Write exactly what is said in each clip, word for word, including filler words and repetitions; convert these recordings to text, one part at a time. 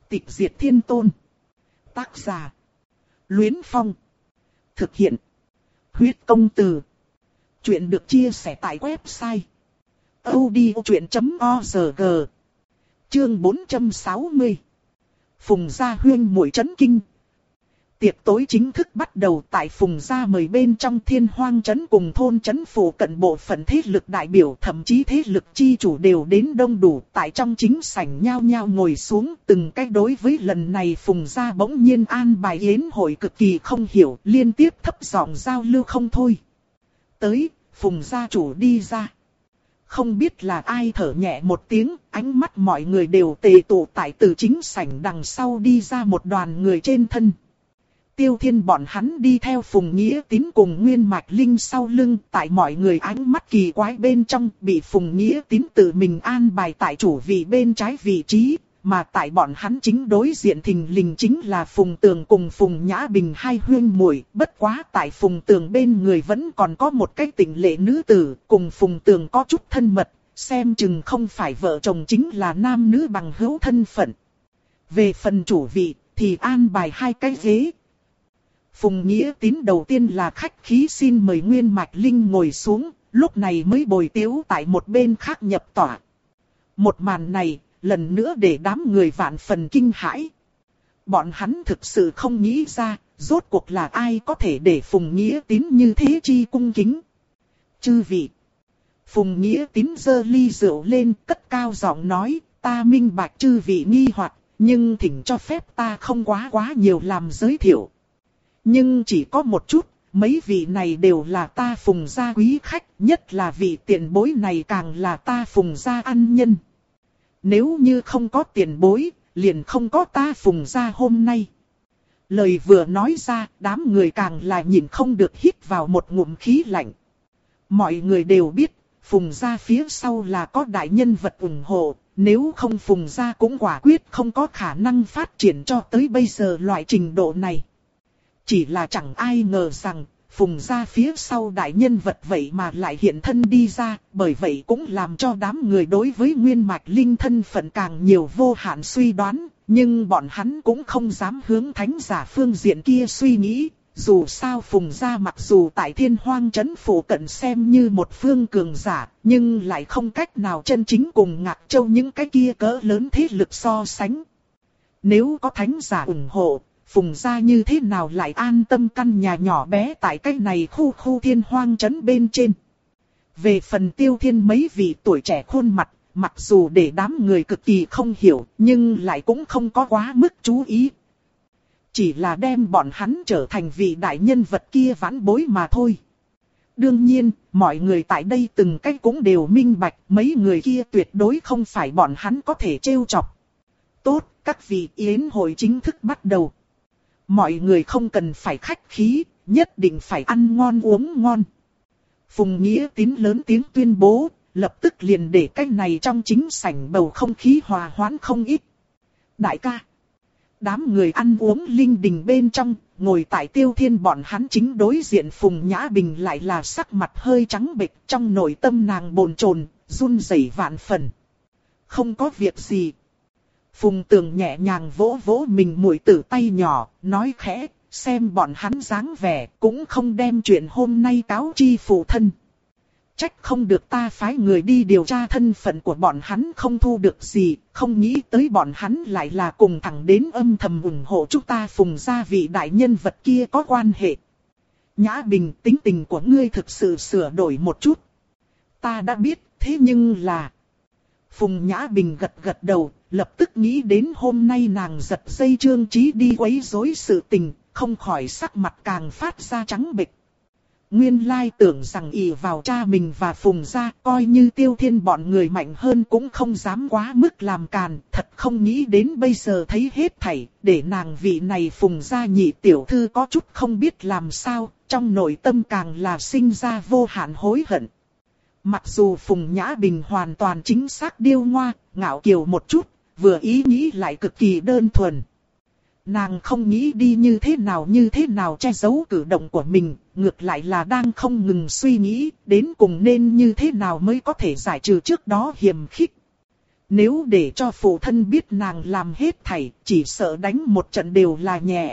Tịch diệt thiên tôn. Tác giả. Luyến Phong. Thực hiện. Huyết công từ. Chuyện được chia sẻ tại website audiochuyện chấm org. Chương bốn trăm sáu mươi. Phùng gia huyên muội chấn kinh. Tiệc tối chính thức bắt đầu tại Phùng gia mời bên trong Thiên Hoang trấn cùng thôn trấn phụ cận bộ phận thế lực đại biểu, thậm chí thế lực chi chủ đều đến đông đủ, tại trong chính sảnh nhao nhao ngồi xuống, từng cái đối với lần này Phùng gia bỗng nhiên an bài yến hội cực kỳ không hiểu, liên tiếp thấp giọng giao lưu không thôi. Tới, Phùng gia chủ đi ra. Không biết là ai thở nhẹ một tiếng, ánh mắt mọi người đều tề tụ tại từ chính sảnh đằng sau đi ra một đoàn người trên thân. Tiêu Thiên bọn hắn đi theo Phùng Nghĩa Tín cùng Nguyên Mạch Linh sau lưng, tại mọi người ánh mắt kỳ quái bên trong, bị Phùng Nghĩa Tín tự mình an bài tại chủ vị bên trái vị trí, mà tại bọn hắn chính đối diện thình lình chính là Phùng Tường cùng Phùng Nhã Bình hai huyên muội. Bất quá tại Phùng Tường bên người vẫn còn có một cái tịnh lệ nữ tử, cùng Phùng Tường có chút thân mật, xem chừng không phải vợ chồng chính là nam nữ bằng hữu thân phận. Về phần chủ vị, thì an bài hai cái ghế. Phùng Nghĩa Tín đầu tiên là khách khí xin mời Nguyên Mạch Linh ngồi xuống, lúc này mới bồi tiếu tại một bên khác nhập tỏa. Một màn này, lần nữa để đám người vạn phần kinh hãi. Bọn hắn thực sự không nghĩ ra, rốt cuộc là ai có thể để Phùng Nghĩa Tín như thế chi cung kính. Chư vị. Phùng Nghĩa Tín giơ ly rượu lên, cất cao giọng nói, ta minh bạch chư vị nghi hoặc, nhưng thỉnh cho phép ta không quá quá nhiều làm giới thiệu. Nhưng chỉ có một chút, mấy vị này đều là ta Phùng gia quý khách, nhất là vị tiền bối này càng là ta Phùng gia ăn nhân. Nếu như không có tiền bối, liền không có ta Phùng gia hôm nay. Lời vừa nói ra, đám người càng là nhìn không được hít vào một ngụm khí lạnh. Mọi người đều biết, Phùng gia phía sau là có đại nhân vật ủng hộ, nếu không Phùng gia cũng quả quyết không có khả năng phát triển cho tới bây giờ loại trình độ này. Chỉ là chẳng ai ngờ rằng, Phùng gia phía sau đại nhân vật vậy mà lại hiện thân đi ra, bởi vậy cũng làm cho đám người đối với Nguyên Mạch Linh thân phận càng nhiều vô hạn suy đoán, nhưng bọn hắn cũng không dám hướng thánh giả phương diện kia suy nghĩ, dù sao Phùng gia mặc dù tại Thiên Hoang trấn phủ cận xem như một phương cường giả, nhưng lại không cách nào chân chính cùng Ngạc Châu những cái kia cỡ lớn thế lực so sánh. Nếu có thánh giả ủng hộ, Phùng gia như thế nào lại an tâm căn nhà nhỏ bé tại cái này khu khu Thiên Hoang trấn bên trên. Về phần Tiêu Thiên mấy vị tuổi trẻ khuôn mặt, mặc dù để đám người cực kỳ không hiểu, nhưng lại cũng không có quá mức chú ý. Chỉ là đem bọn hắn trở thành vị đại nhân vật kia vãn bối mà thôi. Đương nhiên, mọi người tại đây từng cách cũng đều minh bạch, mấy người kia tuyệt đối không phải bọn hắn có thể trêu chọc. Tốt, các vị, yến hội chính thức bắt đầu. Mọi người không cần phải khách khí, nhất định phải ăn ngon uống ngon. Phùng Nghĩa Tín lớn tiếng tuyên bố, lập tức liền để cái này trong chính sảnh bầu không khí hòa hoãn không ít. Đại ca. Đám người ăn uống linh đình bên trong, ngồi tại Tiêu Thiên bọn hắn chính đối diện Phùng Nhã Bình lại là sắc mặt hơi trắng bệch, trong nội tâm nàng bồn chồn, run rẩy vạn phần. Không có việc gì. Phùng Tường nhẹ nhàng vỗ vỗ mình muội tử tay nhỏ, nói khẽ, xem bọn hắn dáng vẻ, cũng không đem chuyện hôm nay cáo chi phụ thân. Trách không được ta phái người đi điều tra thân phận của bọn hắn không thu được gì, không nghĩ tới bọn hắn lại là cùng thẳng đến âm thầm ủng hộ chúng ta Phùng gia vị đại nhân vật kia có quan hệ. Nhã Bình, tính tình của ngươi thực sự sửa đổi một chút. Ta đã biết, thế nhưng là... Phùng Nhã Bình gật gật đầu, lập tức nghĩ đến hôm nay nàng giật dây Trương Chí đi quấy rối sự tình, không khỏi sắc mặt càng phát ra trắng bệch. Nguyên lai tưởng rằng ỷ vào cha mình và Phùng gia, coi như Tiêu Thiên bọn người mạnh hơn cũng không dám quá mức làm càn, thật không nghĩ đến bây giờ thấy hết thảy, để nàng vị này Phùng gia nhị tiểu thư có chút không biết làm sao, trong nội tâm càng là sinh ra vô hạn hối hận. Mặc dù Phùng Nhã Bình hoàn toàn chính xác điêu ngoa, ngạo kiều một chút, vừa ý nghĩ lại cực kỳ đơn thuần. Nàng không nghĩ đi như thế nào như thế nào che giấu cử động của mình, ngược lại là đang không ngừng suy nghĩ, đến cùng nên như thế nào mới có thể giải trừ trước đó hiềm khích. Nếu để cho phụ thân biết nàng làm hết thảy, chỉ sợ đánh một trận đều là nhẹ.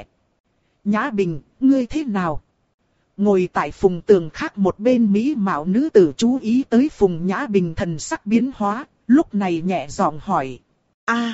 Nhã Bình, ngươi thế nào? Ngồi tại Phùng Tường khác một bên mỹ mạo nữ tử chú ý tới Phùng Nhã Bình thần sắc biến hóa, lúc này nhẹ giọng hỏi. A,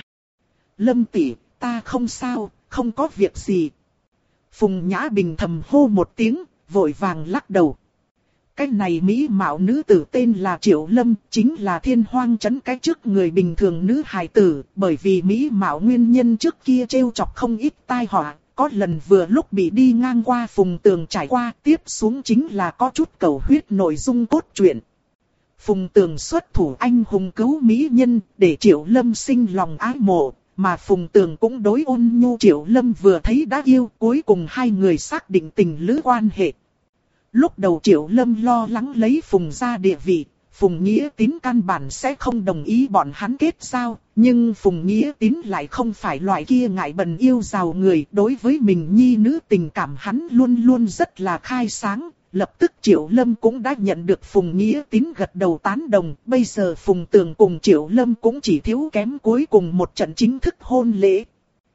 Lâm tỷ, ta không sao, không có việc gì. Phùng Nhã Bình thầm hô một tiếng, vội vàng lắc đầu. Cái này mỹ mạo nữ tử tên là Triệu Lâm, chính là Thiên Hoang trấn cái trước người bình thường nữ hài tử, bởi vì mỹ mạo nguyên nhân trước kia trêu chọc không ít tai họa, có lần vừa lúc bị đi ngang qua Phùng Tường trải qua, tiếp xuống chính là có chút cầu huyết nội dung cốt truyện. Phùng Tường xuất thủ anh hùng cứu mỹ nhân, để Triệu Lâm sinh lòng ái mộ, mà Phùng Tường cũng đối ôn nhu Triệu Lâm vừa thấy đã yêu, cuối cùng hai người xác định tình lữ quan hệ. Lúc đầu Triệu Lâm lo lắng lấy Phùng gia địa vị, Phùng Nghĩa Tín căn bản sẽ không đồng ý bọn hắn kết giao, nhưng Phùng Nghĩa Tín lại không phải loại kia ngại bần yêu giàu người, đối với mình nhi nữ tình cảm hắn luôn luôn rất là khai sáng. Lập tức Triệu Lâm cũng đã nhận được Phùng Nghĩa Tín gật đầu tán đồng, bây giờ Phùng Tường cùng Triệu Lâm cũng chỉ thiếu kém cuối cùng một trận chính thức hôn lễ.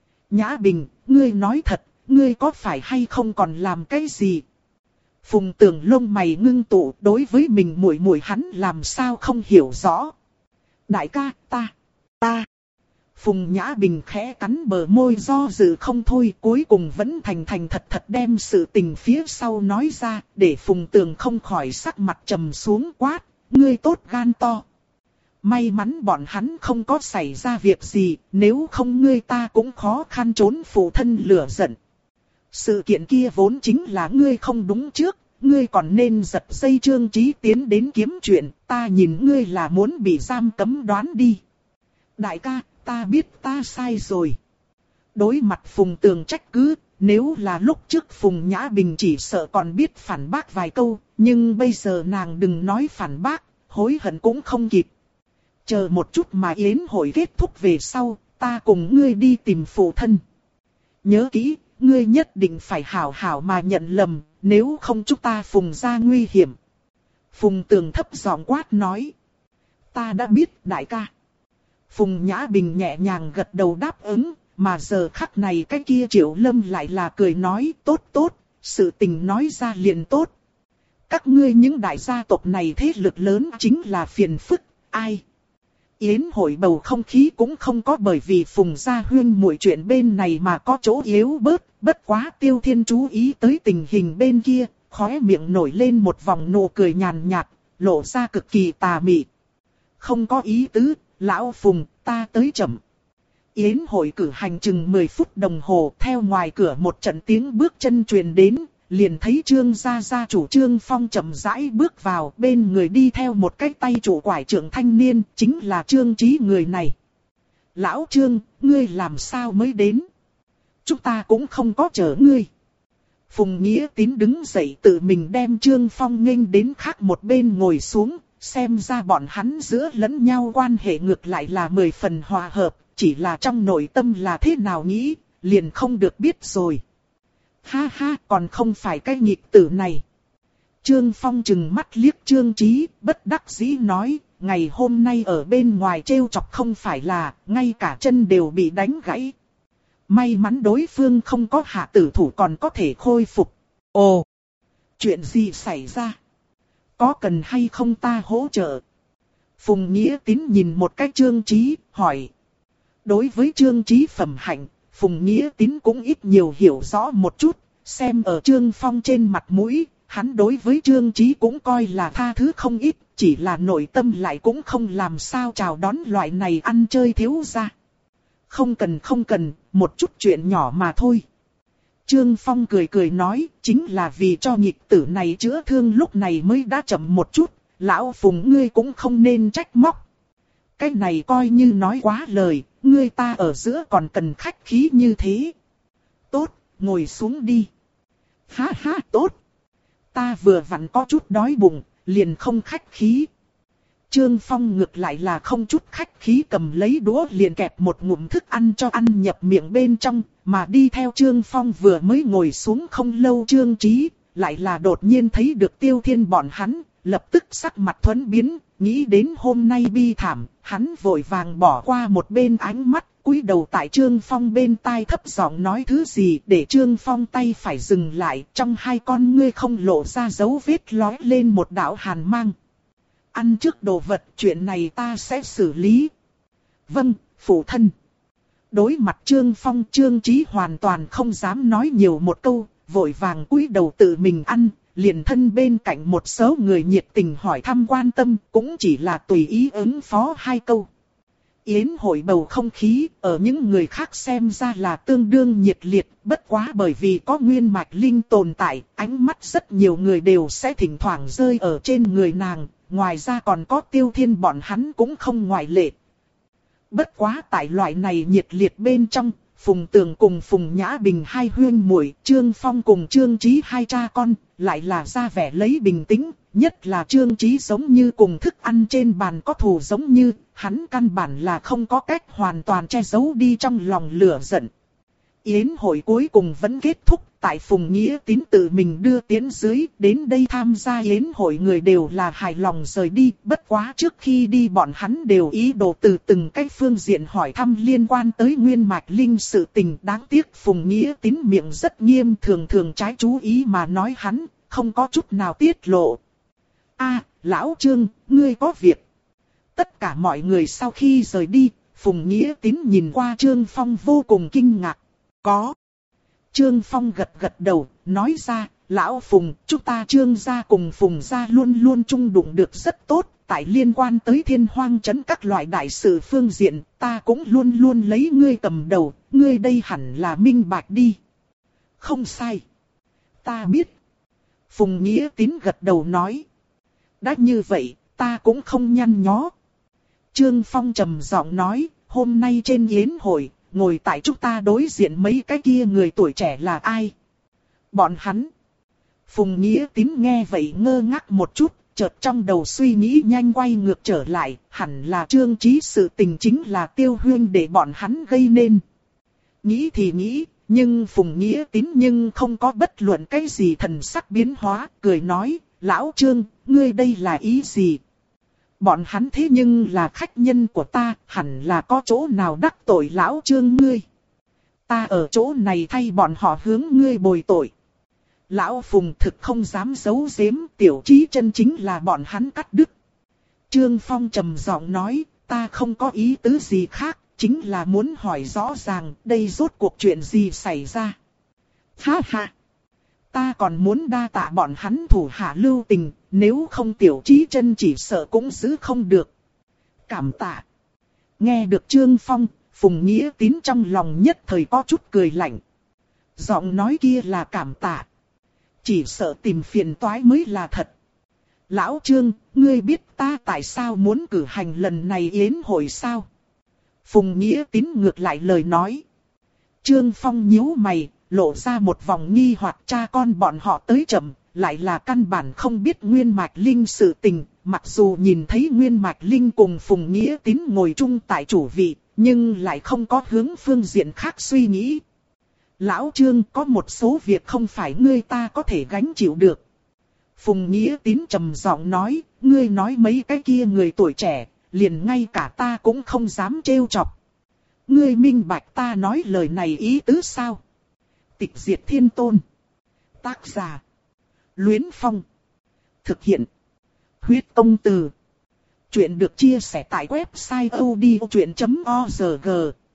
Nhã Bình, ngươi nói thật, ngươi có phải hay không còn làm cái gì? Phùng Tường lông mày ngưng tụ, đối với mình muội muội hắn làm sao không hiểu rõ. Đại ca, ta, ta. Phùng Nhã Bình khẽ cắn bờ môi do dự không thôi, cuối cùng vẫn thành thành thật thật đem sự tình phía sau nói ra, để Phùng Tường không khỏi sắc mặt trầm xuống quát, ngươi tốt gan to. May mắn bọn hắn không có xảy ra việc gì, nếu không ngươi ta cũng khó khăn trốn phụ thân lửa giận. Sự kiện kia vốn chính là ngươi không đúng trước, ngươi còn nên giật dây Trương Chí tiến đến kiếm chuyện, ta nhìn ngươi là muốn bị giam cấm đoán đi. Đại ca, ta biết ta sai rồi. Đối mặt Phùng Tường trách cứ, nếu là lúc trước Phùng Nhã Bình chỉ sợ còn biết phản bác vài câu, nhưng bây giờ nàng đừng nói phản bác, hối hận cũng không kịp. Chờ một chút mà yến hội kết thúc về sau, ta cùng ngươi đi tìm phụ thân. Nhớ kỹ, ngươi nhất định phải hảo hảo mà nhận lầm, nếu không chúng ta Phùng gia nguy hiểm. Phùng Tường thấp giọng quát nói. Ta đã biết đại ca. Phùng Nhã Bình nhẹ nhàng gật đầu đáp ứng, mà giờ khắc này cái kia Triệu Lâm lại là cười nói tốt tốt, sự tình nói ra liền tốt. Các ngươi những đại gia tộc này thế lực lớn chính là phiền phức, ai? Yến hội bầu không khí cũng không có bởi vì Phùng gia huyên muội chuyện bên này mà có chỗ yếu bớt, bất quá Tiêu Thiên chú ý tới tình hình bên kia, khóe miệng nổi lên một vòng nụ cười nhàn nhạt, lộ ra cực kỳ tà mị. Không có ý tứ, lão Phùng, ta tới chậm. Yến hội cử hành chừng mười phút đồng hồ, theo ngoài cửa một trận tiếng bước chân truyền đến, liền thấy Trương gia gia chủ Trương Phong chậm rãi bước vào, bên người đi theo một cái tay chủ quải trưởng thanh niên, chính là Trương Chí người này. Lão Trương, ngươi làm sao mới đến? Chúng ta cũng không có chờ ngươi. Phùng Nghĩa Tín đứng dậy tự mình đem Trương Phong nghênh đến khác một bên ngồi xuống, xem ra bọn hắn giữa lẫn nhau quan hệ ngược lại là mười phần hòa hợp, chỉ là trong nội tâm là thế nào nghĩ, liền không được biết rồi. Ha ha, còn không phải cái nghịch tử này. Trương Phong trừng mắt liếc Trương Chí, bất đắc dĩ nói, ngày hôm nay ở bên ngoài trêu chọc không phải là, ngay cả chân đều bị đánh gãy. May mắn đối phương không có hạ tử thủ còn có thể khôi phục. Ồ, chuyện gì xảy ra? Có cần hay không ta hỗ trợ? Phùng Nghĩa Tín nhìn một cái Trương Chí, hỏi. Đối với Trương Chí phẩm hạnh, Phùng Nghĩa Tín cũng ít nhiều hiểu rõ một chút, xem ở Trương Phong trên mặt mũi, hắn đối với Trương Chí cũng coi là tha thứ không ít, chỉ là nội tâm lại cũng không làm sao chào đón loại này ăn chơi thiếu gia. Không cần không cần, một chút chuyện nhỏ mà thôi. Trương Phong cười cười nói, chính là vì cho nghịch tử này chữa thương lúc này mới đã chậm một chút, lão Phùng ngươi cũng không nên trách móc. Cái này coi như nói quá lời, ngươi ta ở giữa còn cần khách khí như thế. Tốt, ngồi xuống đi. Ha ha, tốt. Ta vừa vặn có chút đói bụng, liền không khách khí. Trương Phong ngược lại là không chút khách khí cầm lấy đũa liền kẹp một ngụm thức ăn cho ăn nhập miệng bên trong, mà đi theo Trương Phong vừa mới ngồi xuống không lâu Trương Chí, lại là đột nhiên thấy được Tiêu Thiên bọn hắn, lập tức sắc mặt thuẫn biến, nghĩ đến hôm nay bi thảm, hắn vội vàng bỏ qua một bên ánh mắt, cúi đầu tại Trương Phong bên tai thấp giọng nói thứ gì để Trương Phong tay phải dừng lại, trong hai con ngươi không lộ ra dấu vết lóe lên một đạo hàn mang. Ăn trước đồ vật, chuyện này ta sẽ xử lý. Vâng, phụ thân. Đối mặt Trương Phong, Trương Chí hoàn toàn không dám nói nhiều một câu, vội vàng cúi đầu tự mình ăn, liền thân bên cạnh một số người nhiệt tình hỏi thăm quan tâm, cũng chỉ là tùy ý ứng phó hai câu. Yến hội bầu không khí, ở những người khác xem ra là tương đương nhiệt liệt, bất quá bởi vì có Nguyên Mạch Linh tồn tại, ánh mắt rất nhiều người đều sẽ thỉnh thoảng rơi ở trên người nàng, ngoài ra còn có Tiêu Thiên bọn hắn cũng không ngoại lệ. Bất quá tại loại này nhiệt liệt bên trong, Phùng Tường cùng Phùng Nhã Bình hai huyên muội, Trương Phong cùng Trương Chí hai cha con, lại là ra vẻ lấy bình tĩnh, nhất là Trương Chí giống như cùng thức ăn trên bàn có thù giống như, hắn căn bản là không có cách hoàn toàn che giấu đi trong lòng lửa giận. Yến hội cuối cùng vẫn kết thúc, tại Phùng Nghĩa Tín tự mình đưa tiến dưới, đến đây tham gia yến hội người đều là hài lòng rời đi, bất quá trước khi đi bọn hắn đều ý đồ từ từng cách phương diện hỏi thăm liên quan tới Nguyên Mạch Linh sự tình, đáng tiếc Phùng Nghĩa Tín miệng rất nghiêm, thường thường trái chú ý mà nói hắn, không có chút nào tiết lộ. A, lão Trương, ngươi có việc. Tất cả mọi người sau khi rời đi, Phùng Nghĩa Tín nhìn qua Trương Phong vô cùng kinh ngạc. Có. Trương Phong gật gật đầu, nói ra, lão Phùng, chúng ta Trương gia cùng Phùng gia luôn luôn chung đụng được rất tốt, tại liên quan tới Thiên Hoang trấn các loại đại sự phương diện, ta cũng luôn luôn lấy ngươi cầm đầu, ngươi đây hẳn là minh bạch đi. Không sai. Ta biết. Phùng Nghĩa Tín gật đầu nói. Đã như vậy, ta cũng không nhăn nhó. Trương Phong trầm giọng nói, hôm nay trên yến hội, ngồi tại chúng ta đối diện mấy cái kia người tuổi trẻ là ai? Bọn hắn. Phùng Nghĩa Tín nghe vậy ngơ ngác một chút, chợt trong đầu suy nghĩ nhanh quay ngược trở lại, hẳn là Trương Chí sự tình chính là Tiêu Huyên để bọn hắn gây nên. Nghĩ thì nghĩ, nhưng Phùng Nghĩa Tín nhưng không có bất luận cái gì thần sắc biến hóa, cười nói, lão Trương, ngươi đây là ý gì? Bọn hắn thế nhưng là khách nhân của ta, hẳn là có chỗ nào đắc tội lão Trương ngươi. Ta ở chỗ này thay bọn họ hướng ngươi bồi tội. Lão Phùng thực không dám giấu giếm, tiểu Chí chân chính là bọn hắn cắt đứt. Trương Phong trầm giọng nói, ta không có ý tứ gì khác, chính là muốn hỏi rõ ràng đây rốt cuộc chuyện gì xảy ra. Ha ha! Ta còn muốn đa tạ bọn hắn thủ hạ lưu tình, nếu không tiểu Chí chân chỉ sợ cũng giữ không được. Cảm tạ. Nghe được Trương Phong, Phùng Nghĩa Tín trong lòng nhất thời có chút cười lạnh. Giọng nói kia là cảm tạ. Chỉ sợ tìm phiền toái mới là thật. Lão Trương, ngươi biết ta tại sao muốn cử hành lần này yến hội sao? Phùng Nghĩa Tín ngược lại lời nói. Trương Phong nhíu mày, lộ ra một vòng nghi hoặc, cha con bọn họ tới chậm, lại là căn bản không biết Nguyên Mạch Linh sự tình, mặc dù nhìn thấy Nguyên Mạch Linh cùng Phùng Nghĩa Tín ngồi chung tại chủ vị, nhưng lại không có hướng phương diện khác suy nghĩ. Lão Trương, có một số việc không phải ngươi ta có thể gánh chịu được. Phùng Nghĩa Tín trầm giọng nói, ngươi nói mấy cái kia người tuổi trẻ, liền ngay cả ta cũng không dám trêu chọc. Ngươi minh bạch ta nói lời này ý tứ sao? Tịch Diệt Thiên Tôn. Tác giả. Luyến Phong. Thực hiện. Huyết Công Từ. Chuyện được chia sẻ tại website odchuyện chấm org.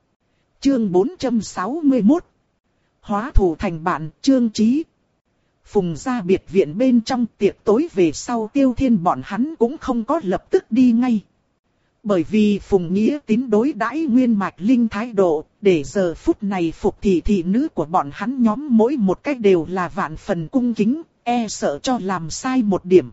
Chương bốn trăm sáu mươi mốt. Hóa thù thành bạn, Trương Chí. Phùng gia biệt viện bên trong tiệc tối về sau, Tiêu Thiên bọn hắn cũng không có lập tức đi ngay. Bởi vì Phùng Nghĩa Tín đối đãi Nguyên Mạch Linh thái độ, để giờ phút này phục thị thị nữ của bọn hắn nhóm mỗi một cách đều là vạn phần cung kính, e sợ cho làm sai một điểm.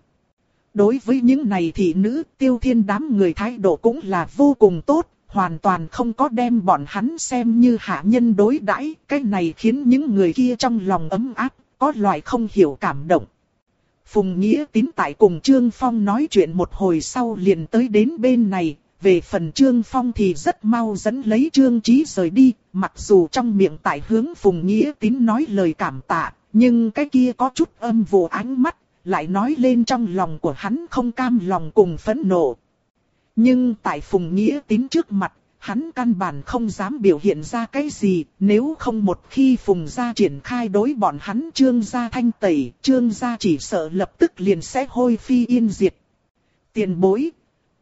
Đối với những này thị nữ, Tiêu Thiên đám người thái độ cũng là vô cùng tốt, hoàn toàn không có đem bọn hắn xem như hạ nhân đối đãi, cái này khiến những người kia trong lòng ấm áp, có loại không hiểu cảm động. Phùng Nghĩa Tín tại cùng Trương Phong nói chuyện một hồi sau liền tới đến bên này, về phần Trương Phong thì rất mau dẫn lấy Trương Chí rời đi, mặc dù trong miệng tại hướng Phùng Nghĩa Tín nói lời cảm tạ, nhưng cái kia có chút âm vụ ánh mắt, lại nói lên trong lòng của hắn không cam lòng cùng phẫn nộ. Nhưng tại Phùng Nghĩa Tín trước mặt, hắn căn bản không dám biểu hiện ra cái gì, nếu không một khi Phùng gia triển khai đối bọn hắn Trương gia thanh tẩy, Trương gia chỉ sợ lập tức liền sẽ hôi phi yên diệt. Tiền bối.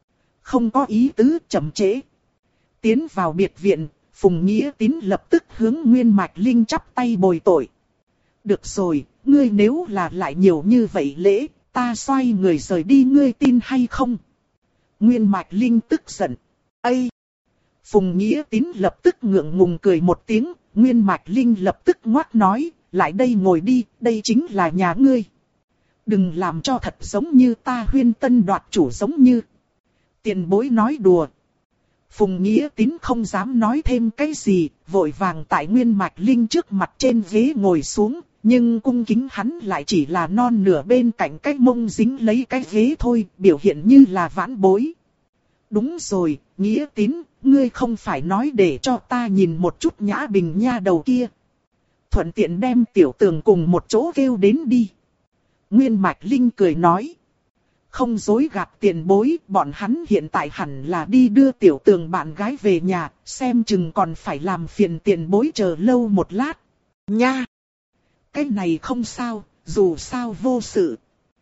Không có ý tứ chậm trễ. Tiến vào biệt viện, Phùng Nghĩa Tín lập tức hướng Nguyên Mạch Linh chắp tay bồi tội. Được rồi, ngươi nếu là lại nhiều như vậy lễ, ta xoay người rời đi ngươi tin hay không? Nguyên Mạch Linh tức giận. Ây! Phùng Nghĩa Tín lập tức ngượng ngùng cười một tiếng, Nguyên Mạch Linh lập tức ngoác nói, lại đây ngồi đi, đây chính là nhà ngươi. Đừng làm cho thật giống như ta Huyên Tân đoạt chủ giống như. Tiền bối nói đùa. Phùng Nghĩa Tín không dám nói thêm cái gì, vội vàng tại Nguyên Mạch Linh trước mặt trên ghế ngồi xuống, nhưng cung kính hắn lại chỉ là non nửa bên cạnh cái mông dính lấy cái ghế thôi, biểu hiện như là vãn bối. Đúng rồi, Nghĩa Tín, ngươi không phải nói để cho ta nhìn một chút Nhã Bình nha đầu kia. Thuận tiện đem Tiểu Tường cùng một chỗ kêu đến đi. Nguyên Mạch Linh cười nói. Không dối gạt tiền bối, bọn hắn hiện tại hẳn là đi đưa Tiểu Tường bạn gái về nhà, xem chừng còn phải làm phiền tiền bối chờ lâu một lát. Nha! Cái này không sao, dù sao vô sự.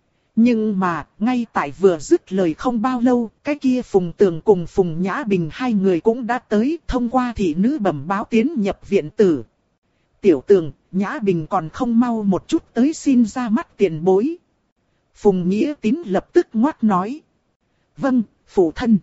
Nhưng mà, ngay tại vừa dứt lời không bao lâu, cái kia Phùng Tường cùng Phùng Nhã Bình hai người cũng đã tới, thông qua thị nữ bẩm báo tiến nhập viện tử. Tiểu Tường, Nhã Bình còn không mau một chút tới xin ra mắt tiền bối. Phùng Nghĩa Tín lập tức ngoác nói. Vâng, phụ thân.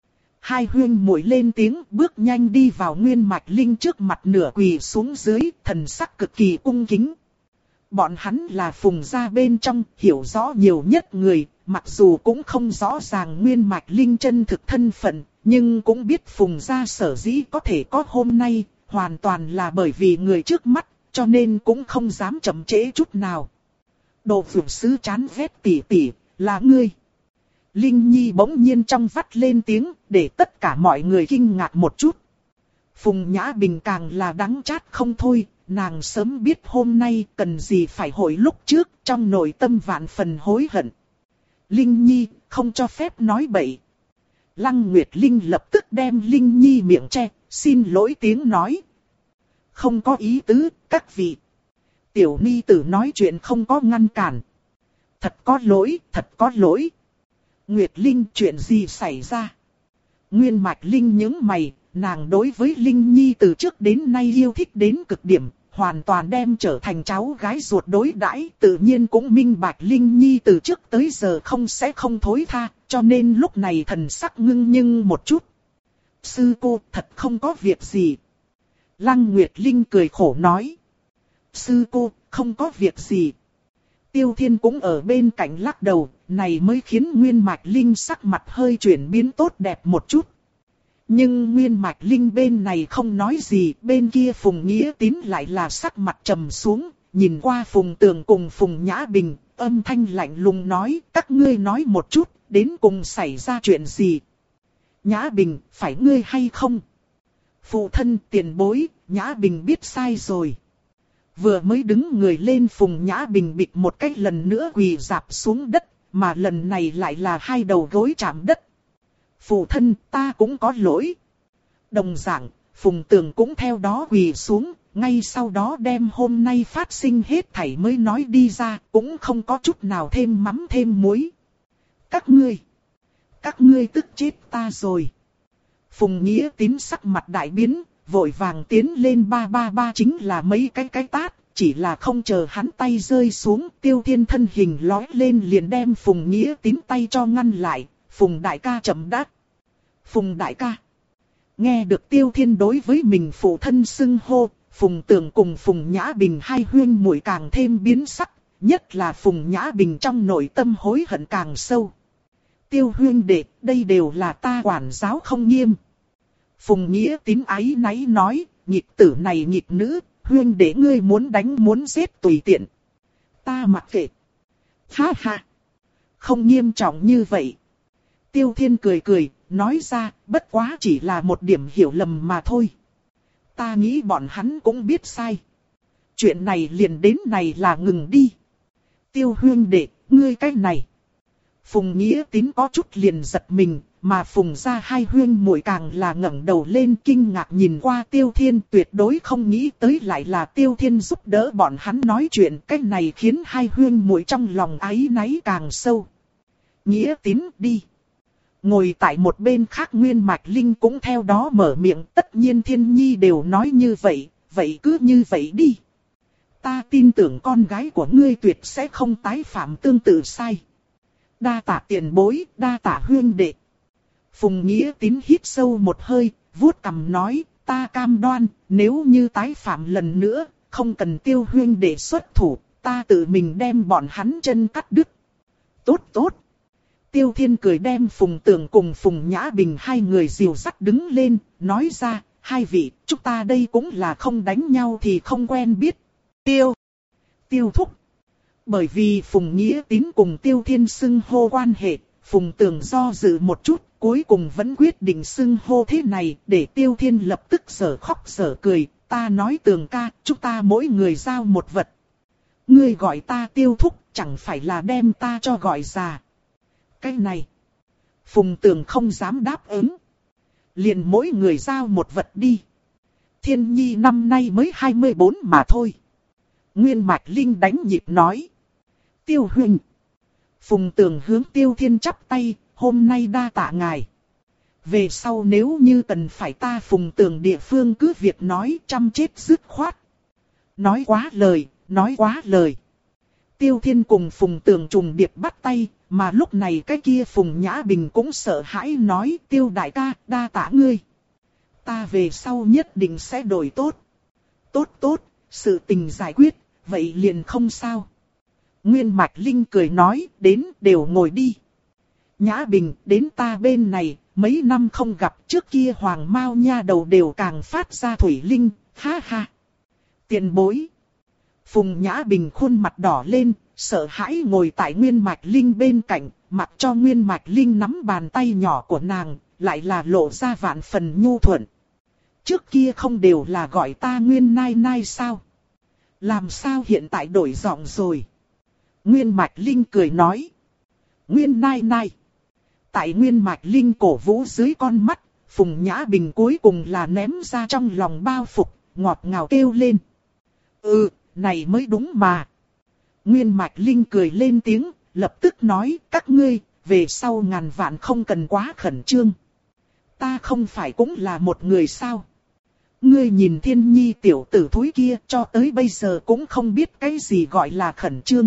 Hai huyên muội lên tiếng bước nhanh đi vào Nguyên Mạch Linh trước mặt nửa quỳ xuống dưới, thần sắc cực kỳ cung kính. Bọn hắn là Phùng gia bên trong, hiểu rõ nhiều nhất người, mặc dù cũng không rõ ràng Nguyên Mạch Linh chân thực thân phận, nhưng cũng biết Phùng gia sở dĩ có thể có hôm nay, hoàn toàn là bởi vì người trước mắt, cho nên cũng không dám chậm trễ chút nào. Đồ vượt sứ chán ghét tỉ tỉ, là ngươi. Linh Nhi bỗng nhiên trong vắt lên tiếng, để tất cả mọi người kinh ngạc một chút. Phùng Nhã Bình càng là đắng chát không thôi, nàng sớm biết hôm nay cần gì phải hồi lúc trước, trong nội tâm vạn phần hối hận. Linh Nhi, không cho phép nói bậy. Lăng Nguyệt Linh lập tức đem Linh Nhi miệng che, xin lỗi tiếng nói. Không có ý tứ, các vị. Tiểu Ni tử nói chuyện không có ngăn cản. Thật có lỗi, thật có lỗi. Nguyệt Linh, chuyện gì xảy ra? Nguyên Mạch Linh nhướng mày, nàng đối với Linh Nhi từ trước đến nay yêu thích đến cực điểm, hoàn toàn đem trở thành cháu gái ruột đối đãi, tự nhiên cũng minh bạch Linh Nhi từ trước tới giờ không sẽ không thối tha, cho nên lúc này thần sắc ngưng nhưng một chút. Sư cô, thật không có việc gì. Lăng Nguyệt Linh cười khổ nói. Sư cô, không có việc gì. Tiêu Thiên cũng ở bên cạnh lắc đầu, này mới khiến Nguyên Mạch Linh sắc mặt hơi chuyển biến tốt đẹp một chút. Nhưng Nguyên Mạch Linh bên này không nói gì, bên kia Phùng Nghĩa Tín lại là sắc mặt trầm xuống, nhìn qua Phùng Tường cùng Phùng Nhã Bình, âm thanh lạnh lùng nói, các ngươi nói một chút, đến cùng xảy ra chuyện gì? Nhã Bình, phải ngươi hay không? Phụ thân tiền bối, Nhã Bình biết sai rồi. Vừa mới đứng người lên Phùng Nhã Bình bịch một cách lần nữa quỳ rạp xuống đất, mà lần này lại là hai đầu gối chạm đất. Phụ thân, ta cũng có lỗi. Đồng dạng, Phùng Tường cũng theo đó quỳ xuống, ngay sau đó đem hôm nay phát sinh hết thảy mới nói đi ra, cũng không có chút nào thêm mắm thêm muối. Các ngươi, các ngươi tức chết ta rồi. Phùng Nghĩa Tín sắc mặt đại biến, vội vàng tiến lên ba ba ba chính là mấy cái cái tát, chỉ là không chờ hắn tay rơi xuống, Tiêu Thiên thân hình lói lên liền đem Phùng Nghĩa Tín tay cho ngăn lại, Phùng đại ca chậm đáp. Phùng đại ca. Nghe được Tiêu Thiên đối với mình phụ thân xưng hô, Phùng Tường cùng Phùng Nhã Bình hai huyên muội càng thêm biến sắc, nhất là Phùng Nhã Bình trong nội tâm hối hận càng sâu. Tiêu huyên đệ, đây đều là ta quản giáo không nghiêm. Phùng Nghĩa Tín áy náy nói, nghịch tử này nghịch nữ, huyên đệ ngươi muốn đánh muốn giết tùy tiện. Ta mặc kệ. Ha ha. Không nghiêm trọng như vậy. Tiêu Thiên cười cười, nói ra, bất quá chỉ là một điểm hiểu lầm mà thôi. Ta nghĩ bọn hắn cũng biết sai. Chuyện này liền đến này là ngừng đi. Tiêu huyên đệ, ngươi cái này. Phùng Nghĩa Tín có chút liền giật mình, mà Phùng gia hai huyên muội càng là ngẩng đầu lên kinh ngạc nhìn qua Tiêu Thiên, tuyệt đối không nghĩ tới lại là Tiêu Thiên giúp đỡ bọn hắn nói chuyện, cái này khiến hai huyên muội trong lòng áy náy càng sâu. Nghĩa Tín đi. Ngồi tại một bên khác Nguyên Mạch Linh cũng theo đó mở miệng, tất nhiên Thiên Nhi đều nói như vậy, vậy cứ như vậy đi. Ta tin tưởng con gái của ngươi tuyệt sẽ không tái phạm tương tự sai. Đa tạ tiền bối, đa tạ huyên đệ. Phùng Nghĩa Tín hít sâu một hơi, vuốt cằm nói, ta cam đoan, nếu như tái phạm lần nữa, không cần Tiêu huyên đệ xuất thủ, ta tự mình đem bọn hắn chân cắt đứt. Tốt tốt. Tiêu Thiên cười đem Phùng Tường cùng Phùng Nhã Bình hai người dìu dắt đứng lên, nói ra, hai vị, chúng ta đây cũng là không đánh nhau thì không quen biết. Tiêu. Tiêu thúc. Bởi vì Phùng Nghĩa Tín cùng Tiêu Thiên xưng hô quan hệ, Phùng Tường do dự một chút, cuối cùng vẫn quyết định xưng hô thế này, để Tiêu Thiên lập tức sở khóc sở cười, ta nói Tường ca, chúng ta mỗi người giao một vật. Ngươi gọi ta Tiêu thúc, chẳng phải là đem ta cho gọi già. Cái này, Phùng Tường không dám đáp ứng. Liền mỗi người giao một vật đi. Thiên Nhi năm nay mới hai mươi bốn mà thôi. Nguyên Mạch Linh đánh nhịp nói. Tiêu huynh. Phùng Tường hướng Tiêu Thiên chắp tay, hôm nay đa tạ ngài. Về sau nếu như cần phải ta Phùng Tường địa phương cứ việc nói chăm chết dứt khoát. Nói quá lời, nói quá lời. Tiêu Thiên cùng Phùng Tường trùng điệp bắt tay, mà lúc này cái kia Phùng Nhã Bình cũng sợ hãi nói Tiêu đại ca, đa tạ ngươi. Ta về sau nhất định sẽ đổi tốt. Tốt tốt, sự tình giải quyết, vậy liền không sao. Nguyên Mạch Linh cười nói, đến đều ngồi đi. Nhã Bình, đến ta bên này, mấy năm không gặp trước kia Hoàng Mao nha đầu đều càng phát ra thủy linh, ha ha. Tiền bối. Phùng Nhã Bình khuôn mặt đỏ lên, sợ hãi ngồi tại Nguyên Mạch Linh bên cạnh, mặc cho Nguyên Mạch Linh nắm bàn tay nhỏ của nàng, lại là lộ ra vạn phần nhu thuận. Trước kia không đều là gọi ta Nguyên Nai Nai sao? Làm sao hiện tại đổi giọng rồi? Nguyên Mạch Linh cười nói. Nguyên Nai Nai. Tại Nguyên Mạch Linh cổ vũ dưới con mắt, Phùng Nhã Bình cuối cùng là ném ra trong lòng bao phục, ngọt ngào kêu lên. Ừ, này mới đúng mà. Nguyên Mạch Linh cười lên tiếng, lập tức nói, các ngươi, về sau ngàn vạn không cần quá khẩn trương. Ta không phải cũng là một người sao? Ngươi nhìn Thiên Nhi tiểu tử thúi kia cho tới bây giờ cũng không biết cái gì gọi là khẩn trương.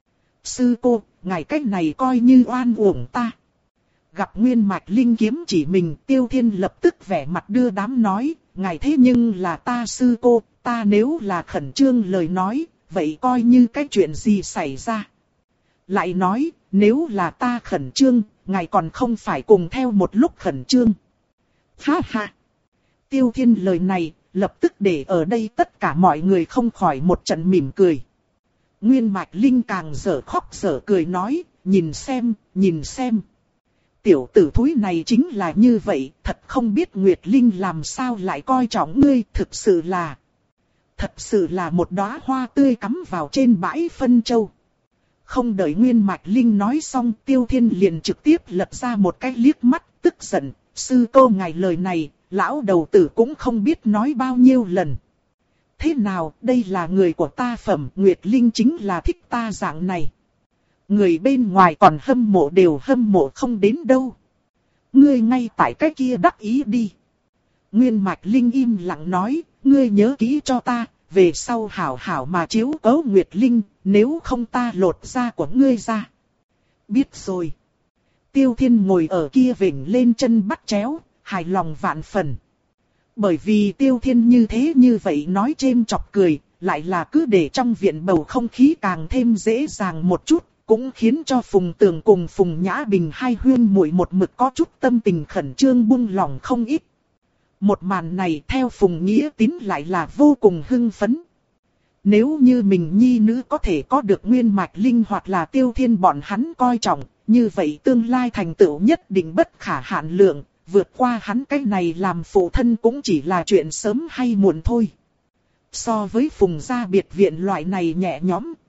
Sư cô, ngài cách này coi như oan uổng ta. Gặp Nguyên Mạch Linh kiếm chỉ mình, Tiêu Thiên lập tức vẻ mặt đưa đám nói, ngài thế nhưng là ta sư cô, ta nếu là khẩn trương lời nói, vậy coi như cái chuyện gì xảy ra. Lại nói, nếu là ta khẩn trương, ngài còn không phải cùng theo một lúc khẩn trương. Ha ha! Tiêu Thiên lời này, lập tức để ở đây tất cả mọi người không khỏi một trận mỉm cười. Nguyên Mạch Linh càng dở khóc dở cười nói, nhìn xem, nhìn xem. Tiểu tử thúi này chính là như vậy, thật không biết Nguyệt Linh làm sao lại coi trọng ngươi, thực sự là... Thật sự là một đóa hoa tươi cắm vào trên bãi phân châu. Không đợi Nguyên Mạch Linh nói xong, Tiêu Thiên liền trực tiếp lật ra một cái liếc mắt, tức giận, sư cô ngài lời này, lão đầu tử cũng không biết nói bao nhiêu lần. Thế nào, đây là người của ta phẩm, Nguyệt Linh chính là thích ta dạng này. Người bên ngoài còn hâm mộ đều hâm mộ không đến đâu. Ngươi ngay tại cái kia đắc ý đi. Nguyên Mạch Linh im lặng nói, ngươi nhớ kỹ cho ta, về sau hảo hảo mà chiếu cố Nguyệt Linh, nếu không ta lột da của ngươi ra. Biết rồi. Tiêu Thiên ngồi ở kia vểnh lên chân bắt chéo, hài lòng vạn phần. Bởi vì Tiêu Thiên như thế như vậy nói chêm chọc cười, lại là cứ để trong viện bầu không khí càng thêm dễ dàng một chút, cũng khiến cho Phùng Tường cùng Phùng Nhã Bình hai huyên muội một mực có chút tâm tình khẩn trương buông lỏng không ít. Một màn này theo Phùng Nghĩa Tín lại là vô cùng hưng phấn. Nếu như mình nhi nữ có thể có được Nguyên Mạch Linh hoặc là Tiêu Thiên bọn hắn coi trọng, như vậy tương lai thành tựu nhất định bất khả hạn lượng, vượt qua hắn cái này làm phụ thân cũng chỉ là chuyện sớm hay muộn thôi. So với Phùng gia biệt viện loại này nhẹ nhõm,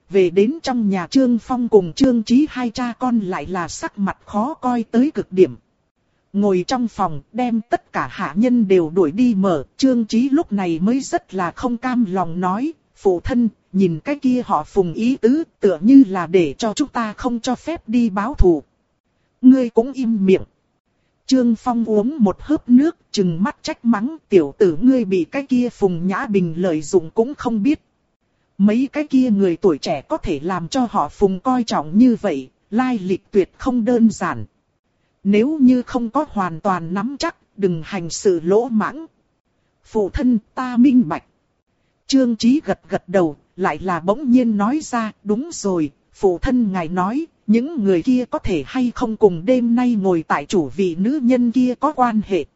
về đến trong nhà Trương Phong cùng Trương Chí hai cha con lại là sắc mặt khó coi tới cực điểm. Ngồi trong phòng đem tất cả hạ nhân đều đuổi đi mở, Trương Chí lúc này mới rất là không cam lòng nói, phụ thân, nhìn cái kia họ Phùng ý tứ, tựa như là để cho chúng ta không cho phép đi báo thù. Ngươi cũng im miệng. Trương Phong uống một hớp nước, trừng mắt trách mắng, tiểu tử ngươi bị cái kia Phùng Nhã Bình lợi dụng cũng không biết. Mấy cái kia người tuổi trẻ có thể làm cho họ Phùng coi trọng như vậy, lai lịch tuyệt không đơn giản. Nếu như không có hoàn toàn nắm chắc, đừng hành sự lỗ mãng. Phụ thân, ta minh bạch. Trương Chí gật gật đầu, lại là bỗng nhiên nói ra, đúng rồi, phụ thân ngài nói, những người kia có thể hay không cùng đêm nay ngồi tại chủ vị nữ nhân kia có quan hệ.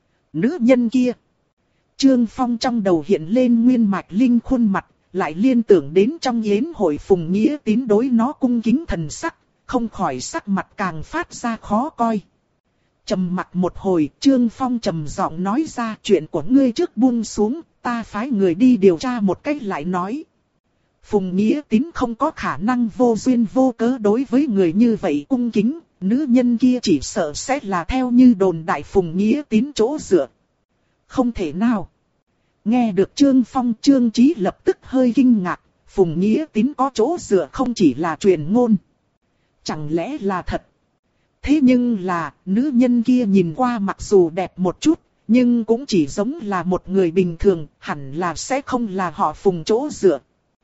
Nữ nhân kia. Trương Phong trong đầu hiện lên Nguyên Mạch Linh khuôn mặt, lại liên tưởng đến trong yến hội Phùng Nghĩa Tín đối nó cung kính thần sắc, không khỏi sắc mặt càng phát ra khó coi. Trầm mặt một hồi, Trương Phong trầm giọng nói ra, chuyện của ngươi trước buông xuống, ta phái người đi điều tra một cách lại nói. Phùng Nghĩa Tín không có khả năng vô duyên vô cớ đối với người như vậy cung kính, nữ nhân kia chỉ sợ sẽ là theo như đồn đại Phùng Nghĩa Tín chỗ dựa. Không thể nào. Nghe được Trương Phong, Trương Chí lập tức hơi kinh ngạc, Phùng Nghĩa Tín có chỗ dựa không chỉ là truyền ngôn. Chẳng lẽ là thật? Thế nhưng là, nữ nhân kia nhìn qua mặc dù đẹp một chút, nhưng cũng chỉ giống là một người bình thường, hẳn là sẽ không là họ Phùng chỗ dựa.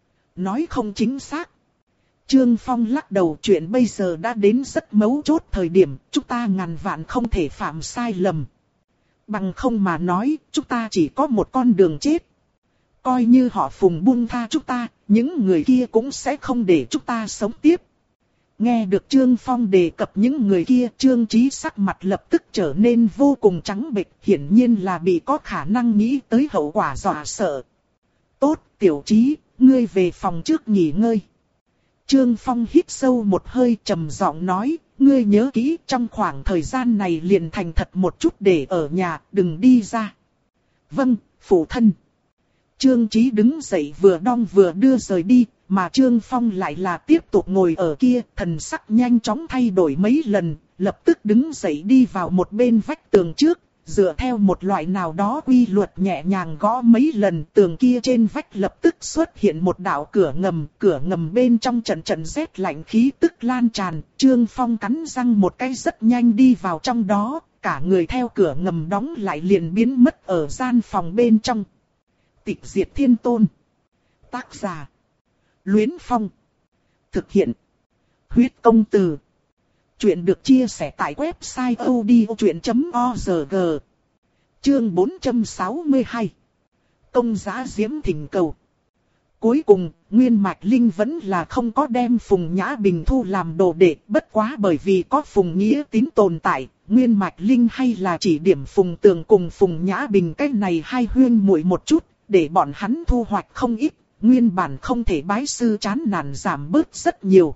Nói không chính xác. Trương Phong lắc đầu, chuyện bây giờ đã đến rất mấu chốt thời điểm, chúng ta ngàn vạn không thể phạm sai lầm. Bằng không mà nói, chúng ta chỉ có một con đường chết. Coi như họ Phùng buông tha chúng ta, những người kia cũng sẽ không để chúng ta sống tiếp. Nghe được Trương Phong đề cập những người kia, Trương Chí sắc mặt lập tức trở nên vô cùng trắng bệch, hiển nhiên là bị có khả năng nghĩ tới hậu quả dọa sợ. Tốt, Tiểu Chí, ngươi về phòng trước nghỉ ngơi. Trương Phong hít sâu một hơi, trầm giọng nói, ngươi nhớ kỹ, trong khoảng thời gian này liền thành thật một chút để ở nhà, đừng đi ra. Vâng, phụ thân. Trương Chí đứng dậy vừa đong vừa đưa rời đi, mà Trương Phong lại là tiếp tục ngồi ở kia, thần sắc nhanh chóng thay đổi mấy lần, lập tức đứng dậy đi vào một bên vách tường trước, dựa theo một loại nào đó quy luật nhẹ nhàng gõ mấy lần, tường kia trên vách lập tức xuất hiện một đạo cửa ngầm, cửa ngầm bên trong trận trận rét lạnh khí tức lan tràn, Trương Phong cắn răng một cái rất nhanh đi vào trong đó, cả người theo cửa ngầm đóng lại liền biến mất ở gian phòng bên trong. Tịch Diệt Thiên Tôn. Tác giả Luyến Phong. Thực hiện Huyết Công Từ. Chuyện được chia sẻ tại website odchuyện chấm org. Chương bốn trăm sáu mươi hai. Công Giá Diễm thỉnh cầu. Cuối cùng, Nguyên Mạch Linh vẫn là không có đem Phùng Nhã Bình thu làm đồ đệ, bất quá bởi vì có Phùng Nghĩa Tín tồn tại, Nguyên Mạch Linh hay là chỉ điểm Phùng Tường cùng Phùng Nhã Bình cái này hai huyên muội một chút, để bọn hắn thu hoạch không ít, nguyên bản không thể bái sư chán nản giảm bớt rất nhiều.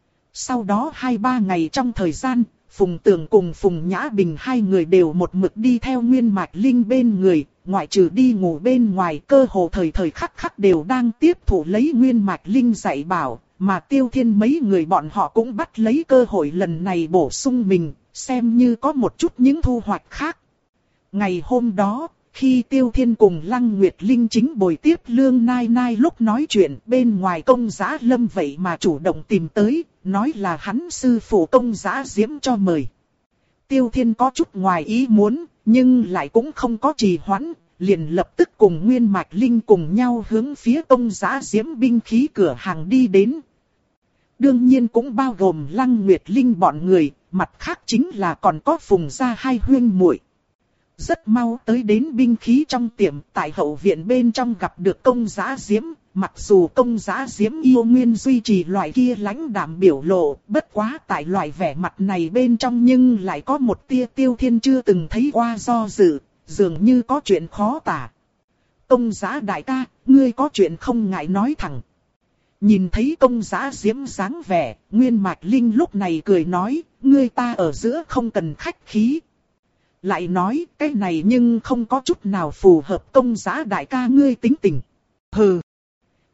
Sau đó hai ba ngày trong thời gian, Phùng Tường cùng Phùng Nhã Bình hai người đều một mực đi theo Nguyên Mạch Linh bên người, ngoại trừ đi ngủ bên ngoài, cơ hồ thời thời khắc khắc đều đang tiếp thụ lấy Nguyên Mạch Linh dạy bảo, mà Tiêu Thiên mấy người bọn họ cũng bắt lấy cơ hội lần này bổ sung mình, xem như có một chút những thu hoạch khác. Ngày hôm đó, khi Tiêu Thiên cùng Lăng Nguyệt Linh chính bồi tiếp Lương Nai Nai lúc nói chuyện, bên ngoài Công Giá Lâm vậy mà chủ động tìm tới, nói là hắn sư phụ Công Giá Diễm cho mời. Tiêu Thiên có chút ngoài ý muốn, nhưng lại cũng không có trì hoãn, liền lập tức cùng Nguyên Mạch Linh cùng nhau hướng phía Công Giá Diễm binh khí cửa hàng đi đến. Đương nhiên cũng bao gồm Lăng Nguyệt Linh bọn người, mặt khác chính là còn có Phùng gia hai huyên muội. Rất mau tới đến binh khí trong tiệm, tại hậu viện bên trong gặp được Công Giá Diễm, mặc dù Công Giá Diễm yêu nguyên duy trì loại kia lãnh đạm biểu lộ, bất quá tại loại vẻ mặt này bên trong nhưng lại có một tia Tiêu Thiên chưa từng thấy qua do dự, dường như có chuyện khó tả. Công Giá đại ca, ngươi có chuyện không ngại nói thẳng. Nhìn thấy Công Giá Diễm dáng vẻ, Nguyên Mạch Linh lúc này cười nói, ngươi ta ở giữa không cần khách khí. Lại nói, cái này nhưng không có chút nào phù hợp Công Giá đại ca ngươi tính tình. Hừ.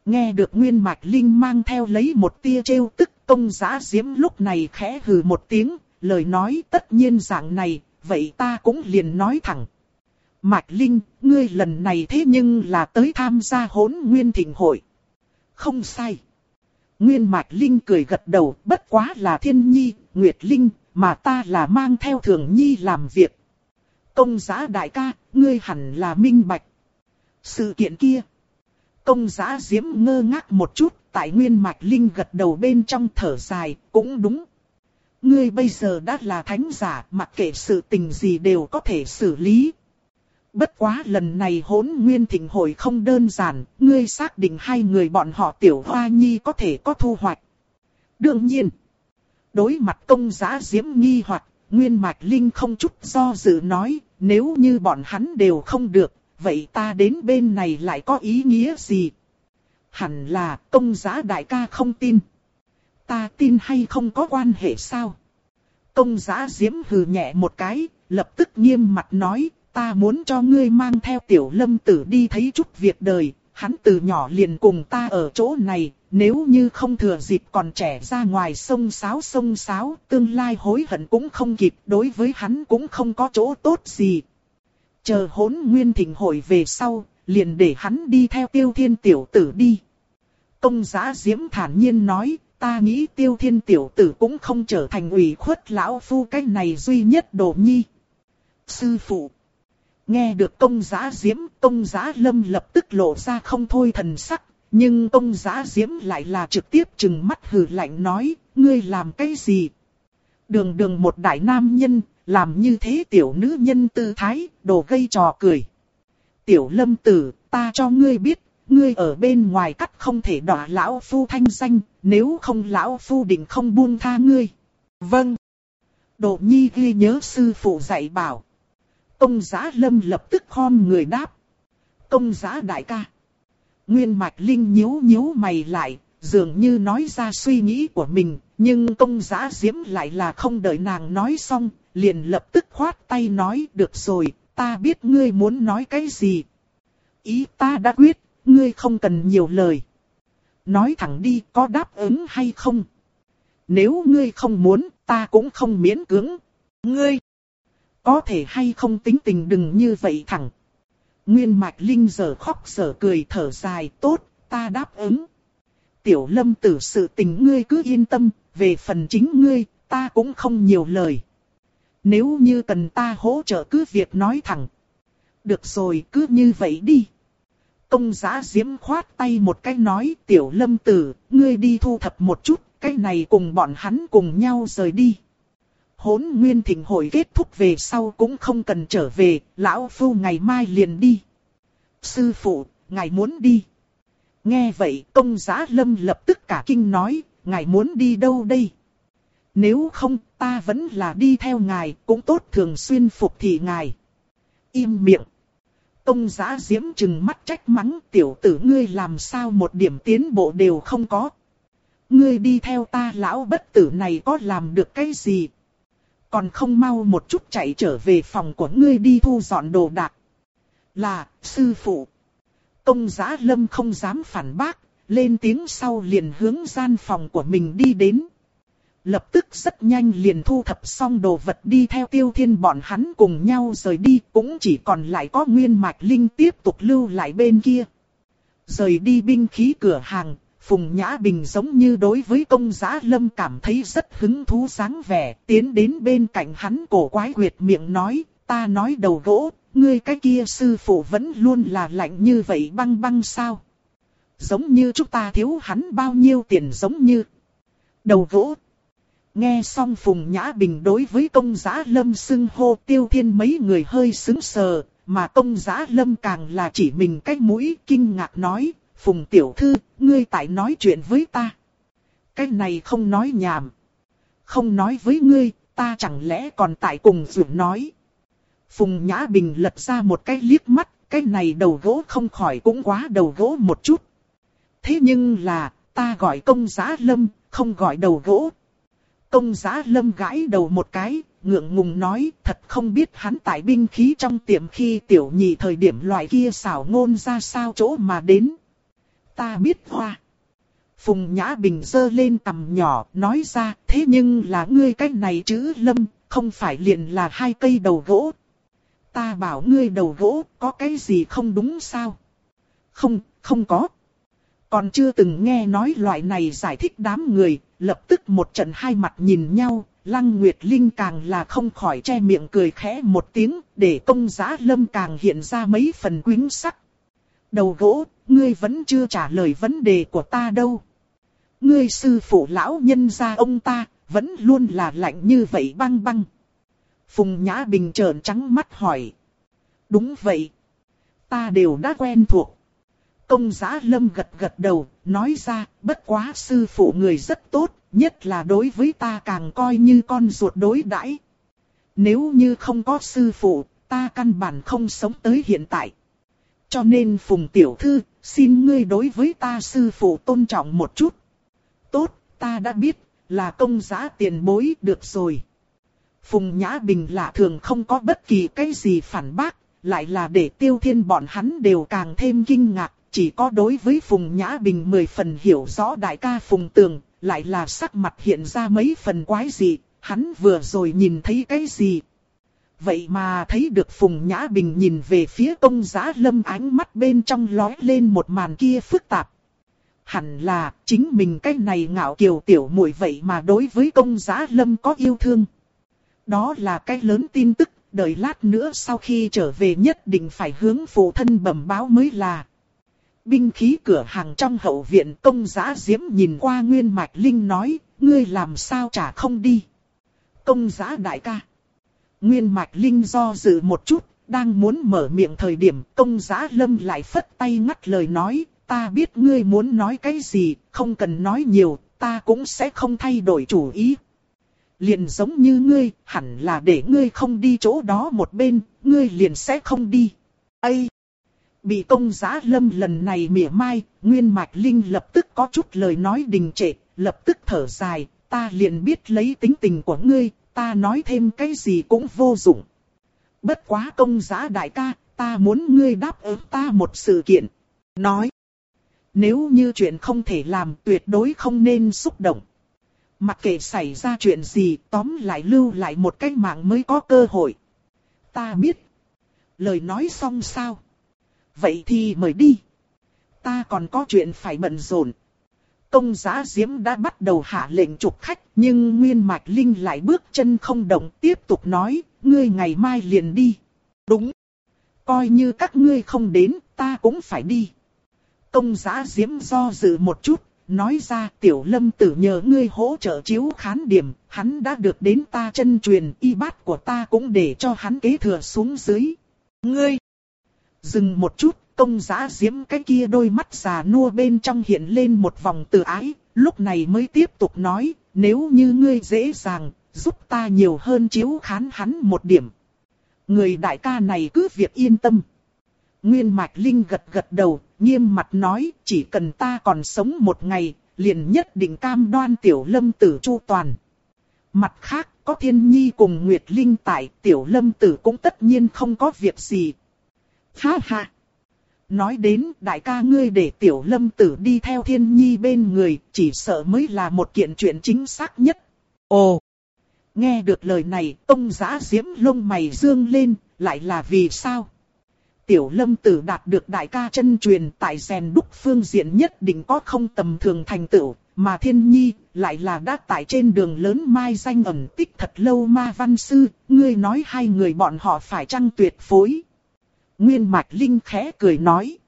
Nghe được Nguyên Mạch Linh mang theo lấy một tia trêu tức, Công Giá Diễm lúc này khẽ hừ một tiếng, lời nói tất nhiên dạng này, vậy ta cũng liền nói thẳng. Mạch Linh, ngươi lần này thế nhưng là tới tham gia Hỗn Nguyên Thịnh hội. Không sai. Nguyên Mạch Linh cười gật đầu, bất quá là Thiên Nhi, Nguyệt Linh, mà ta là mang theo Thường Nhi làm việc. Công Giá đại ca, ngươi hẳn là minh bạch. Sự kiện kia. Công Giá Diễm ngơ ngác một chút, tại Nguyên Mạch Linh gật đầu bên trong thở dài, cũng đúng. Ngươi bây giờ đã là thánh giả, mặc kệ sự tình gì đều có thể xử lý. Bất quá lần này Hỗn Nguyên Thịnh hội không đơn giản, ngươi xác định hai người bọn họ Tiểu Hoa Nhi có thể có thu hoạch. Đương nhiên, đối mặt Công Giá Diễm nghi hoặc, Nguyên Mạch Linh không chút do dự nói, nếu như bọn hắn đều không được, vậy ta đến bên này lại có ý nghĩa gì? Hẳn là Công Giá đại ca không tin. Ta tin hay không có quan hệ sao? Công Giá Diễm hừ nhẹ một cái, lập tức nghiêm mặt nói, ta muốn cho ngươi mang theo Tiểu Lâm Tử đi thấy chút việc đời, hắn từ nhỏ liền cùng ta ở chỗ này, nếu như không thừa dịp còn trẻ ra ngoài sông sáo sông sáo, tương lai hối hận cũng không kịp, đối với hắn cũng không có chỗ tốt gì. Chờ Hỗn Nguyên Thịnh hội về sau, liền để hắn đi theo Tiêu Thiên tiểu tử đi. Công Giá Diễm thản nhiên nói, ta nghĩ Tiêu Thiên tiểu tử cũng không trở thành ủy khuất lão phu cái này duy nhất đồ nhi. Sư phụ. Nghe được Công Giá Diễm, Công Giá Lâm lập tức lộ ra không thôi thần sắc, nhưng Công Giá Diễm lại là trực tiếp trừng mắt hừ lạnh nói, ngươi làm cái gì? Đường đường một đại nam nhân, làm như thế tiểu nữ nhân tư thái, đồ gây trò cười. Tiểu Lâm Tử, ta cho ngươi biết, ngươi ở bên ngoài cắt không thể đọa lão phu thanh danh, nếu không lão phu định không buông tha ngươi. Vâng. Đồ nhi ghi nhớ sư phụ dạy bảo. Công Giá Lâm lập tức khom người đáp. Công Giá đại ca. Nguyên Mạch Linh nhíu nhíu mày lại, dường như nói ra suy nghĩ của mình, nhưng Công Giá Diễm lại là không đợi nàng nói xong, liền lập tức khoát tay nói, được rồi, ta biết ngươi muốn nói cái gì. Ý ta đã quyết, ngươi không cần nhiều lời. Nói thẳng đi, có đáp ứng hay không? Nếu ngươi không muốn, ta cũng không miễn cưỡng. Ngươi, có thể hay không tính tình đừng như vậy thẳng. Nguyên Mạch Linh giờ khóc giờ cười thở dài, tốt, ta đáp ứng. Tiểu Lâm Tử sự tình ngươi cứ yên tâm, về phần chính ngươi, ta cũng không nhiều lời. Nếu như cần ta hỗ trợ cứ việc nói thẳng. Được rồi, cứ như vậy đi. Công Giá Diễm khoát tay một cái nói, Tiểu Lâm Tử, ngươi đi thu thập một chút, cái này cùng bọn hắn cùng nhau rời đi. Hỗn Nguyên Thịnh hội kết thúc về sau cũng không cần trở về, lão phu ngày mai liền đi. Sư phụ, ngài muốn đi. Nghe vậy, Công Giá Lâm lập tức cả kinh nói, ngài muốn đi đâu đây? Nếu không, ta vẫn là đi theo ngài, cũng tốt thường xuyên phục thị ngài. Im miệng. Công Giá Diễm trừng mắt trách mắng, tiểu tử ngươi làm sao một điểm tiến bộ đều không có. Ngươi đi theo ta lão bất tử này có làm được cái gì? Còn không mau một chút chạy trở về phòng của ngươi đi thu dọn đồ đạc. Là, sư phụ. Công Giá Lâm không dám phản bác, lên tiếng sau liền hướng gian phòng của mình đi đến. Lập tức rất nhanh liền thu thập xong đồ vật đi theo Tiêu Thiên bọn hắn cùng nhau rời đi, cũng chỉ còn lại có Nguyên Mạch Linh tiếp tục lưu lại bên kia. Rời đi binh khí cửa hàng, Phùng Nhã Bình giống như đối với Công Giá Lâm cảm thấy rất hứng thú dáng vẻ, tiến đến bên cạnh hắn cổ quái quyệt miệng nói, ta nói đầu gỗ, ngươi cái kia sư phụ vẫn luôn là lạnh như vậy băng băng sao? Giống như chúng ta thiếu hắn bao nhiêu tiền giống như đầu gỗ. Nghe xong Phùng Nhã Bình đối với Công Giá Lâm xưng hô, Tiêu Thiên mấy người hơi sững sờ, mà Công Giá Lâm càng là chỉ mình cái mũi kinh ngạc nói, Phùng tiểu thư, ngươi tại nói chuyện với ta. Cái này không nói nhảm. Không nói với ngươi, ta chẳng lẽ còn tại cùng Dũng nói. Phùng Nhã Bình lật ra một cái liếc mắt, cái này đầu gỗ không khỏi cũng quá đầu gỗ một chút. Thế nhưng là, ta gọi Công Giá Lâm, không gọi đầu gỗ. Công Giá Lâm gãi đầu một cái, ngượng ngùng nói, thật không biết hắn tại binh khí trong tiệm khi tiểu nhị thời điểm loại kia xảo ngôn ra sao chỗ mà đến. Ta biết hoa. Phùng Nhã Bình giơ lên cằm nhỏ, nói ra, thế nhưng là ngươi cách này chữ Lâm, không phải liền là hai cây đầu gỗ. Ta bảo ngươi đầu gỗ, có cái gì không đúng sao? Không, không có. Còn chưa từng nghe nói loại này giải thích đám người, lập tức một trận hai mặt nhìn nhau, Lăng Nguyệt Linh càng là không khỏi che miệng cười khẽ một tiếng, để Công Giá Lâm càng hiện ra mấy phần quyến sắc. Đầu gỗ, ngươi vẫn chưa trả lời vấn đề của ta đâu. Ngươi sư phụ lão nhân gia ông ta, vẫn luôn là lạnh như vậy băng băng. Phùng Nhã Bình trợn trắng mắt hỏi. Đúng vậy. Ta đều đã quen thuộc. Công Giá Lâm gật gật đầu, nói ra, bất quá sư phụ người rất tốt, nhất là đối với ta càng coi như con ruột đối đãi. Nếu như không có sư phụ, ta căn bản không sống tới hiện tại. Cho nên Phùng tiểu thư, xin ngươi đối với ta sư phụ tôn trọng một chút. Tốt, ta đã biết, là Công Giá tiền bối được rồi. Phùng Nhã Bình lạ thường không có bất kỳ cái gì phản bác, lại là để Tiêu Thiên bọn hắn đều càng thêm kinh ngạc. Chỉ có đối với Phùng Nhã Bình mười phần hiểu rõ đại ca Phùng Tường, lại là sắc mặt hiện ra mấy phần quái dị, hắn vừa rồi nhìn thấy cái gì. Vậy mà thấy được Phùng Nhã Bình nhìn về phía Công Giá Lâm, ánh mắt bên trong lóe lên một màn kia phức tạp. Hẳn là chính mình cái này ngạo kiều tiểu muội vậy mà đối với Công Giá Lâm có yêu thương. Đó là cái lớn tin tức, đợi lát nữa sau khi trở về nhất định phải hướng phụ thân bẩm báo mới là. Binh khí cửa hàng trong hậu viện, Công Giá Diễm nhìn qua Nguyên Mạch Linh nói, ngươi làm sao chả không đi. Công Giá đại ca. Nguyên Mạch Linh do dự một chút, đang muốn mở miệng thời điểm, Công Giá Lâm lại phất tay ngắt lời nói, ta biết ngươi muốn nói cái gì, không cần nói nhiều, ta cũng sẽ không thay đổi chủ ý. Liền giống như ngươi, hẳn là để ngươi không đi chỗ đó một bên, ngươi liền sẽ không đi. Ây! Bị Công Giá Lâm lần này mỉa mai, Nguyên Mạch Linh lập tức có chút lời nói đình trệ, lập tức thở dài, ta liền biết lấy tính tình của ngươi, ta nói thêm cái gì cũng vô dụng. Bất quá Công Giá đại ca, ta muốn ngươi đáp ứng ta một sự kiện. Nói, nếu như chuyện không thể làm tuyệt đối không nên xúc động. Mặc kệ xảy ra chuyện gì, tóm lại lưu lại một cái mạng mới có cơ hội. Ta biết. Lời nói xong sao? Vậy thì mời đi. Ta còn có chuyện phải bận rộn. Công Giá Diễm đã bắt đầu hạ lệnh chụp khách, nhưng Nguyên Mạch Linh lại bước chân không động, tiếp tục nói, ngươi ngày mai liền đi. Đúng. Coi như các ngươi không đến, ta cũng phải đi. Công Giá Diễm do dự một chút, nói ra Tiểu Lâm tử nhờ ngươi hỗ trợ chiếu khán điểm, hắn đã được đến ta chân truyền, y bát của ta cũng để cho hắn kế thừa xuống dưới. Ngươi! Dừng một chút, Công Giá Diễm cái kia đôi mắt già nua bên trong hiện lên một vòng từ ái, lúc này mới tiếp tục nói, nếu như ngươi dễ dàng, giúp ta nhiều hơn chiếu khán hắn một điểm. Người đại ca này cứ việc yên tâm. Nguyên Mạch Linh gật gật đầu, nghiêm mặt nói, chỉ cần ta còn sống một ngày, liền nhất định cam đoan Tiểu Lâm tử chu toàn. Mặt khác, có Thiên Nhi cùng Nguyệt Linh tại, Tiểu Lâm tử cũng tất nhiên không có việc gì. Ha ha! Nói đến đại ca ngươi để Tiểu Lâm tử đi theo Thiên Nhi bên người, chỉ sợ mới là một kiện chuyện chính xác nhất. Ồ! Nghe được lời này, Công Giá Diễm lông mày dương lên, lại là vì sao? Tiểu Lâm tử đạt được đại ca chân truyền, tại rèn đúc phương diện nhất định có không tầm thường thành tựu, mà Thiên Nhi lại là đã tại trên đường lớn mai danh ẩn tích thật lâu ma văn sư, ngươi nói hai người bọn họ phải chăng tuyệt phối? Nguyên Mạch Linh khẽ cười nói.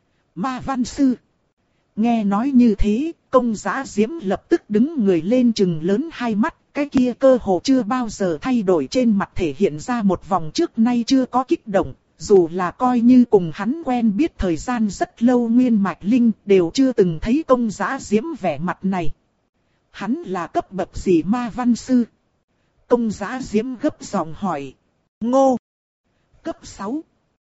Ma văn sư. Nghe nói như thế, Công Giá Diễm lập tức đứng người lên trừng lớn hai mắt, cái kia cơ hồ chưa bao giờ thay đổi trên mặt thể hiện ra một vòng trước nay chưa có kích động. Dù là coi như cùng hắn quen biết thời gian rất lâu Nguyên Mạch Linh đều chưa từng thấy Công Giá Diễm vẻ mặt này. Hắn là cấp bậc gì ma văn sư? Công Giá Diễm gấp giọng hỏi. Ngô! Cấp sáu.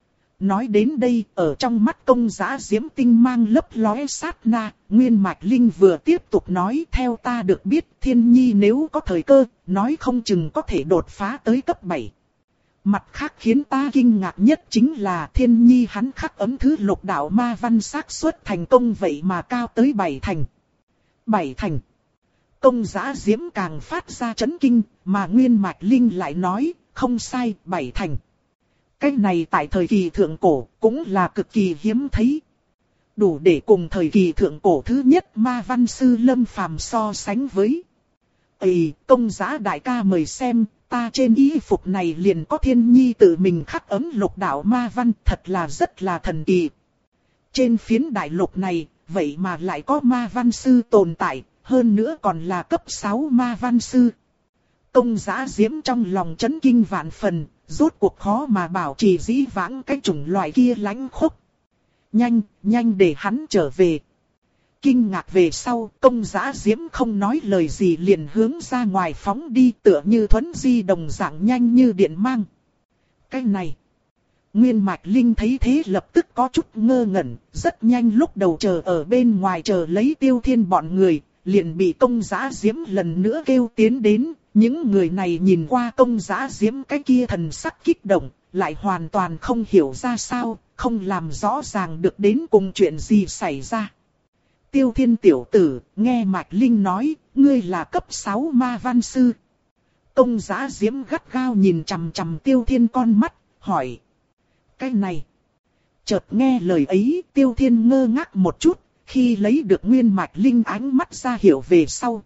Nói đến đây, ở trong mắt Công Giá Diễm tinh mang lấp lóe sát na, Nguyên Mạch Linh vừa tiếp tục nói theo ta được biết Thiên Nhi nếu có thời cơ, nói không chừng có thể đột phá tới cấp bảy. Mặt khác khiến ta kinh ngạc nhất chính là Thiên Nhi hắn khắc ấm thứ lục đạo ma văn xác suất thành công vậy mà cao tới bảy thành. Bảy thành. Công Giá Diễm càng phát ra chấn kinh, mà Nguyên Mạch Linh lại nói, không sai, bảy thành. Cái này tại thời kỳ thượng cổ cũng là cực kỳ hiếm thấy. Đủ để cùng thời kỳ thượng cổ thứ nhất ma văn sư Lâm Phàm so sánh với. Ê, Công Giá đại ca mời xem, ta trên y phục này liền có Thiên Nhi tự mình khắc ấm lục đạo ma văn, thật là rất là thần kỳ. Trên phiến đại lục này, vậy mà lại có ma văn sư tồn tại, hơn nữa còn là cấp sáu ma văn sư. Công Giá Diễm trong lòng chấn kinh vạn phần, rốt cuộc khó mà bảo trì dĩ vãng cái chủng loại kia lãnh khốc. Nhanh, nhanh để hắn trở về. Kinh ngạc về sau, Công Giá Diễm không nói lời gì liền hướng ra ngoài phóng đi, tựa như thuấn di đồng dạng nhanh như điện mang. Cái này, Nguyên Mạch Linh thấy thế lập tức có chút ngơ ngẩn, rất nhanh lúc đầu chờ ở bên ngoài chờ lấy Tiêu Thiên bọn người, liền bị Công Giá Diễm lần nữa kêu tiến đến. Những người này nhìn qua Công Giá Diễm cái kia thần sắc kích động, lại hoàn toàn không hiểu ra sao, không làm rõ ràng được đến cùng chuyện gì xảy ra. Tiêu Thiên tiểu tử, nghe Mạch Linh nói, ngươi là cấp sáu ma văn sư. Công Giá Diễm gắt gao nhìn chằm chằm Tiêu Thiên con mắt, hỏi. Cái này. Chợt nghe lời ấy, Tiêu Thiên ngơ ngác một chút, khi lấy được Nguyên Mạch Linh ánh mắt ra hiểu về sau.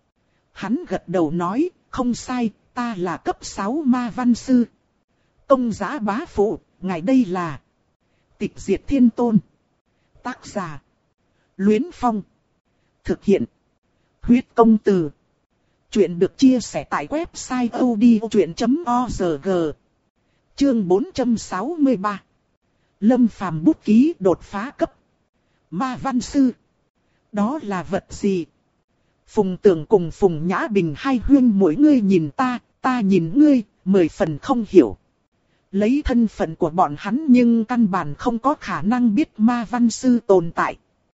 Hắn gật đầu nói, không sai, ta là cấp sáu ma văn sư. Công Giá bá phụ, ngài đây là Tịch Diệt Thiên Tôn. Tác giả Luyến Phong. Thực hiện Huyết Công Từ. Chuyện được chia sẻ tại website odchuyện chấm org. Chương bốn trăm sáu mươi ba. Lâm Phàm bút ký đột phá cấp ma văn sư. Đó là vật gì? Phùng Tưởng cùng Phùng Nhã Bình hai huyên mỗi người nhìn ta, ta nhìn ngươi, mười phần không hiểu. Lấy thân phận của bọn hắn nhưng căn bản không có khả năng biết ma văn sư tồn tại.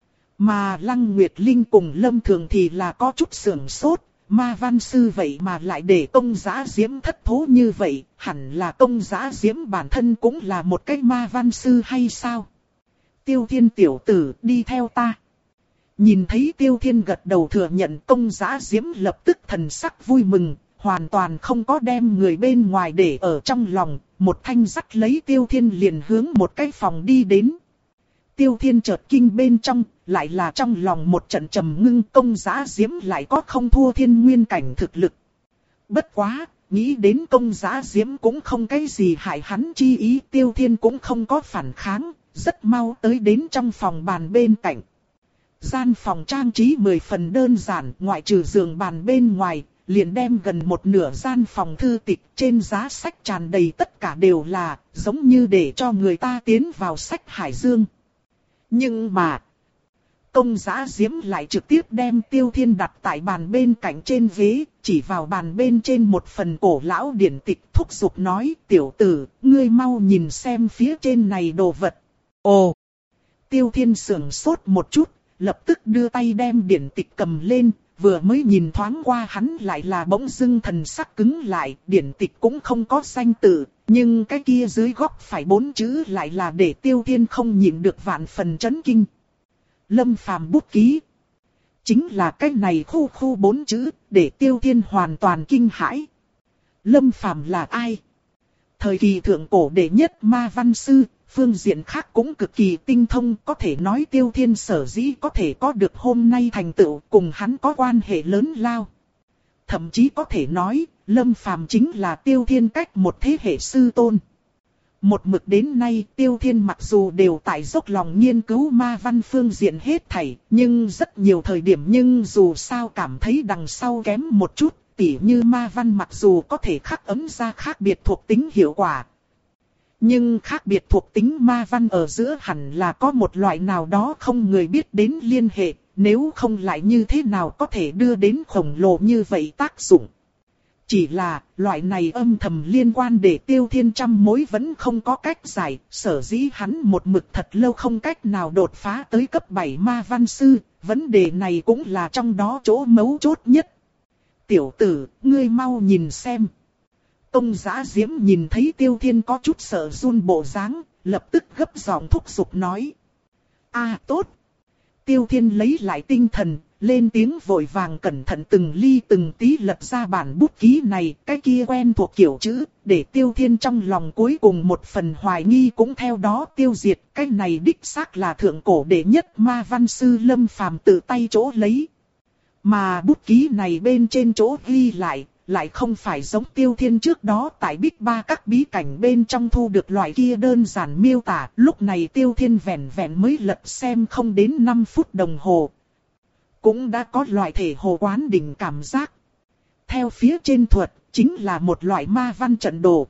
Mà Lăng Nguyệt Linh cùng Lâm Thường thì là có chút sưởng sốt, ma văn sư vậy mà lại để Công Giá Diễm thất thố như vậy, hẳn là Công Giá Diễm bản thân cũng là một cái ma văn sư hay sao? Tiêu Thiên tiểu tử, đi theo ta. Nhìn thấy Tiêu Thiên gật đầu thừa nhận, Công Giá Diễm lập tức thần sắc vui mừng, hoàn toàn không có đem người bên ngoài để ở trong lòng, một thanh dắt lấy Tiêu Thiên liền hướng một cái phòng đi đến. Tiêu Thiên chợt kinh bên trong, lại là trong lòng một trận trầm ngưng, Công Giá Diễm lại có không thua thiên nguyên cảnh thực lực. Bất quá, nghĩ đến Công Giá Diễm cũng không cái gì hại hắn chi ý, Tiêu Thiên cũng không có phản kháng, rất mau tới đến trong phòng bàn bên cạnh. Gian phòng trang trí mười phần đơn giản, ngoại trừ giường bàn bên ngoài, liền đem gần một nửa gian phòng thư tịch, trên giá sách tràn đầy tất cả đều là, giống như để cho người ta tiến vào sách hải dương. Nhưng mà, Công Giá Diễm lại trực tiếp đem Tiêu Thiên đặt tại bàn bên cạnh trên ghế, chỉ vào bàn bên trên một phần cổ lão điển tịch, thúc giục nói, tiểu tử, ngươi mau nhìn xem phía trên này đồ vật. Ồ! Tiêu Thiên sững sốt một chút, lập tức đưa tay đem điển tịch cầm lên, vừa mới nhìn thoáng qua hắn lại là bỗng dưng thần sắc cứng lại, điển tịch cũng không có danh tự, nhưng cái kia dưới góc phải bốn chữ lại là để Tiêu Thiên không nhịn được vạn phần chấn kinh. Lâm Phàm bút ký. Chính là cái này khu khu bốn chữ, để Tiêu Thiên hoàn toàn kinh hãi. Lâm Phàm là ai? Thời kỳ thượng cổ đệ nhất ma văn sư, phương diện khác cũng cực kỳ tinh thông, có thể nói Tiêu Thiên sở dĩ có thể có được hôm nay thành tựu cùng hắn có quan hệ lớn lao. Thậm chí có thể nói, Lâm Phàm chính là Tiêu Thiên cách một thế hệ sư tôn. Một mực đến nay Tiêu Thiên mặc dù đều tại dốc lòng nghiên cứu ma văn phương diện hết thảy, nhưng rất nhiều thời điểm nhưng dù sao cảm thấy đằng sau kém một chút, tỉ như ma văn mặc dù có thể khắc ấm ra khác biệt thuộc tính hiệu quả. Nhưng khác biệt thuộc tính ma văn ở giữa hẳn là có một loại nào đó không người biết đến liên hệ, nếu không lại như thế nào có thể đưa đến khổng lồ như vậy tác dụng. Chỉ là, loại này âm thầm liên quan để Tiêu Thiên trăm mối vẫn không có cách giải, sở dĩ hắn một mực thật lâu không cách nào đột phá tới cấp bảy ma văn sư, vấn đề này cũng là trong đó chỗ mấu chốt nhất. Tiểu tử, ngươi mau nhìn xem. Công Dã Diễm nhìn thấy Tiêu Thiên có chút sợ run bộ dáng, lập tức gấp giọng thúc giục nói. A tốt. Tiêu Thiên lấy lại tinh thần, lên tiếng vội vàng cẩn thận từng ly từng tí lật ra bản bút ký này, cái kia quen thuộc kiểu chữ, để Tiêu Thiên trong lòng cuối cùng một phần hoài nghi cũng theo đó tiêu diệt, cái này đích xác là thượng cổ đệ nhất ma văn sư Lâm Phàm tự tay chỗ lấy. Mà bút ký này bên trên chỗ ghi lại, lại không phải giống Tiêu Thiên trước đó tại Bích Ba các bí cảnh bên trong thu được loại kia đơn giản miêu tả, lúc này Tiêu Thiên vẹn vẹn mới lật xem không đến năm phút đồng hồ. Cũng đã có loại thể hồ quán đỉnh cảm giác. Theo phía trên thuật, chính là một loại ma văn trận đồ.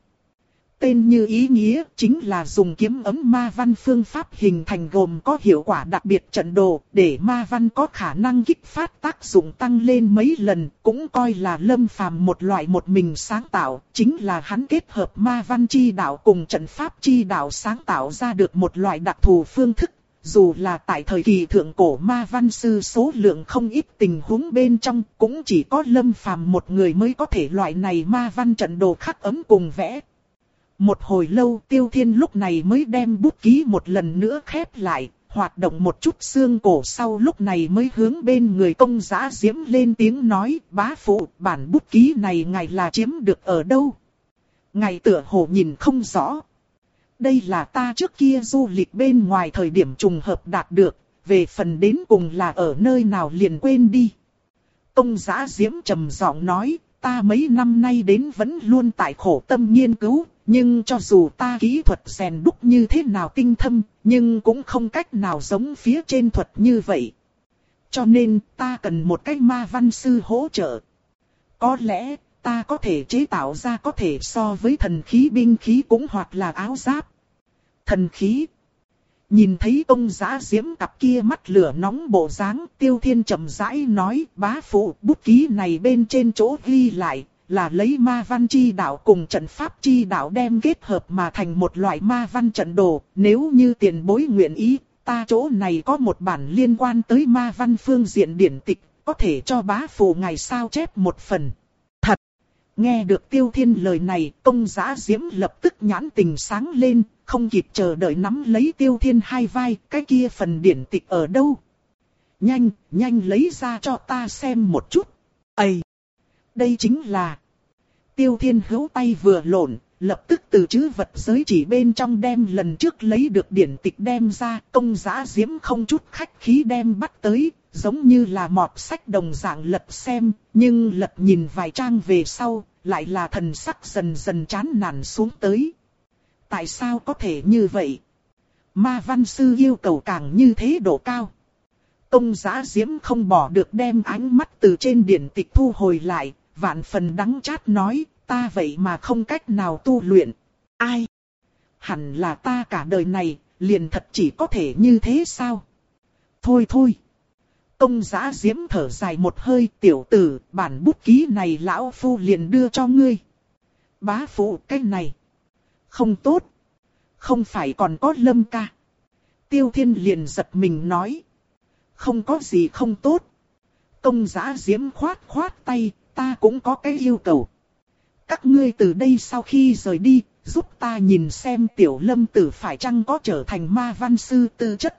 Tên như ý nghĩa, chính là dùng kiếm ấm ma văn phương pháp hình thành gồm có hiệu quả đặc biệt trận đồ, để ma văn có khả năng kích phát tác dụng tăng lên mấy lần, cũng coi là Lâm Phàm một loại một mình sáng tạo, chính là hắn kết hợp ma văn chi đạo cùng trận pháp chi đạo sáng tạo ra được một loại đặc thù phương thức. Dù là tại thời kỳ thượng cổ ma văn sư số lượng không ít tình huống bên trong, cũng chỉ có Lâm Phàm một người mới có thể loại này ma văn trận đồ khắc ấm cùng vẽ. Một hồi lâu Tiêu Thiên lúc này mới đem bút ký một lần nữa khép lại, hoạt động một chút xương cổ sau lúc này mới hướng bên người Công Dã Diễm lên tiếng nói, bá phụ, bản bút ký này ngài là chiếm được ở đâu? Ngài tựa hồ nhìn không rõ. Đây là ta trước kia du lịch bên ngoài thời điểm trùng hợp đạt được, về phần đến cùng là ở nơi nào liền quên đi. Công Dã Diễm trầm giọng nói, ta mấy năm nay đến vẫn luôn tại khổ tâm nghiên cứu, nhưng cho dù ta kỹ thuật rèn đúc như thế nào tinh thâm, nhưng cũng không cách nào giống phía trên thuật như vậy. Cho nên ta cần một cái ma văn sư hỗ trợ. Có lẽ ta có thể chế tạo ra có thể so với thần khí binh khí cũng hoặc là áo giáp. Thần khí. Nhìn thấy Công Dã Diễm cặp kia mắt lửa nóng bộ dáng, Tiêu Thiên chậm rãi nói, bá phụ, bút ký này bên trên chỗ ghi lại, là lấy ma văn chi đạo cùng trận pháp chi đạo đem kết hợp mà thành một loại ma văn trận đồ, nếu như tiền bối nguyện ý, ta chỗ này có một bản liên quan tới ma văn phương diện điển tịch, có thể cho bá phụ ngài sao chép một phần. Thật! Nghe được Tiêu Thiên lời này, Công Dã Diễm lập tức nhãn tình sáng lên, không kịp chờ đợi nắm lấy Tiêu Thiên hai vai, cái kia phần điển tịch ở đâu? Nhanh, nhanh lấy ra cho ta xem một chút. Ây! Đây chính là... Tiêu Thiên hữu tay vừa lộn, lập tức từ chữ vật giới chỉ bên trong đem lần trước lấy được điển tịch đem ra, Công Dã Diễm không chút khách khí đem bắt tới, giống như là mọt sách đồng dạng lật xem, nhưng lật nhìn vài trang về sau, lại là thần sắc dần dần chán nản xuống tới. Tại sao có thể như vậy? Ma văn sư yêu cầu càng như thế độ cao. Công Dã Diễm không bỏ được đem ánh mắt từ trên điển tịch thu hồi lại, vạn phần đắng chát nói, ta vậy mà không cách nào tu luyện. Ai? Hẳn là ta cả đời này, liền thật chỉ có thể như thế sao? Thôi thôi. Công Dã Diễm thở dài một hơi, tiểu tử, bản bút ký này lão phu liền đưa cho ngươi. Bá phụ, cái này không tốt. Không phải còn có Lâm ca. Tiêu Thiên liền giật mình nói. Không có gì không tốt. Công Dã Diễm khoát khoát tay, ta cũng có cái yêu cầu. Các ngươi từ đây sau khi rời đi, giúp ta nhìn xem tiểu Lâm tử phải chăng có trở thành ma văn sư tư chất.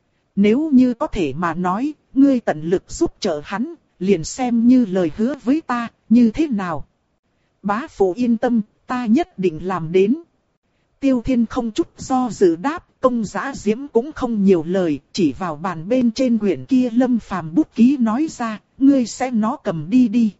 Nếu như có thể mà nói, ngươi tận lực giúp trợ hắn, liền xem như lời hứa với ta, như thế nào? Bá phụ yên tâm, ta nhất định làm đến. Tiêu Thiên không chút do dự đáp, Công Dã Diễm cũng không nhiều lời, chỉ vào bàn bên trên quyển kia Lâm Phàm bút ký nói ra, ngươi xem nó cầm đi đi.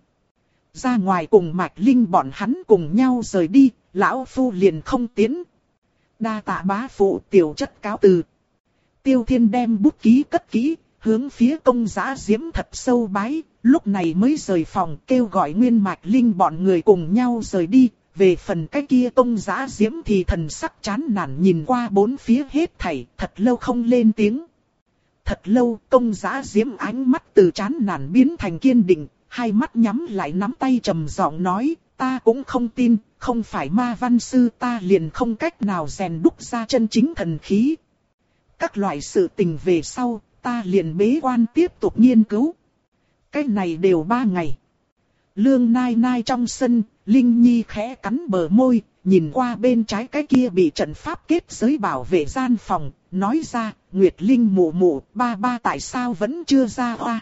Ra ngoài cùng Mạch Linh bọn hắn cùng nhau rời đi, lão phu liền không tiến. Đa tạ bá phụ, tiểu chất cáo từ. Tiêu Thiên đem bút ký cất kỹ, hướng phía Công Dã Diễm thật sâu bái, lúc này mới rời phòng kêu gọi Nguyên Mạch Linh bọn người cùng nhau rời đi. Về phần cái kia Công Dã Diễm thì thần sắc chán nản nhìn qua bốn phía hết thảy, thật lâu không lên tiếng. Thật lâu, Công Dã Diễm ánh mắt từ chán nản biến thành kiên định, hai mắt nhắm lại nắm tay trầm giọng nói, ta cũng không tin, không phải ma văn sư ta liền không cách nào rèn đúc ra chân chính thần khí. Các loại sự tình về sau, ta liền bế quan tiếp tục nghiên cứu. Cái này đều ba ngày. Lương Nai Nai trong sân, Linh Nhi khẽ cắn bờ môi, nhìn qua bên trái cái kia bị trận pháp kết giới bảo vệ gian phòng, nói ra, Nguyệt Linh mụ mụ, ba ba tại sao vẫn chưa ra hoa?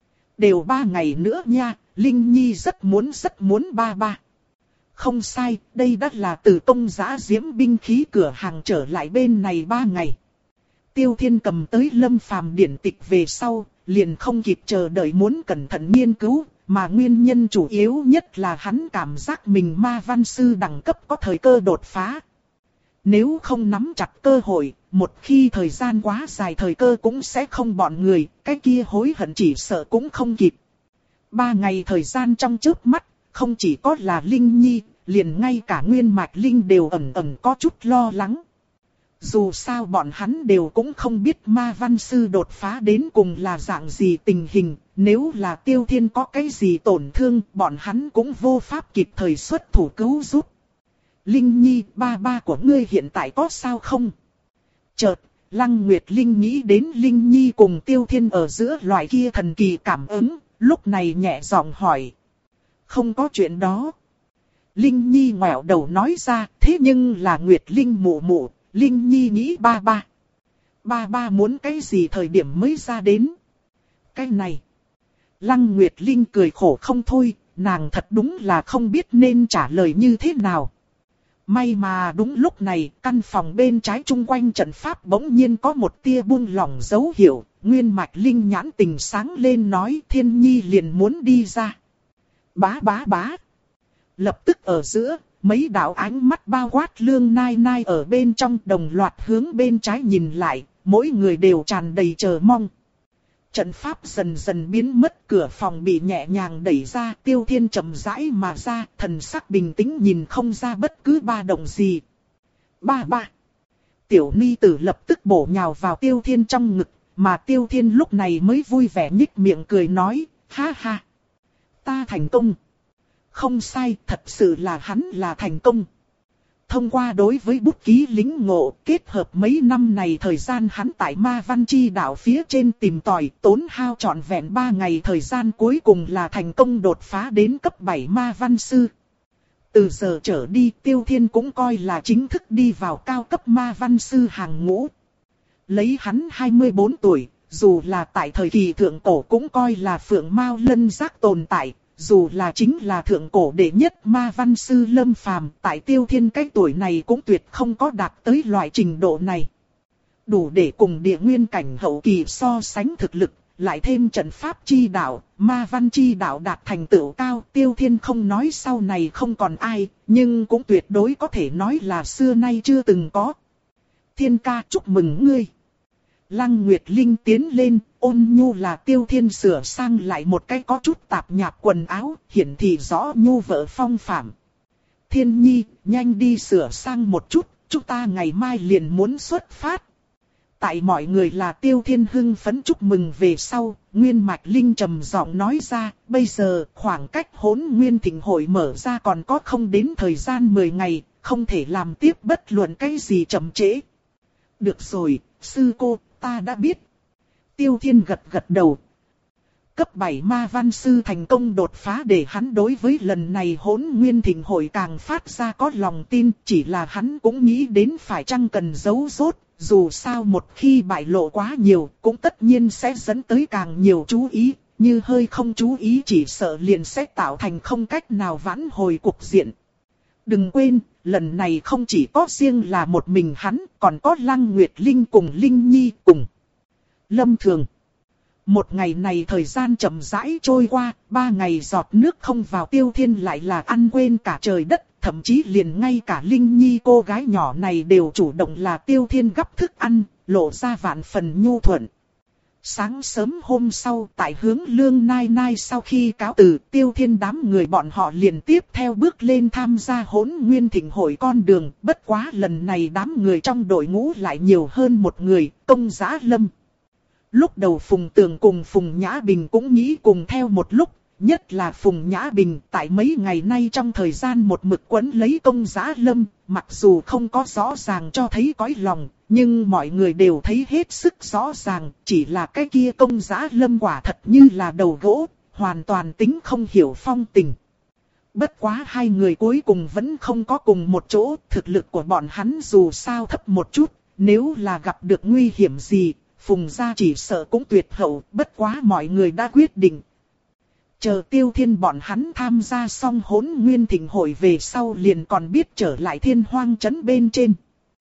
Đều ba ngày nữa nha, Linh Nhi rất muốn rất muốn ba ba. Không sai, đây đã là từ công giã diễm binh khí cửa hàng trở lại bên này ba ngày. Tiêu Thiên cầm tới Lâm Phàm điển tịch về sau, liền không kịp chờ đợi muốn cẩn thận nghiên cứu, mà nguyên nhân chủ yếu nhất là hắn cảm giác mình ma văn sư đẳng cấp có thời cơ đột phá. Nếu không nắm chặt cơ hội, một khi thời gian quá dài thời cơ cũng sẽ không bọn người, cái kia hối hận chỉ sợ cũng không kịp. Ba ngày thời gian trong chớp mắt, không chỉ có là Linh Nhi, liền ngay cả Nguyên Mạch Linh đều ẩn ẩn có chút lo lắng. Dù sao bọn hắn đều cũng không biết ma văn sư đột phá đến cùng là dạng gì tình hình, nếu là Tiêu Thiên có cái gì tổn thương, bọn hắn cũng vô pháp kịp thời xuất thủ cứu giúp. Linh Nhi, ba ba của ngươi hiện tại có sao không? Chợt, Lăng Nguyệt Linh nghĩ đến Linh Nhi cùng Tiêu Thiên ở giữa loại kia thần kỳ cảm ứng, lúc này nhẹ giọng hỏi. Không có chuyện đó. Linh Nhi ngoẹo đầu nói ra, thế nhưng là Nguyệt Linh mụ mụ, Linh Nhi nghĩ ba ba. Ba ba muốn cái gì thời điểm mới ra đến? Cái này. Lăng Nguyệt Linh cười khổ không thôi, nàng thật đúng là không biết nên trả lời như thế nào. May mà đúng lúc này, căn phòng bên trái chung quanh trận pháp bỗng nhiên có một tia buông lỏng dấu hiệu, Nguyên Mạch Linh nhãn tình sáng lên nói Thiên Nhi liền muốn đi ra. Bá bá bá. Lập tức ở giữa, mấy đạo ánh mắt bao quát Lương Nai Nai ở bên trong đồng loạt hướng bên trái nhìn lại, mỗi người đều tràn đầy chờ mong. Trận pháp dần dần biến mất, cửa phòng bị nhẹ nhàng đẩy ra, Tiêu Thiên chậm rãi mà ra, thần sắc bình tĩnh nhìn không ra bất cứ ba động gì. Ba ba. Tiểu Ni Tử lập tức bổ nhào vào Tiêu Thiên trong ngực, mà Tiêu Thiên lúc này mới vui vẻ nhích miệng cười nói, ha ha. Ta thành công. Không sai, thật sự là hắn là thành công. Thông qua đối với bút ký lính ngộ, kết hợp mấy năm này thời gian hắn tại ma văn chi đảo phía trên tìm tòi, tốn hao trọn vẹn ba ngày thời gian cuối cùng là thành công đột phá đến cấp bảy ma văn sư. Từ giờ trở đi Tiêu Thiên cũng coi là chính thức đi vào cao cấp ma văn sư hàng ngũ. Lấy hắn hai mươi bốn tuổi, dù là tại thời kỳ thượng cổ cũng coi là phượng mao lân giác tồn tại. Dù là chính là thượng cổ đệ nhất ma văn sư Lâm Phàm, tại Tiêu Thiên cái tuổi này cũng tuyệt không có đạt tới loại trình độ này. Đủ để cùng địa nguyên cảnh hậu kỳ so sánh thực lực, lại thêm trận pháp chi đạo, ma văn chi đạo đạt thành tựu cao. Tiêu Thiên không nói sau này không còn ai, nhưng cũng tuyệt đối có thể nói là xưa nay chưa từng có. Thiên ca chúc mừng ngươi. Lăng Nguyệt Linh tiến lên, ôn nhu là Tiêu Thiên sửa sang lại một cái có chút tạp nhạp quần áo, hiển thị rõ nhu vợ phong phạm. Thiên Nhi, nhanh đi sửa sang một chút, chúng ta ngày mai liền muốn xuất phát. Tại mọi người là Tiêu Thiên hưng phấn chúc mừng về sau, Nguyên Mạch Linh trầm giọng nói ra, bây giờ khoảng cách Hỗn Nguyên Thịnh Hội mở ra còn có không đến thời gian mười ngày, không thể làm tiếp bất luận cái gì chậm trễ. Được rồi, sư cô, ta đã biết. Tiêu Thiên gật gật đầu. Cấp bảy ma văn sư thành công đột phá để hắn đối với lần này Hỗn Nguyên Thịnh Hội càng phát ra có lòng tin, chỉ là hắn cũng nghĩ đến phải chăng cần giấu rốt, dù sao một khi bại lộ quá nhiều cũng tất nhiên sẽ dẫn tới càng nhiều chú ý, như hơi không chú ý chỉ sợ liền sẽ tạo thành không cách nào vãn hồi cục diện. Đừng quên, lần này không chỉ có riêng là một mình hắn, còn có Lăng Nguyệt Linh cùng Linh Nhi cùng Lâm Thường. Một ngày này thời gian chậm rãi trôi qua, ba ngày giọt nước không vào Tiêu Thiên lại là ăn quên cả trời đất, thậm chí liền ngay cả Linh Nhi cô gái nhỏ này đều chủ động là Tiêu Thiên gắp thức ăn, lộ ra vạn phần nhu thuận. Sáng sớm hôm sau tại hướng Lương Nai Nai sau khi cáo từ, Tiêu Thiên đám người bọn họ liền tiếp theo bước lên tham gia Hỗn Nguyên Thịnh Hội con đường, bất quá lần này đám người trong đội ngũ lại nhiều hơn một người, Công Giã Lâm. Lúc đầu Phùng Tường cùng Phùng Nhã Bình cũng nghĩ cùng theo một lúc, nhất là Phùng Nhã Bình tại mấy ngày nay trong thời gian một mực quấn lấy Công Giã Lâm, mặc dù không có rõ ràng cho thấy cõi lòng, nhưng mọi người đều thấy hết sức rõ ràng, chỉ là cái kia Công Giã Lâm quả thật như là đầu gỗ, hoàn toàn tính không hiểu phong tình. Bất quá hai người cuối cùng vẫn không có cùng một chỗ, thực lực của bọn hắn dù sao thấp một chút, nếu là gặp được nguy hiểm gì, Phùng gia chỉ sợ cũng tuyệt hậu, bất quá mọi người đã quyết định. Chờ Tiêu Thiên bọn hắn tham gia xong Hỗn Nguyên Thịnh hội về sau liền còn biết trở lại Thiên Hoang Trấn bên trên.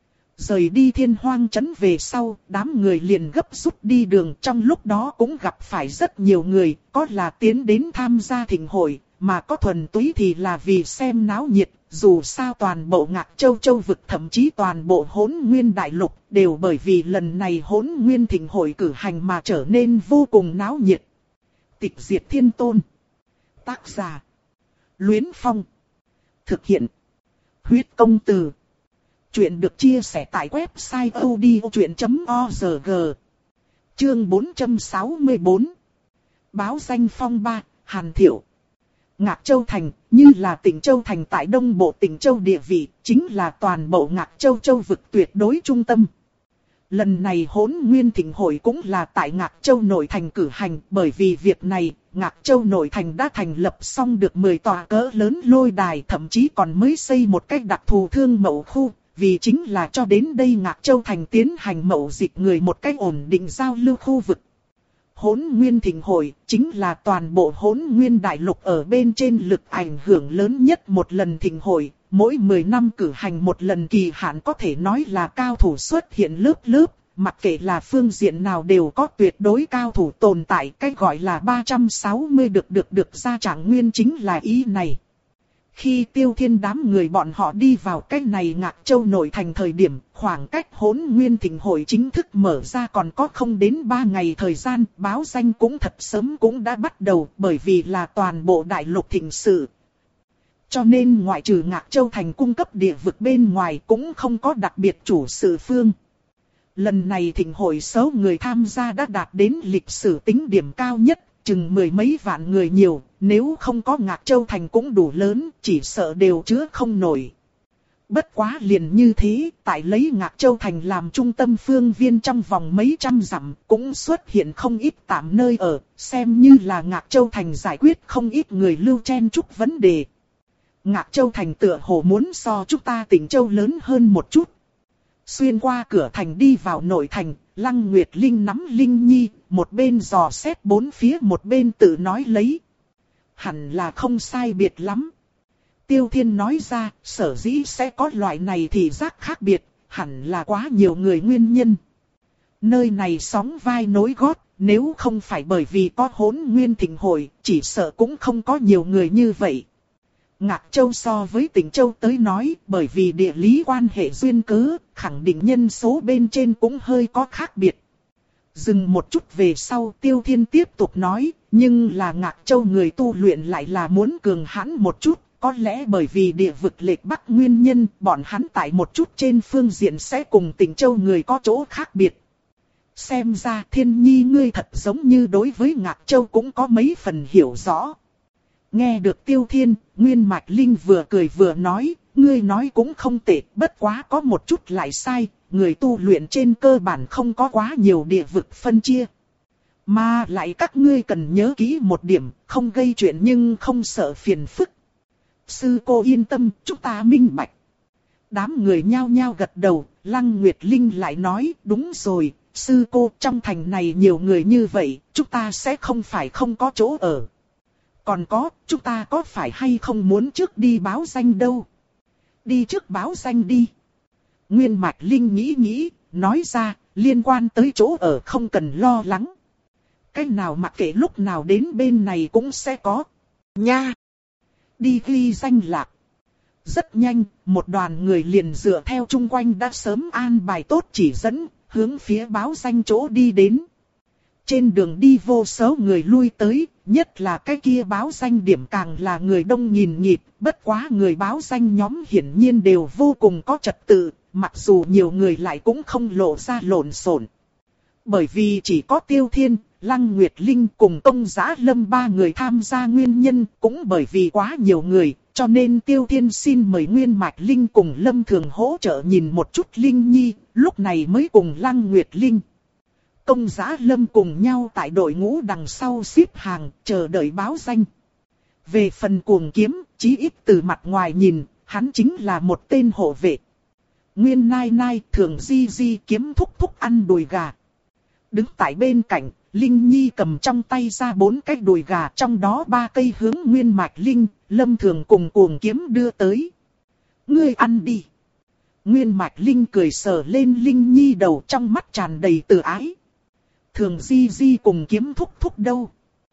Rời đi Thiên Hoang Trấn về sau, đám người liền gấp rút đi đường, trong lúc đó cũng gặp phải rất nhiều người, có là tiến đến tham gia thịnh hội, mà có thuần túy thì là vì xem náo nhiệt. Dù sao toàn bộ Ngạc Châu Châu vực thậm chí toàn bộ Hỗn Nguyên Đại Lục đều bởi vì lần này Hỗn Nguyên Thịnh hội cử hành mà trở nên vô cùng náo nhiệt. Tịch Diệt Thiên Tôn. Tác giả: Luyến Phong. Thực hiện: Huyết Công Từ. Chuyện được chia sẻ tại website odchuyện chấm org. Chương bốn trăm sáu mươi tư. Báo danh phong ba, Hàn Thiệu. Ngạc Châu Thành, như là tỉnh Châu Thành tại đông bộ tỉnh Châu địa vị, chính là toàn bộ Ngạc Châu Châu vực tuyệt đối trung tâm. Lần này Hỗn Nguyên Thịnh hội cũng là tại Ngạc Châu nội thành cử hành, bởi vì việc này, Ngạc Châu nội thành đã thành lập xong được mười tòa cỡ lớn lôi đài, thậm chí còn mới xây một cách đặc thù thương mậu khu, vì chính là cho đến đây Ngạc Châu Thành tiến hành mậu dịch người một cách ổn định giao lưu khu vực. Hỗn Nguyên Thịnh hội chính là toàn bộ Hỗn Nguyên Đại Lục ở bên trên lực ảnh hưởng lớn nhất một lần thịnh hội, mỗi mười năm cử hành một lần, kỳ hạn có thể nói là cao thủ xuất hiện lớp lớp, mặc kệ là phương diện nào đều có tuyệt đối cao thủ tồn tại, cái gọi là ba trăm sáu mươi được được được ra trạng nguyên chính là ý này. Khi Tiêu Thiên đám người bọn họ đi vào cái này Ngạc Châu nội thành thời điểm, khoảng cách Hỗn Nguyên Thịnh hội chính thức mở ra còn có không đến ba ngày thời gian, báo danh cũng thật sớm cũng đã bắt đầu, bởi vì là toàn bộ đại lục thịnh sự. Cho nên ngoại trừ Ngạc Châu Thành cung cấp địa vực bên ngoài cũng không có đặc biệt chủ sự phương. Lần này thịnh hội số người tham gia đã đạt đến lịch sử tính điểm cao nhất, chừng mười mấy vạn người nhiều, nếu không có Ngạc Châu Thành cũng đủ lớn, chỉ sợ đều chứa không nổi. Bất quá liền như thế, tại lấy Ngạc Châu Thành làm trung tâm phương viên trong vòng mấy trăm dặm, cũng xuất hiện không ít tạm nơi ở, xem như là Ngạc Châu Thành giải quyết không ít người lưu chen chúc vấn đề. Ngạc Châu Thành tựa hồ muốn so chúng ta tỉnh Châu lớn hơn một chút. Xuyên qua cửa thành đi vào nội thành, Lăng Nguyệt Linh nắm Linh Nhi, một bên dò xét bốn phía một bên tự nói lấy. Hẳn là không sai biệt lắm. Tiêu Thiên nói ra, sở dĩ sẽ có loại này thì giác khác biệt, hẳn là quá nhiều người nguyên nhân. Nơi này sóng vai nối gót, nếu không phải bởi vì có Hỗn Nguyên Thịnh hội, chỉ sợ cũng không có nhiều người như vậy. Ngạc Châu so với tỉnh Châu tới nói, bởi vì địa lý quan hệ duyên cớ, khẳng định nhân số bên trên cũng hơi có khác biệt. Dừng một chút về sau, Tiêu Thiên tiếp tục nói, nhưng là Ngạc Châu người tu luyện lại là muốn cường hãn một chút, có lẽ bởi vì địa vực lệch bắc nguyên nhân, bọn hắn tại một chút trên phương diện sẽ cùng tỉnh Châu người có chỗ khác biệt. Xem ra Thiên Nhi ngươi thật giống như đối với Ngạc Châu cũng có mấy phần hiểu rõ. Nghe được Tiêu Thiên, Nguyên Mạch Linh vừa cười vừa nói, ngươi nói cũng không tệ, bất quá có một chút lại sai, người tu luyện trên cơ bản không có quá nhiều địa vực phân chia. Mà lại các ngươi cần nhớ kỹ một điểm, không gây chuyện nhưng không sợ phiền phức. Sư cô yên tâm, chúng ta minh bạch. Đám người nhao nhao gật đầu, Lăng Nguyệt Linh lại nói, đúng rồi, sư cô trong thành này nhiều người như vậy, chúng ta sẽ không phải không có chỗ ở. Còn có, chúng ta có phải hay không muốn trước đi báo danh đâu? Đi trước báo danh đi. Nguyên Mạch Linh nghĩ nghĩ, nói ra, liên quan tới chỗ ở không cần lo lắng. Cái nào mặc kệ lúc nào đến bên này cũng sẽ có. Nha! Đi ghi danh lạc. Rất nhanh, một đoàn người liền dựa theo chung quanh đã sớm an bài tốt chỉ dẫn, hướng phía báo danh chỗ đi đến. Trên đường đi vô số người lui tới, nhất là cái kia báo danh điểm càng là người đông nghìn nghịt, bất quá người báo danh nhóm hiển nhiên đều vô cùng có trật tự, mặc dù nhiều người lại cũng không lộ ra lộn xộn. Bởi vì chỉ có Tiêu Thiên, Lăng Nguyệt Linh cùng Tông Giá Lâm ba người tham gia nguyên nhân, cũng bởi vì quá nhiều người, cho nên Tiêu Thiên xin mời Nguyên Mạch Linh cùng Lâm Thường hỗ trợ nhìn một chút Linh Nhi, lúc này mới cùng Lăng Nguyệt Linh. Công Giá Lâm cùng nhau tại đội ngũ đằng sau xếp hàng, chờ đợi báo danh. Về phần Cuồng Kiếm, chí ít từ mặt ngoài nhìn, hắn chính là một tên hộ vệ. Nguyên Nai Nai, Thường Di Di Kiếm thúc thúc ăn đùi gà. Đứng tại bên cạnh, Linh Nhi cầm trong tay ra bốn cái đùi gà, trong đó ba cây hướng Nguyên Mạch Linh, Lâm Thường cùng Cuồng Kiếm đưa tới. Ngươi ăn đi. Nguyên Mạch Linh cười sờ lên Linh Nhi đầu, trong mắt tràn đầy từ ái. Thường Di Di cùng Kiếm thúc thúc đâu?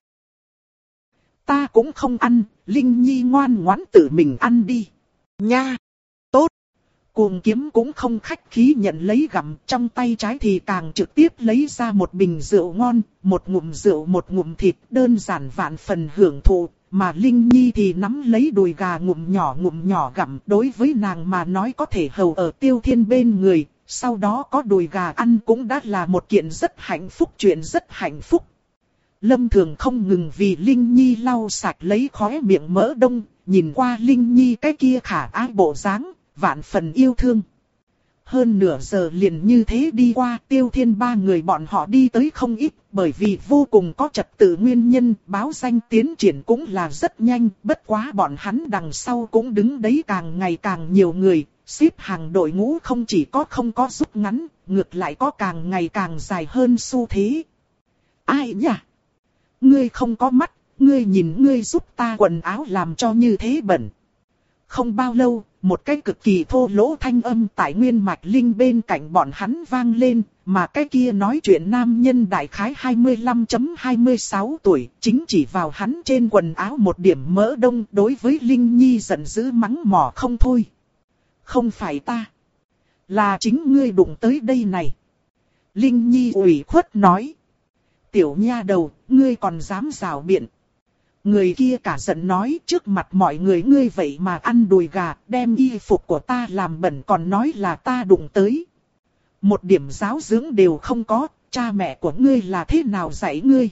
Ta cũng không ăn, Linh Nhi ngoan ngoãn tự mình ăn đi. Nha! Tốt! Cuồng Kiếm cũng không khách khí nhận lấy gặm, trong tay trái thì càng trực tiếp lấy ra một bình rượu ngon, một ngụm rượu một ngụm thịt, đơn giản vạn phần hưởng thụ, mà Linh Nhi thì nắm lấy đùi gà ngụm nhỏ ngụm nhỏ gặm, đối với nàng mà nói có thể hầu ở Tiêu Thiên bên người, sau đó có đùi gà ăn cũng đã là một kiện rất hạnh phúc, chuyện rất hạnh phúc. Lâm Thường không ngừng vì Linh Nhi lau sạch lấy khóe miệng mỡ đông, nhìn qua Linh Nhi cái kia khả ái bộ dáng, vạn phần yêu thương. Hơn nửa giờ liền như thế đi qua, Tiêu Thiên ba người bọn họ đi tới không ít, bởi vì vô cùng có trật tự nguyên nhân, báo danh tiến triển cũng là rất nhanh, bất quá bọn hắn đằng sau cũng đứng đấy càng ngày càng nhiều người, xếp hàng đội ngũ không chỉ có không có rút ngắn, ngược lại có càng ngày càng dài hơn xu thế. Ai nhỉ? Ngươi không có mắt, ngươi nhìn ngươi giúp ta quần áo làm cho như thế bẩn. Không bao lâu, một cái cực kỳ thô lỗ thanh âm tại Nguyên Mạch Linh bên cạnh bọn hắn vang lên, mà cái kia nói chuyện nam nhân đại khái hai mươi lăm hai mươi sáu tuổi, chính chỉ vào hắn trên quần áo một điểm mỡ đông, đối với Linh Nhi giận dữ mắng mỏ không thôi. Không phải ta, là chính ngươi đụng tới đây này. Linh Nhi ủy khuất nói. Tiểu nha đầu, ngươi còn dám rào biện. Người kia cả giận nói, trước mặt mọi người ngươi vậy mà ăn đùi gà, đem y phục của ta làm bẩn còn nói là ta đụng tới. Một điểm giáo dưỡng đều không có, cha mẹ của ngươi là thế nào dạy ngươi?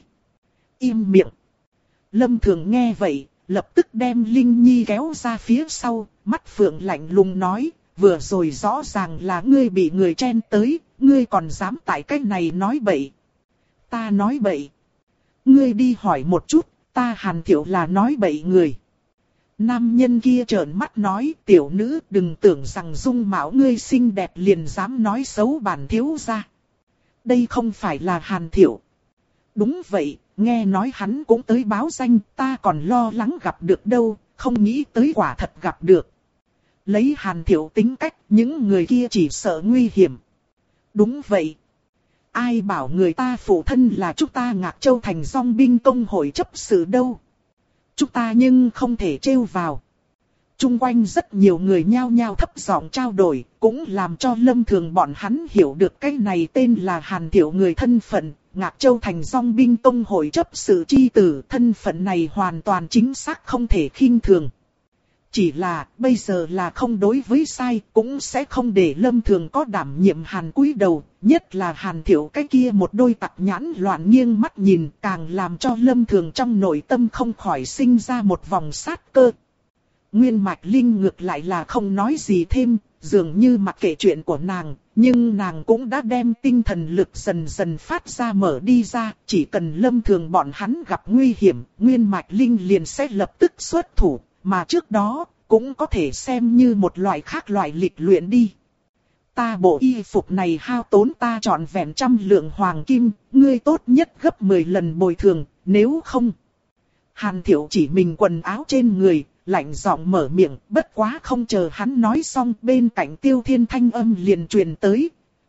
Im miệng. Lâm Thường nghe vậy, lập tức đem Linh Nhi kéo ra phía sau, mắt phượng lạnh lùng nói, vừa rồi rõ ràng là ngươi bị người chen tới, ngươi còn dám tại cái này nói bậy. Ta nói bậy. Ngươi đi hỏi một chút, ta Hàn Thiệu là nói bậy người. Nam nhân kia trợn mắt nói, tiểu nữ đừng tưởng rằng dung mạo ngươi xinh đẹp liền dám nói xấu bản thiếu gia. Đây không phải là Hàn Thiệu. Đúng vậy, nghe nói hắn cũng tới báo danh, ta còn lo lắng gặp được đâu, không nghĩ tới quả thật gặp được. Lấy Hàn Thiệu tính cách, những người kia chỉ sợ nguy hiểm. Đúng vậy. Ai bảo người ta phụ thân là chúng ta Ngạc Châu thành dòng binh công hội chấp sự đâu. Chúng ta nhưng không thể trêu vào. Trung quanh rất nhiều người nhao nhao thấp giọng trao đổi, cũng làm cho Lâm Thường bọn hắn hiểu được cái này tên là Hàn Thiệu người thân phận, Ngạc Châu thành dòng binh công hội chấp sự chi tử, thân phận này hoàn toàn chính xác không thể khinh thường. Chỉ là, bây giờ là không đối với sai, cũng sẽ không để Lâm Thường có đảm nhiệm Hàn cúi đầu, nhất là Hàn Thiệu cái kia một đôi tặc nhãn loạn nghiêng mắt nhìn, càng làm cho Lâm Thường trong nội tâm không khỏi sinh ra một vòng sát cơ. Nguyên Mạch Linh ngược lại là không nói gì thêm, dường như mặc kệ chuyện của nàng, nhưng nàng cũng đã đem tinh thần lực dần dần phát ra mở đi ra, chỉ cần Lâm Thường bọn hắn gặp nguy hiểm, Nguyên Mạch Linh liền sẽ lập tức xuất thủ. Mà trước đó, cũng có thể xem như một loại khác loại lịch luyện đi. Ta bộ y phục này hao tốn ta trọn vẹn trăm lượng hoàng kim, ngươi tốt nhất gấp mười lần bồi thường, nếu không. Hàn Thiệu chỉ mình quần áo trên người, lạnh giọng mở miệng, bất quá không chờ hắn nói xong, bên cạnh Tiêu Thiên thanh âm liền truyền tới.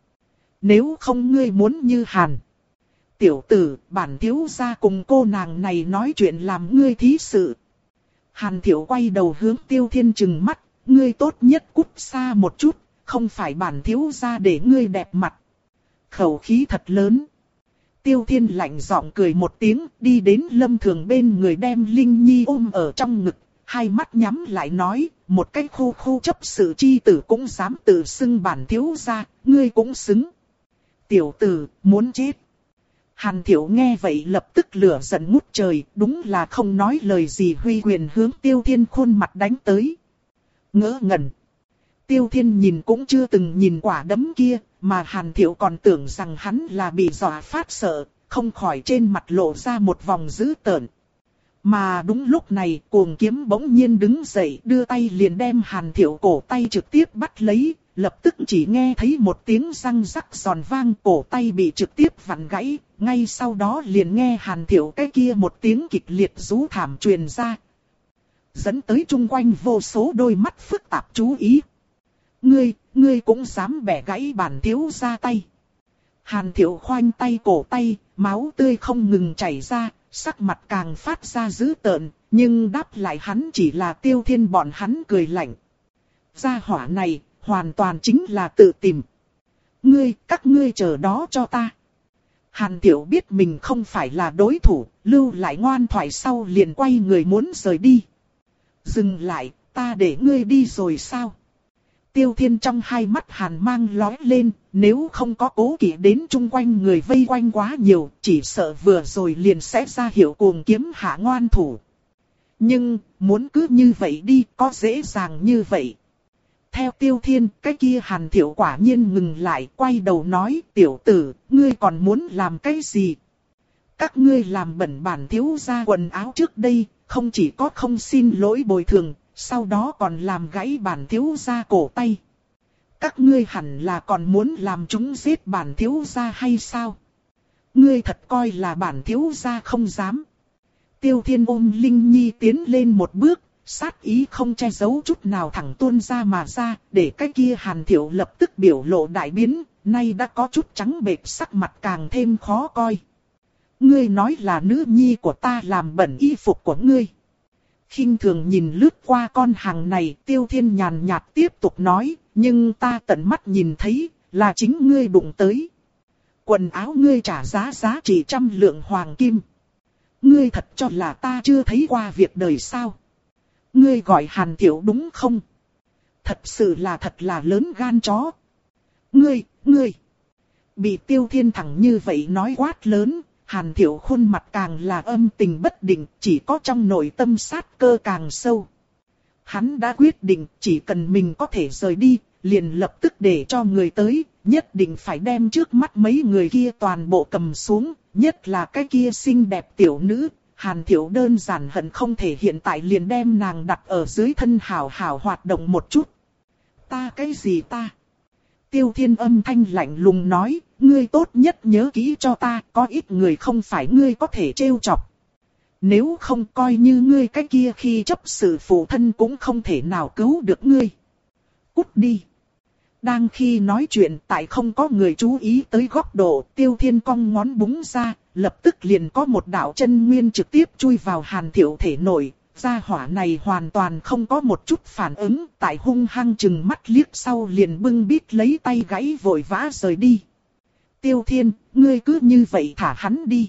Nếu không ngươi muốn như Hàn. Tiểu tử, bản thiếu gia cùng cô nàng này nói chuyện làm ngươi thí sự. Hàn Thiệu quay đầu hướng Tiêu Thiên trừng mắt, ngươi tốt nhất cút xa một chút, không phải bản thiếu gia để ngươi đẹp mặt. Khẩu khí thật lớn. Tiêu Thiên lạnh giọng cười một tiếng, đi đến Lâm Thường bên người đem Linh Nhi ôm ở trong ngực, hai mắt nhắm lại nói, một cái khu khu chấp sự chi tử cũng dám tự xưng bản thiếu gia, ngươi cũng xứng. Tiểu tử, muốn chết. Hàn Thiệu nghe vậy lập tức lửa giận ngút trời, đúng là không nói lời gì huy quyền hướng Tiêu Thiên khuôn mặt đánh tới. Ngỡ ngẩn. Tiêu Thiên nhìn cũng chưa từng nhìn quả đấm kia, mà Hàn Thiệu còn tưởng rằng hắn là bị dọa phát sợ, không khỏi trên mặt lộ ra một vòng dữ tợn. Mà đúng lúc này Cuồng Kiếm bỗng nhiên đứng dậy, đưa tay liền đem Hàn Thiệu cổ tay trực tiếp bắt lấy, lập tức chỉ nghe thấy một tiếng răng rắc giòn vang, cổ tay bị trực tiếp vặn gãy, ngay sau đó liền nghe Hàn Thiệu cái kia một tiếng kịch liệt rú thảm truyền ra. Dẫn tới chung quanh vô số đôi mắt phức tạp chú ý. Ngươi, ngươi cũng dám bẻ gãy bản thiếu gia tay. Hàn Thiệu khoanh tay cổ tay, máu tươi không ngừng chảy ra, sắc mặt càng phát ra dữ tợn, nhưng đáp lại hắn chỉ là Tiêu Thiên bọn hắn cười lạnh. Gia hỏa này, hoàn toàn chính là tự tìm. Ngươi, các ngươi chờ đó cho ta. Hàn Thiệu biết mình không phải là đối thủ, lưu lại ngoan thoại sau liền quay người muốn rời đi. Dừng lại, ta để ngươi đi rồi sao? Tiêu Thiên trong hai mắt hàn mang lóe lên, nếu không có cố kỵ đến chung quanh người vây quanh quá nhiều, chỉ sợ vừa rồi liền sẽ ra hiệu Cuồng Kiếm hạ ngoan thủ. Nhưng, muốn cứ như vậy đi, có dễ dàng như vậy. Theo Tiêu Thiên, cái kia Hàn Thiệu quả nhiên ngừng lại, quay đầu nói, tiểu tử, ngươi còn muốn làm cái gì? Các ngươi làm bẩn bản thiếu gia quần áo trước đây, không chỉ có không xin lỗi bồi thường, sau đó còn làm gãy bản thiếu gia cổ tay. Các ngươi hẳn là còn muốn làm chúng giết bản thiếu gia hay sao? Ngươi thật coi là bản thiếu gia không dám. Tiêu Thiên ôm Linh Nhi tiến lên một bước, sát ý không che giấu chút nào thẳng tuôn ra mà ra, để cái kia Hàn Thiệu lập tức biểu lộ đại biến, nay đã có chút trắng bệch, sắc mặt càng thêm khó coi. Ngươi nói là nữ nhi của ta làm bẩn y phục của ngươi. Khinh thường nhìn lướt qua con hàng này, Tiêu Thiên nhàn nhạt tiếp tục nói, nhưng ta tận mắt nhìn thấy, là chính ngươi đụng tới. Quần áo ngươi trả giá giá trị trăm lượng hoàng kim. Ngươi thật cho là ta chưa thấy qua việc đời sao? Ngươi gọi Hàn Thiệu đúng không? Thật sự là thật là lớn gan chó. Ngươi, ngươi. Bị Tiêu Thiên thẳng như vậy nói quát lớn, Hàn Thiệu khuôn mặt càng là âm tình bất định, chỉ có trong nội tâm sát cơ càng sâu. Hắn đã quyết định, chỉ cần mình có thể rời đi, liền lập tức để cho người tới, nhất định phải đem trước mắt mấy người kia toàn bộ cầm xuống, nhất là cái kia xinh đẹp tiểu nữ. Hàn Thiệu đơn giản hận không thể hiện tại liền đem nàng đặt ở dưới thân hào hào hoạt động một chút. Ta cái gì ta? Tiêu Thiên âm thanh lạnh lùng nói, ngươi tốt nhất nhớ kỹ cho ta, có ít người không phải ngươi có thể trêu chọc. Nếu không coi như ngươi cái kia khi chấp sự phụ thân cũng không thể nào cứu được ngươi. Cút đi. Đang khi nói chuyện tại không có người chú ý tới góc độ, Tiêu Thiên cong ngón búng ra, lập tức liền có một đạo chân nguyên trực tiếp chui vào Hàn Thiệu thể nội. Gia hỏa này hoàn toàn không có một chút phản ứng, tại hung hăng chừng mắt liếc sau liền bưng bít lấy tay gãy vội vã rời đi. Tiêu Thiên, ngươi cứ như vậy thả hắn đi.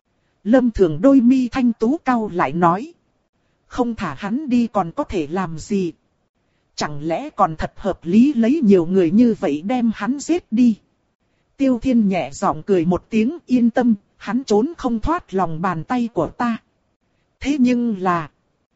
Lâm Thường đôi mi thanh tú cau lại nói. Không thả hắn đi còn có thể làm gì? Chẳng lẽ còn thật hợp lý lấy nhiều người như vậy đem hắn giết đi? Tiêu Thiên nhẹ giọng cười một tiếng, yên tâm, hắn trốn không thoát lòng bàn tay của ta. Thế nhưng là...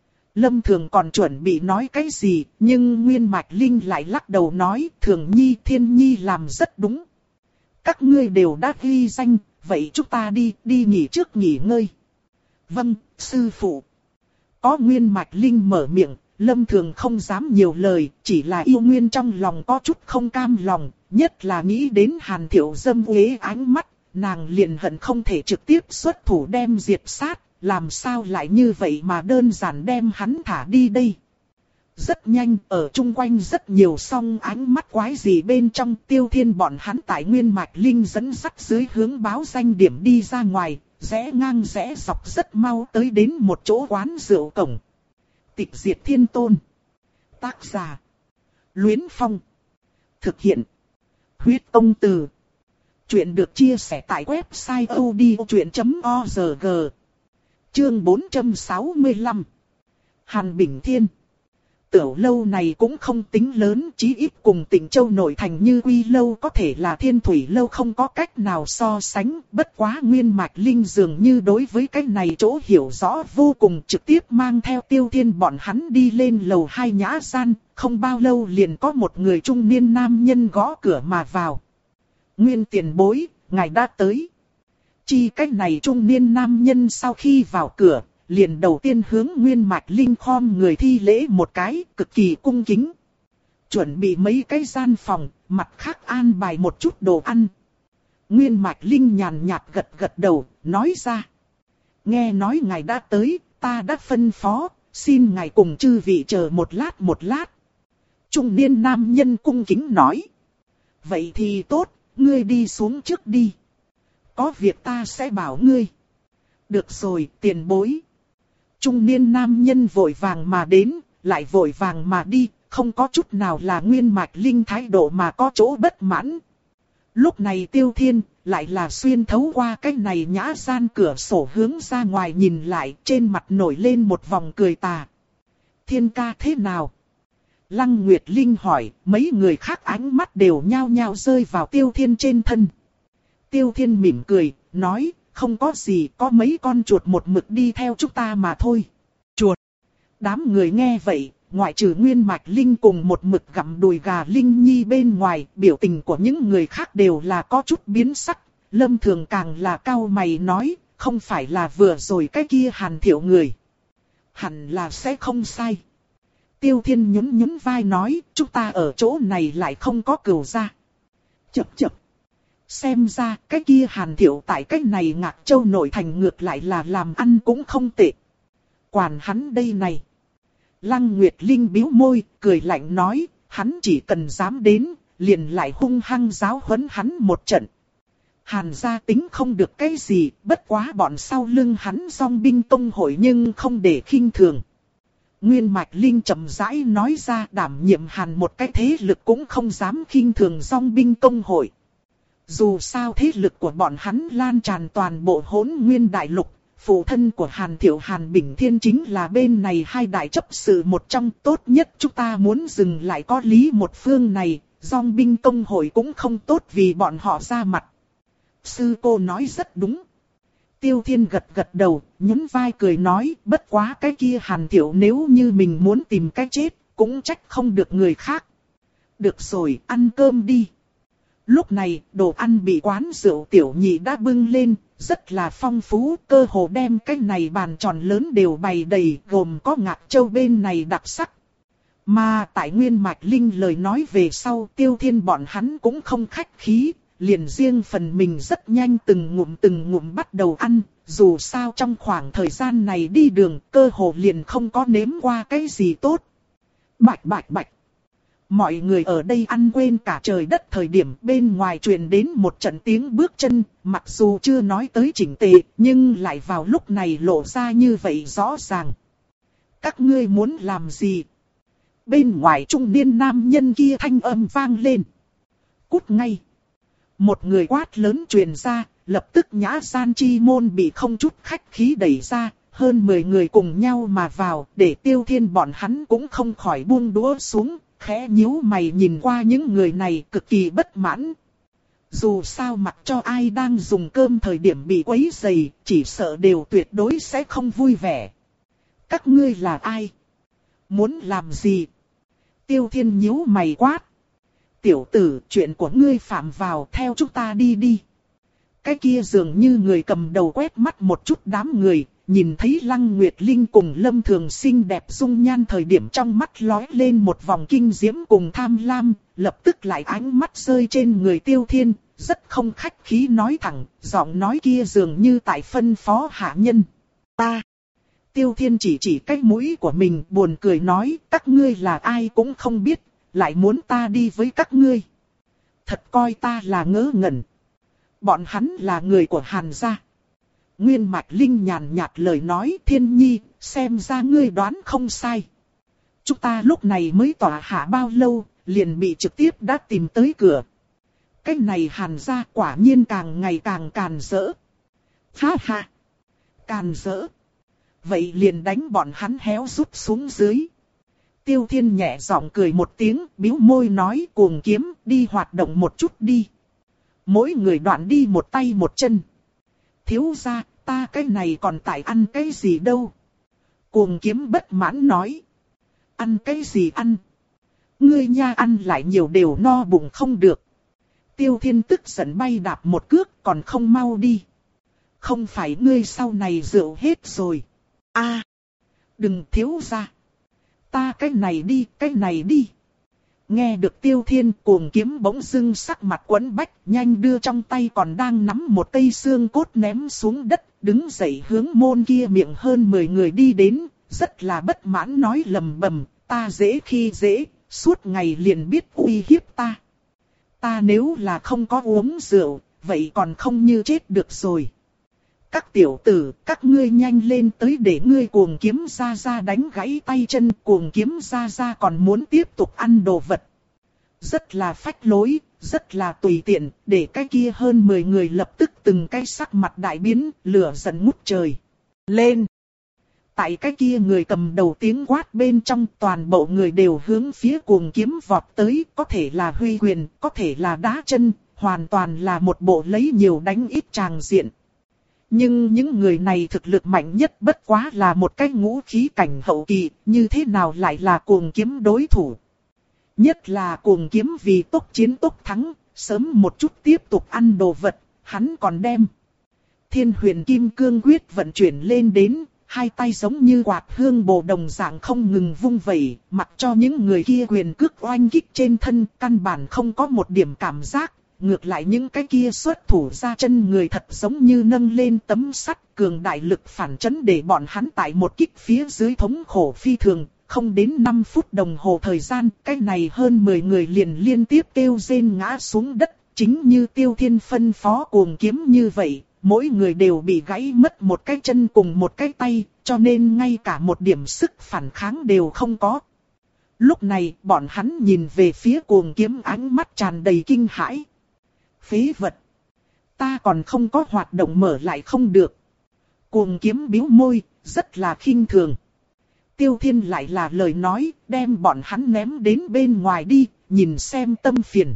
Lâm Thường còn chuẩn bị nói cái gì, nhưng Nguyên Mạch Linh lại lắc đầu nói, Thường Nhi, Thiên Nhi làm rất đúng. Các ngươi đều đã ghi danh, vậy chúng ta đi, đi nghỉ trước nghỉ ngơi. Vâng, sư phụ. Có Nguyên Mạch Linh mở miệng, Lâm Thường không dám nhiều lời, chỉ là yêu nguyên trong lòng có chút không cam lòng, nhất là nghĩ đến Hàn Thiệu dâm uế ánh mắt, nàng liền hận không thể trực tiếp xuất thủ đem diệt sát. Làm sao lại như vậy mà đơn giản đem hắn thả đi đây? Rất nhanh, ở chung quanh rất nhiều song ánh mắt quái gì bên trong, Tiêu Thiên bọn hắn tại Nguyên Mạch Linh dẫn dắt dưới hướng báo danh điểm đi ra ngoài, rẽ ngang rẽ dọc rất mau tới đến một chỗ quán rượu cổng. Tịch Diệt Thiên Tôn. Tác giả: Luyến Phong. Thực hiện: Huyết Công Từ. Chuyện được chia sẻ tại website odchuyện chấm org. Chương bốn trăm sáu mươi lăm. Hàn Bình Thiên. Tiểu lâu này cũng không tính lớn, chí ít cùng Tịnh Châu nội thành như Quy lâu có thể là Thiên Thủy lâu không có cách nào so sánh, bất quá Nguyên Mạch Linh dường như đối với cái này chỗ hiểu rõ vô cùng, trực tiếp mang theo Tiêu Thiên bọn hắn đi lên lầu hai nhã gian, không bao lâu liền có một người trung niên nam nhân gõ cửa mà vào. Nguyên tiền bối, ngài đã tới. Chi cách này trung niên nam nhân sau khi vào cửa, liền đầu tiên hướng Nguyên Mạch Linh khom người thi lễ một cái, cực kỳ cung kính. Chuẩn bị mấy cái gian phòng, mặt khác an bài một chút đồ ăn. Nguyên Mạch Linh nhàn nhạt gật gật đầu, nói ra. Nghe nói ngài đã tới, ta đã phân phó, xin ngài cùng chư vị chờ một lát một lát. Trung niên nam nhân cung kính nói. Vậy thì tốt, ngươi đi xuống trước đi. Có việc ta sẽ bảo ngươi. Được rồi, tiền bối. Trung niên nam nhân vội vàng mà đến, lại vội vàng mà đi, không có chút nào là Nguyên Mạch Linh thái độ mà có chỗ bất mãn. Lúc này Tiêu Thiên lại là xuyên thấu qua cái này nhã gian cửa sổ hướng ra ngoài nhìn lại, trên mặt nổi lên một vòng cười tà. Thiên ca thế nào? Lăng Nguyệt Linh hỏi, mấy người khác ánh mắt đều nhao nhao rơi vào Tiêu Thiên trên thân. Tiêu Thiên mỉm cười, nói, không có gì, có mấy con chuột một mực đi theo chúng ta mà thôi. Chuột. Đám người nghe vậy, ngoại trừ Nguyên Mạch Linh cùng một mực gặm đùi gà Linh Nhi bên ngoài, biểu tình của những người khác đều là có chút biến sắc. Lâm Thường càng là cau mày nói, không phải là vừa rồi cái kia Hàn Thiệu người. Hẳn là sẽ không sai. Tiêu Thiên nhún nhún vai nói, chúng ta ở chỗ này lại không có cừu gia. Chập chập. Xem ra cái kia Hàn Thiệu tại cái này Ngạc Châu nội thành ngược lại là làm ăn cũng không tệ. Quản hắn đây này. Lăng Nguyệt Linh bĩu môi, cười lạnh nói, hắn chỉ cần dám đến, liền lại hung hăng giáo huấn hắn một trận. Hàn gia tính không được cái gì, bất quá bọn sau lưng hắn dòng binh tông hội nhưng không để khinh thường. Nguyên Mạch Linh chậm rãi nói ra, đảm nhiệm Hàn một cái thế lực cũng không dám khinh thường dòng binh tông hội. Dù sao thế lực của bọn hắn lan tràn toàn bộ Hỗn Nguyên đại lục, phụ thân của Hàn Thiệu Hàn Bình Thiên chính là bên này hai đại chấp sự một trong, tốt nhất chúng ta muốn dừng lại có lý một phương này, dòng binh tông hội cũng không tốt vì bọn họ ra mặt. Sư cô nói rất đúng. Tiêu Thiên gật gật đầu, nhún vai cười nói, bất quá cái kia Hàn Thiệu nếu như mình muốn tìm cái chết, cũng trách không được người khác. Được rồi, ăn cơm đi. Lúc này, đồ ăn bị quán rượu tiểu nhị đã bưng lên, rất là phong phú, cơ hồ đem cái này bàn tròn lớn đều bày đầy, gồm có Ngạc Châu bên này đặc sắc. Mà tại Nguyên Mạch Linh lời nói về sau, Tiêu Thiên bọn hắn cũng không khách khí, liền riêng phần mình rất nhanh từng ngụm từng ngụm bắt đầu ăn, dù sao trong khoảng thời gian này đi đường, cơ hồ liền không có nếm qua cái gì tốt. Bạch bạch bạch. Mọi người ở đây ăn quên cả trời đất thời điểm bên ngoài truyền đến một trận tiếng bước chân, mặc dù chưa nói tới chỉnh tề, nhưng lại vào lúc này lộ ra như vậy rõ ràng. Các ngươi muốn làm gì? Bên ngoài trung niên nam nhân kia thanh âm vang lên. Cút ngay. Một người quát lớn truyền ra, lập tức nhã gian chi môn bị không chút khách khí đẩy ra, hơn mười người cùng nhau mà vào, để Tiêu Thiên bọn hắn cũng không khỏi buông đũa xuống. Khẽ nhíu mày nhìn qua những người này cực kỳ bất mãn. Dù sao mặc cho ai đang dùng cơm thời điểm bị quấy rầy, chỉ sợ đều tuyệt đối sẽ không vui vẻ. Các ngươi là ai? Muốn làm gì? Tiêu Thiên nhíu mày quát. Tiểu tử, chuyện của ngươi phạm vào, theo chúng ta đi đi. Cái kia dường như người cầm đầu quét mắt một chút đám người. Nhìn thấy Lăng Nguyệt Linh cùng Lâm Thường xinh đẹp dung nhan thời điểm trong mắt lóe lên một vòng kinh diễm cùng tham lam, lập tức lại ánh mắt rơi trên người Tiêu Thiên, rất không khách khí nói thẳng, giọng nói kia dường như tại phân phó hạ nhân. Ta! Tiêu Thiên chỉ chỉ cái mũi của mình buồn cười nói, các ngươi là ai cũng không biết, lại muốn ta đi với các ngươi. Thật coi ta là ngớ ngẩn. Bọn hắn là người của Hàn gia. Nguyên Mạch Linh nhàn nhạt lời nói, Thiên Nhi, xem ra ngươi đoán không sai. Chúng ta lúc này mới tỏa hạ bao lâu, liền bị trực tiếp đã tìm tới cửa. Cái này Hàn gia quả nhiên càng ngày càng càn rỡ. Ha ha! Càn rỡ! Vậy liền đánh bọn hắn héo rút xuống dưới. Tiêu Thiên nhẹ giọng cười một tiếng, bĩu môi nói cuồng kiếm, đi hoạt động một chút đi. Mỗi người đoạn đi một tay một chân. Thiếu gia, ta cái này còn tại ăn cái gì đâu? Cuồng kiếm bất mãn nói. Ăn cái gì ăn? Ngươi nha ăn lại nhiều đều no bụng không được. Tiêu Thiên tức giận bay đạp một cước còn không mau đi. Không phải ngươi sau này rượu hết rồi. a đừng thiếu ra. Ta cái này đi, cái này đi. Nghe được Tiêu Thiên, Cuồng Kiếm bỗng dưng sắc mặt quẫn bách, nhanh đưa trong tay còn đang nắm một cây xương cốt ném xuống đất, đứng dậy hướng môn kia miệng hơn mười người đi đến, rất là bất mãn nói lầm bầm, ta dễ khi dễ, suốt ngày liền biết uy hiếp ta. Ta nếu là không có uống rượu, vậy còn không như chết được rồi. Các tiểu tử, các ngươi nhanh lên tới để ngươi Cuồng Kiếm ra ra đánh gãy tay chân. Cuồng Kiếm ra ra còn muốn tiếp tục ăn đồ vật. Rất là phách lối, rất là tùy tiện, để cái kia hơn mười người lập tức từng cái sắc mặt đại biến, lửa giận ngút trời. Lên! Tại cái kia người cầm đầu tiếng quát bên trong, toàn bộ người đều hướng phía Cuồng Kiếm vọt tới, có thể là huy quyền, có thể là đá chân, hoàn toàn là một bộ lấy nhiều đánh ít tràng diện. Nhưng những người này thực lực mạnh nhất bất quá là một cái ngũ khí cảnh hậu kỳ, như thế nào lại là Cuồng Kiếm đối thủ. Nhất là Cuồng Kiếm vì tốc chiến tốc thắng, sớm một chút tiếp tục ăn đồ vật, hắn còn đem Thiên Huyền Kim Cương Quyết vận chuyển lên đến, hai tay giống như quạt hương bồ đồng dạng không ngừng vung vẩy, mặc cho những người kia quyền cước oanh kích trên thân, căn bản không có một điểm cảm giác. Ngược lại những cái kia xuất thủ ra chân người thật giống như nâng lên tấm sắt, cường đại lực phản chấn để bọn hắn tại một kích phía dưới thống khổ phi thường. Không đến năm phút đồng hồ thời gian, cái này hơn mười người liền liên tiếp kêu rên ngã xuống đất, chính như Tiêu Thiên phân phó Cuồng Kiếm như vậy, mỗi người đều bị gãy mất một cái chân cùng một cái tay, cho nên ngay cả một điểm sức phản kháng đều không có. Lúc này, bọn hắn nhìn về phía Cuồng Kiếm ánh mắt tràn đầy kinh hãi. Phế vật! Ta còn không có hoạt động mở lại không được. Cuồng Kiếm bĩu môi, rất là khinh thường. Tiêu Thiên lại là lời nói, đem bọn hắn ném đến bên ngoài đi, nhìn xem tâm phiền.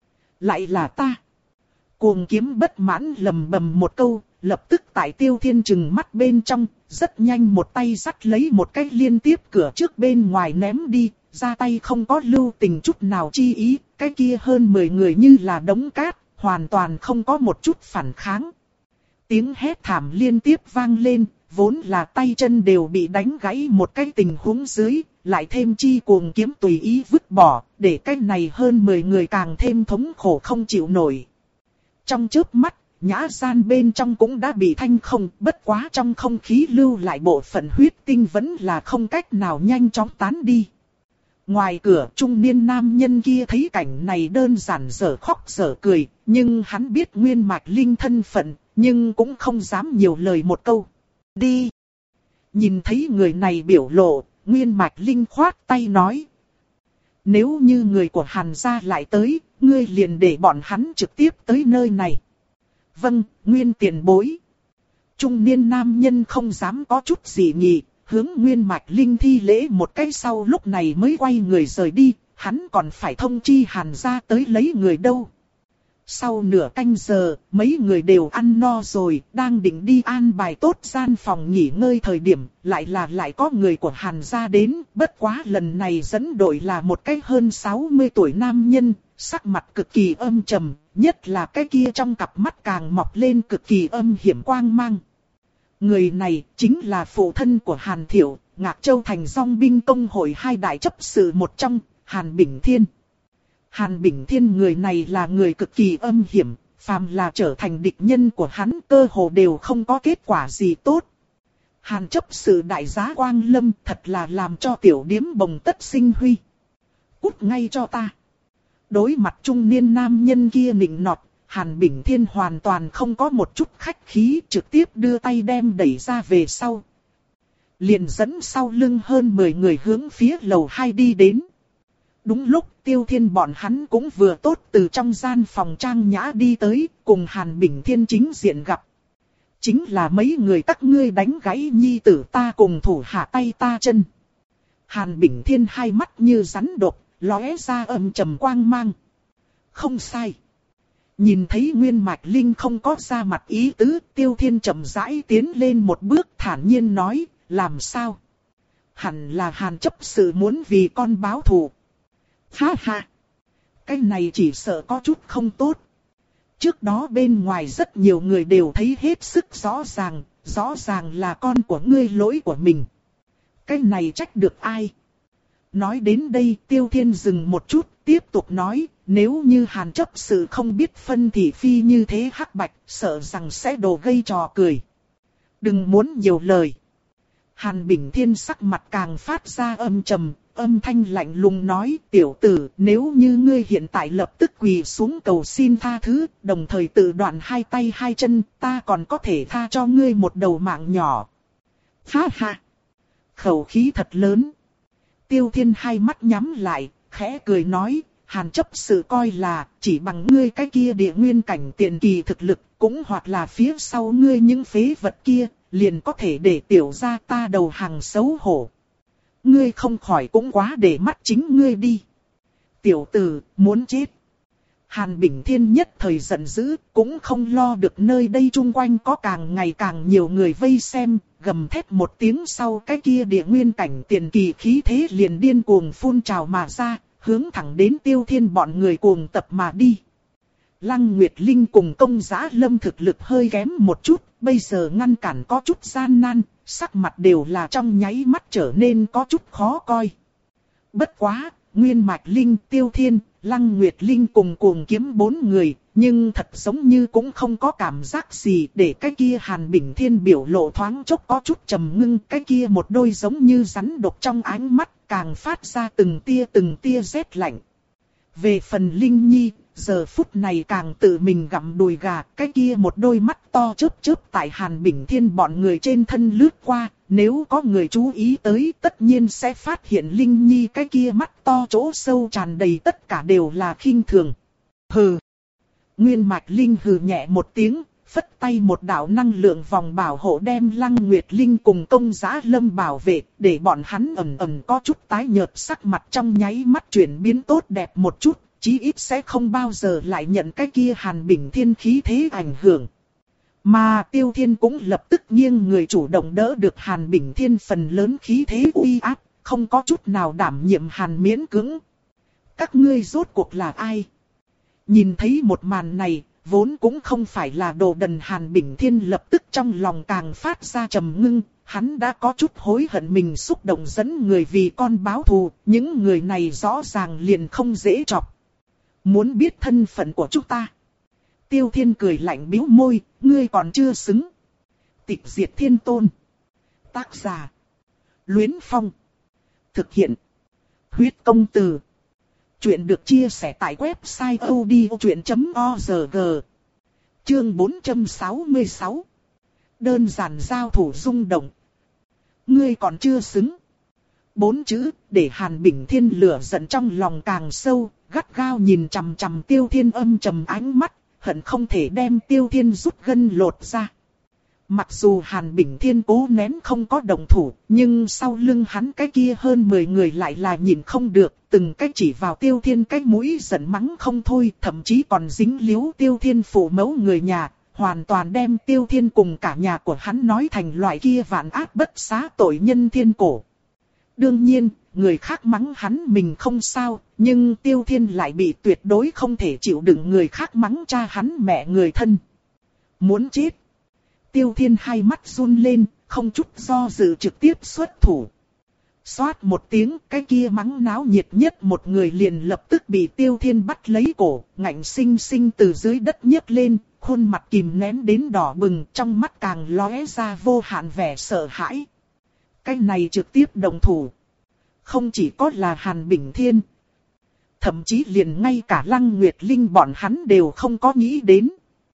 Lại là ta. Cuồng Kiếm bất mãn lầm bầm một câu, lập tức tại Tiêu Thiên trừng mắt bên trong, rất nhanh một tay dắt lấy một cái liên tiếp cửa trước bên ngoài ném đi, ra tay không có lưu tình chút nào chi ý, cái kia hơn mười người như là đống cát, hoàn toàn không có một chút phản kháng. Tiếng hét thảm liên tiếp vang lên, vốn là tay chân đều bị đánh gãy một cái tình huống dưới, lại thêm chi Cuồng Kiếm tùy ý vứt bỏ, để cái này hơn mười người càng thêm thống khổ không chịu nổi. Trong chớp mắt, nhã gian bên trong cũng đã bị thanh không, bất quá trong không khí lưu lại bộ phận huyết tinh vẫn là không cách nào nhanh chóng tán đi. Ngoài cửa trung niên nam nhân kia thấy cảnh này đơn giản dở khóc dở cười, nhưng hắn biết Nguyên Mạch Linh thân phận, nhưng cũng không dám nhiều lời một câu. Đi! Nhìn thấy người này biểu lộ, Nguyên Mạch Linh khoát tay nói. Nếu như người của Hàn gia lại tới, ngươi liền để bọn hắn trực tiếp tới nơi này. Vâng, Nguyên tiền bối. Trung niên nam nhân không dám có chút gì nhỉ. Hướng Nguyên Mạch Linh thi lễ một cái sau lúc này mới quay người rời đi, hắn còn phải thông chi Hàn gia tới lấy người đâu. Sau nửa canh giờ, mấy người đều ăn no rồi, đang định đi an bài tốt gian phòng nghỉ ngơi thời điểm, lại là lại có người của Hàn gia đến, bất quá lần này dẫn đội là một cái hơn sáu mươi tuổi nam nhân, sắc mặt cực kỳ âm trầm, nhất là cái kia trong cặp mắt càng mọc lên cực kỳ âm hiểm quang mang. Người này chính là phụ thân của Hàn Thiệu, Ngạc Châu thành dòng binh công hội hai đại chấp sự một trong, Hàn Bỉnh Thiên. Hàn Bỉnh Thiên người này là người cực kỳ âm hiểm, phàm là trở thành địch nhân của hắn cơ hồ đều không có kết quả gì tốt. Hàn chấp sự đại giá Quang Lâm thật là làm cho tiểu điếm bồng tất sinh huy. Cút ngay cho ta. Đối mặt trung niên nam nhân kia nịnh nọt, Hàn Bỉnh Thiên hoàn toàn không có một chút khách khí, trực tiếp đưa tay đem đẩy ra về sau. Liền dẫn sau lưng hơn mười người hướng phía lầu hai đi đến. Đúng lúc Tiêu Thiên bọn hắn cũng vừa tốt từ trong gian phòng trang nhã đi tới, cùng Hàn Bỉnh Thiên chính diện gặp. Chính là mấy người các ngươi đánh gãy nhi tử ta cùng thủ hạ tay ta chân. Hàn Bỉnh Thiên hai mắt như rắn độc, lóe ra âm trầm quang mang. Không sai. Nhìn thấy Nguyên Mạch Linh không có ra mặt ý tứ, Tiêu Thiên chậm rãi tiến lên một bước thản nhiên nói, làm sao? Hẳn là Hàn chấp sự muốn vì con báo thù. Ha ha! Cái này chỉ sợ có chút không tốt. Trước đó bên ngoài rất nhiều người đều thấy hết sức rõ ràng, rõ ràng là con của ngươi lỗi của mình. Cái này trách được ai? Nói đến đây Tiêu Thiên dừng một chút, tiếp tục nói, nếu như Hàn chấp sự không biết phân thị phi như thế hắc bạch, sợ rằng sẽ đồ gây trò cười. Đừng muốn nhiều lời. Hàn Bình Thiên sắc mặt càng phát ra âm trầm, âm thanh lạnh lùng nói, tiểu tử, nếu như ngươi hiện tại lập tức quỳ xuống cầu xin tha thứ, đồng thời tự đoạn hai tay hai chân, ta còn có thể tha cho ngươi một đầu mạng nhỏ. Ha ha! Khẩu khí thật lớn. Tiêu Thiên hai mắt nhắm lại, khẽ cười nói, Hàn chấp sự coi là, chỉ bằng ngươi cái kia địa nguyên cảnh tiền kỳ thực lực, cũng hoặc là phía sau ngươi những phế vật kia, liền có thể để tiểu gia ta đầu hàng xấu hổ. Ngươi không khỏi cũng quá để mắt chính ngươi đi. Tiểu tử, muốn chết. Hàn Bình Thiên nhất thời giận dữ, cũng không lo được nơi đây chung quanh có càng ngày càng nhiều người vây xem, gầm thét một tiếng sau cái kia địa nguyên cảnh tiền kỳ khí thế liền điên cuồng phun trào mà ra, hướng thẳng đến Tiêu Thiên bọn người cuồng tập mà đi. Lăng Nguyệt Linh cùng Công Giá Lâm thực lực hơi kém một chút, bây giờ ngăn cản có chút gian nan, sắc mặt đều là trong nháy mắt trở nên có chút khó coi. Bất quá, Nguyên Mạch Linh, Tiêu Thiên, Lăng Nguyệt Linh cùng cuồng kiếm bốn người, nhưng thật giống như cũng không có cảm giác gì, để cái kia Hàn Bình Thiên biểu lộ thoáng chốc có chút trầm ngưng, cái kia một đôi giống như rắn độc trong ánh mắt, càng phát ra từng tia từng tia rét lạnh. Về phần Linh Nhi, giờ phút này càng tự mình gặm đùi gà, cái kia một đôi mắt to chớp chớp tại Hàn Bình Thiên bọn người trên thân lướt qua, nếu có người chú ý tới tất nhiên sẽ phát hiện Linh Nhi cái kia mắt to chỗ sâu tràn đầy tất cả đều là khinh thường. Hừ! Nguyên Mạch Linh hừ nhẹ một tiếng, phất tay một đạo năng lượng vòng bảo hộ đem Lăng Nguyệt Linh cùng Công Giá Lâm bảo vệ, để bọn hắn ẩn ẩn có chút tái nhợt sắc mặt trong nháy mắt chuyển biến tốt đẹp một chút, chí ít sẽ không bao giờ lại nhận cái kia Hàn Bình Thiên khí thế ảnh hưởng. Mà Tiêu Thiên cũng lập tức nghiêng người chủ động đỡ được Hàn Bình Thiên phần lớn khí thế uy áp, không có chút nào đảm nhiệm Hàn miễn cưỡng. Các ngươi rốt cuộc là ai? Nhìn thấy một màn này, vốn cũng không phải là đồ đần Hàn Bình Thiên lập tức trong lòng càng phát ra trầm ngưng, hắn đã có chút hối hận mình xúc động dẫn người vì con báo thù, những người này rõ ràng liền không dễ chọc. Muốn biết thân phận của chúng ta? Tiêu Thiên cười lạnh bĩu môi, ngươi còn chưa xứng. Tịch Diệt Thiên Tôn. Tác giả: Luyến Phong. Thực hiện: Huyết Công Từ. Chuyện được chia sẻ tại website odchuyện chấm org. Chương bốn trăm sáu mươi sáu. Đơn giản giao thủ rung động. Ngươi còn chưa xứng. Bốn chữ, để Hàn Bình Thiên lửa giận trong lòng càng sâu, gắt gao nhìn chằm chằm Tiêu Thiên âm trầm ánh mắt, hận không thể đem Tiêu Thiên rút gân lột ra. Mặc dù Hàn Bình Thiên cố nén không có động thủ, nhưng sau lưng hắn cái kia hơn mười người lại là nhìn không được, từng cái chỉ vào Tiêu Thiên cái mũi giận mắng không thôi, thậm chí còn dính líu Tiêu Thiên phụ mẫu người nhà, hoàn toàn đem Tiêu Thiên cùng cả nhà của hắn nói thành loại kia vạn ác bất xá tội nhân thiên cổ. Đương nhiên, người khác mắng hắn mình không sao, nhưng Tiêu Thiên lại bị tuyệt đối không thể chịu đựng người khác mắng cha hắn mẹ người thân. Muốn chết. Tiêu Thiên hai mắt run lên, không chút do dự trực tiếp xuất thủ. Xoát một tiếng, cái kia mắng náo nhiệt nhất một người liền lập tức bị Tiêu Thiên bắt lấy cổ, ngạnh sinh sinh từ dưới đất nhấc lên, khuôn mặt kìm nén đến đỏ bừng, trong mắt càng lóe ra vô hạn vẻ sợ hãi. Cái này trực tiếp động thủ. Không chỉ có là Hàn Bình Thiên, thậm chí liền ngay cả Lăng Nguyệt Linh bọn hắn đều không có nghĩ đến.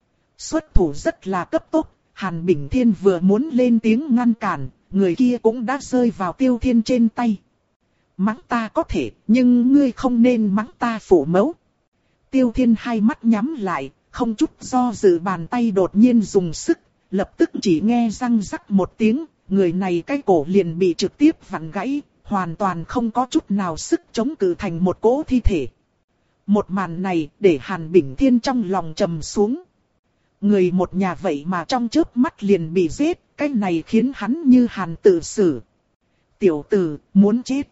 Xuất thủ rất là cấp tốc, Hàn Bình Thiên vừa muốn lên tiếng ngăn cản, người kia cũng đã rơi vào Tiêu Thiên trên tay. Mắng ta có thể, nhưng ngươi không nên mắng ta phụ mẫu. Tiêu Thiên hai mắt nhắm lại, không chút do dự bàn tay đột nhiên dùng sức, lập tức chỉ nghe răng rắc một tiếng, người này cái cổ liền bị trực tiếp vặn gãy, hoàn toàn không có chút nào sức chống cự thành một cỗ thi thể. Một màn này để Hàn Bình Thiên trong lòng trầm xuống. Người một nhà vậy mà trong chớp mắt liền bị giết, cái này khiến hắn như Hàn tự xử. Tiểu tử, muốn chết.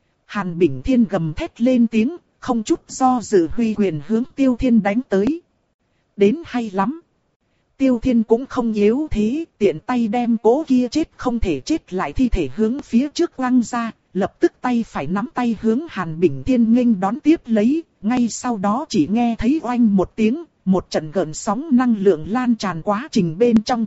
Hàn Bình Thiên gầm thét lên tiếng, không chút do dự huy quyền hướng Tiêu Thiên đánh tới. Đến hay lắm. Tiêu Thiên cũng không yếu thế, tiện tay đem cố kia chết không thể chết lại thi thể hướng phía trước lăng ra, lập tức tay phải nắm tay hướng Hàn Bình Thiên nghênh đón tiếp lấy, ngay sau đó chỉ nghe thấy oanh một tiếng, một trận gợn sóng năng lượng lan tràn quá trình bên trong.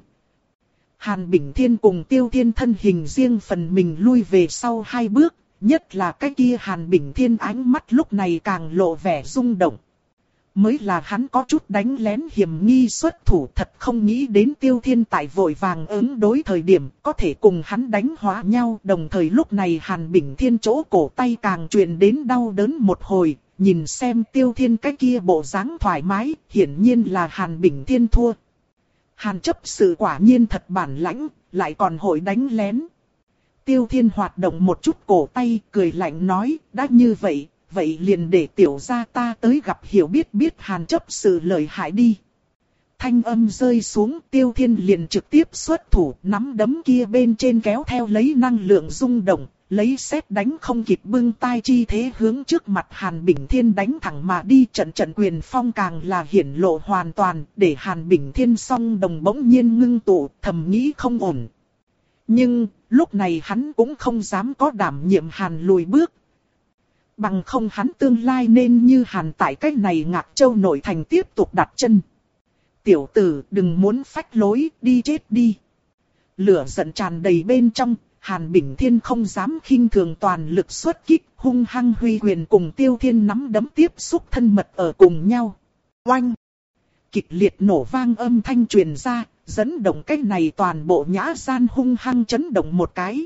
Hàn Bình Thiên cùng Tiêu Thiên thân hình riêng phần mình lui về sau hai bước, nhất là cái kia Hàn Bình Thiên ánh mắt lúc này càng lộ vẻ rung động. Mới là hắn có chút đánh lén hiểm nghi xuất thủ, thật không nghĩ đến Tiêu Thiên tại vội vàng ứng đối thời điểm có thể cùng hắn đánh hóa nhau. Đồng thời lúc này Hàn Bình Thiên chỗ cổ tay càng truyền đến đau đớn một hồi, nhìn xem Tiêu Thiên cái kia bộ dáng thoải mái, hiển nhiên là Hàn Bình Thiên thua. Hàn chấp sự quả nhiên thật bản lãnh, lại còn hội đánh lén. Tiêu Thiên hoạt động một chút cổ tay, cười lạnh nói, đã như vậy, vậy liền để tiểu gia ta tới gặp hiểu biết biết Hàn chấp sự lợi hại đi. Thanh âm rơi xuống, Tiêu Thiên liền trực tiếp xuất thủ, nắm đấm kia bên trên kéo theo lấy năng lượng rung động, lấy sét đánh không kịp bưng tai chi thế hướng trước mặt Hàn Bình Thiên đánh thẳng mà đi. Trận trận quyền phong càng là hiển lộ hoàn toàn, để Hàn Bình Thiên song đồng bỗng nhiên ngưng tụ, thầm nghĩ không ổn. Nhưng, lúc này hắn cũng không dám có đảm nhiệm Hàn lùi bước. Bằng không hắn tương lai nên như Hàn tại cách này Ngạc Châu nội thành tiếp tục đặt chân. Tiểu tử đừng muốn phách lối, đi chết đi. Lửa giận tràn đầy bên trong, Hàn Bình Thiên không dám khinh thường toàn lực xuất kích, hung hăng huy quyền cùng Tiêu Thiên nắm đấm tiếp xúc thân mật ở cùng nhau. Oanh! Kịch liệt nổ vang âm thanh truyền ra, dẫn động cái này toàn bộ nhã gian hung hăng chấn động một cái.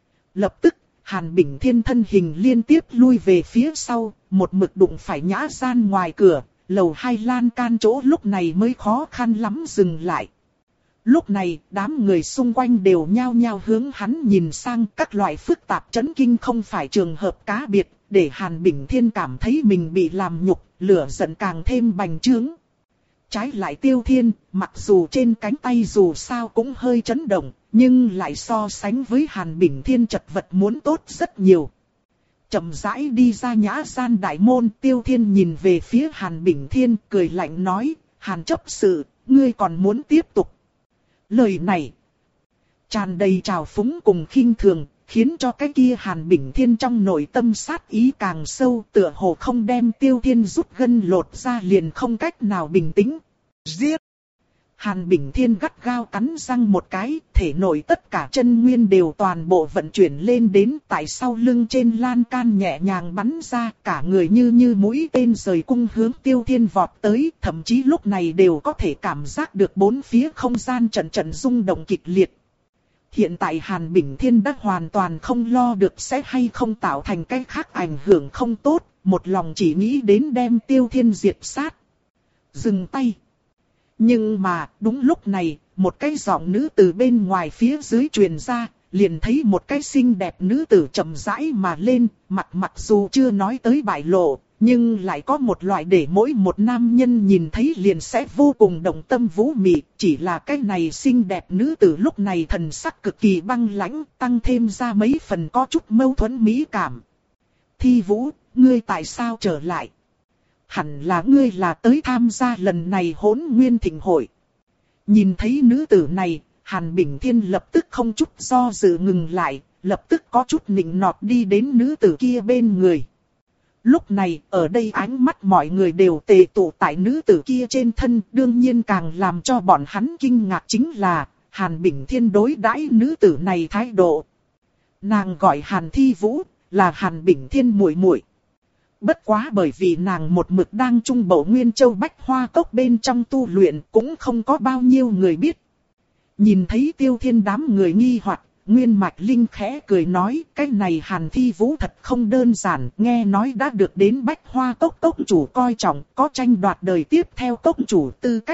Lập tức, Hàn Bình Thiên thân hình liên tiếp lui về phía sau, một mực đụng phải nhã gian ngoài cửa, lầu hai lan can chỗ lúc này mới khó khăn lắm dừng lại. Lúc này, đám người xung quanh đều nhao nhao hướng hắn nhìn sang, các loại phức tạp chấn kinh không phải trường hợp cá biệt, để Hàn Bình Thiên cảm thấy mình bị làm nhục, lửa giận càng thêm bành trướng. Trái lại Tiêu Thiên, mặc dù trên cánh tay dù sao cũng hơi chấn động, nhưng lại so sánh với Hàn Bình Thiên chật vật muốn tốt rất nhiều. Chậm rãi đi ra nhã gian đại môn, Tiêu Thiên nhìn về phía Hàn Bình Thiên, cười lạnh nói, Hàn chấp sự, ngươi còn muốn tiếp tục. Lời này, tràn đầy trào phúng cùng khinh thường, khiến cho cái kia Hàn Bình Thiên trong nội tâm sát ý càng sâu, tựa hồ không đem Tiêu Thiên rút gân lột ra liền không cách nào bình tĩnh. Giết! Hàn Bình Thiên gắt gao cắn răng một cái, thể nội tất cả chân nguyên đều toàn bộ vận chuyển lên đến tại sau lưng trên lan can nhẹ nhàng bắn ra, cả người như như mũi tên rời cung hướng Tiêu Thiên vọt tới, thậm chí lúc này đều có thể cảm giác được bốn phía không gian trận trận rung động kịch liệt. Hiện tại Hàn Bình Thiên đã hoàn toàn không lo được sẽ hay không tạo thành cái khác ảnh hưởng không tốt, một lòng chỉ nghĩ đến đem Tiêu Thiên diệt sát. Dừng tay. Nhưng mà, đúng lúc này, một cái giọng nữ từ bên ngoài phía dưới truyền ra, liền thấy một cái xinh đẹp nữ tử chậm rãi mà lên, mặt mặc dù chưa nói tới bại lộ, nhưng lại có một loại để mỗi một nam nhân nhìn thấy liền sẽ vô cùng động tâm vũ mị, chỉ là cái này xinh đẹp nữ tử lúc này thần sắc cực kỳ băng lãnh, tăng thêm ra mấy phần có chút mâu thuẫn mỹ cảm. Thi Vũ, ngươi tại sao trở lại? Hẳn là ngươi là tới tham gia lần này Hỗn Nguyên Thịnh hội. Nhìn thấy nữ tử này, Hàn Bình Thiên lập tức không chút do dự ngừng lại, lập tức có chút nịnh nọt đi đến nữ tử kia bên người. Lúc này, ở đây ánh mắt mọi người đều tề tụ tại nữ tử kia trên thân, đương nhiên càng làm cho bọn hắn kinh ngạc chính là, Hàn Bình Thiên đối đãi nữ tử này thái độ. Nàng gọi Hàn Thi Vũ, là Hàn Bình Thiên muội muội. Bất quá bởi vì nàng một mực đang trung bộ Nguyên Châu Bách Hoa Cốc bên trong tu luyện cũng không có bao nhiêu người biết. Nhìn thấy Tiêu Thiên đám người nghi hoặc, Nguyên Mạch Linh khẽ cười nói, cái này Hàn Thi Vũ thật không đơn giản, nghe nói đã được đến Bách Hoa Cốc cốc chủ coi trọng, có tranh đoạt đời tiếp theo cốc chủ tư cách.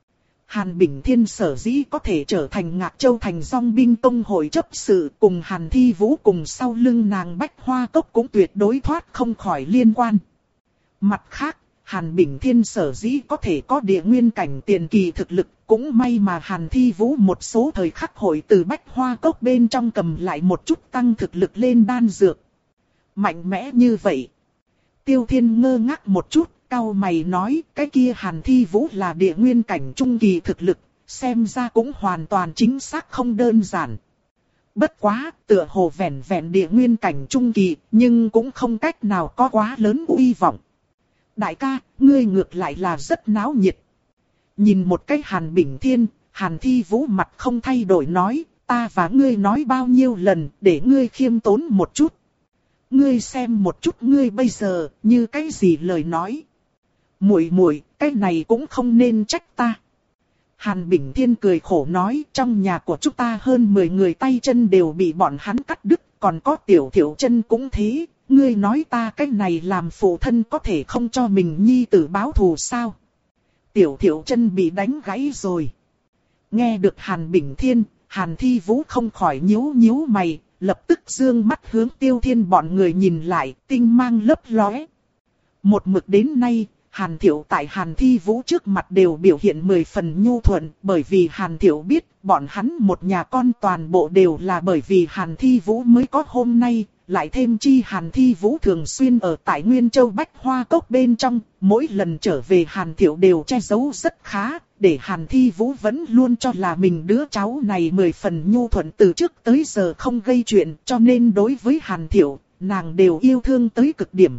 Hàn Bình Thiên sở dĩ có thể trở thành Ngạc Châu thành Dòng binh công hội chấp sự cùng Hàn Thi Vũ cùng sau lưng nàng Bách Hoa Cốc cũng tuyệt đối thoát không khỏi liên quan. Mặt khác, Hàn Bình Thiên sở dĩ có thể có địa nguyên cảnh tiền kỳ thực lực, cũng may mà Hàn Thi Vũ một số thời khắc hội từ Bách Hoa Cốc bên trong cầm lại một chút tăng thực lực lên đan dược. Mạnh mẽ như vậy. Tiêu Thiên ngơ ngác một chút, cau mày nói, cái kia Hàn Thi Vũ là địa nguyên cảnh trung kỳ thực lực, xem ra cũng hoàn toàn chính xác không đơn giản. Bất quá, tựa hồ vẹn vẹn địa nguyên cảnh trung kỳ, nhưng cũng không cách nào có quá lớn uy vọng. Đại ca, ngươi ngược lại là rất náo nhiệt. Nhìn một cái Hàn Bỉnh Thiên, Hàn Thi Vũ mặt không thay đổi nói, ta và ngươi nói bao nhiêu lần, để ngươi khiêm tốn một chút. Ngươi xem một chút ngươi bây giờ, như cái gì lời nói. Muội muội, cái này cũng không nên trách ta. Hàn Bỉnh Thiên cười khổ nói, trong nhà của chúng ta hơn mười người tay chân đều bị bọn hắn cắt đứt, còn có Tiểu Thiểu Chân cũng thế. Ngươi nói ta cái này làm phụ thân có thể không cho mình nhi tử báo thù sao? Tiểu Thiểu Chân bị đánh gãy rồi. Nghe được Hàn Bỉnh Thiên, Hàn Thi Vũ không khỏi nhíu nhíu mày, lập tức dương mắt hướng Tiêu Thiên bọn người nhìn lại, tinh mang lấp lóe. Một mực đến nay, Hàn Thiệu tại Hàn Thi Vũ trước mặt đều biểu hiện mười phần nhu thuận, bởi vì Hàn Thiệu biết bọn hắn một nhà con toàn bộ đều là bởi vì Hàn Thi Vũ mới có hôm nay, lại thêm chi Hàn Thi Vũ thường xuyên ở tại Nguyên Châu Bách Hoa Cốc bên trong, mỗi lần trở về Hàn Thiệu đều che giấu rất khá, để Hàn Thi Vũ vẫn luôn cho là mình đứa cháu này mười phần nhu thuận từ trước tới giờ không gây chuyện, cho nên đối với Hàn Thiệu, nàng đều yêu thương tới cực điểm.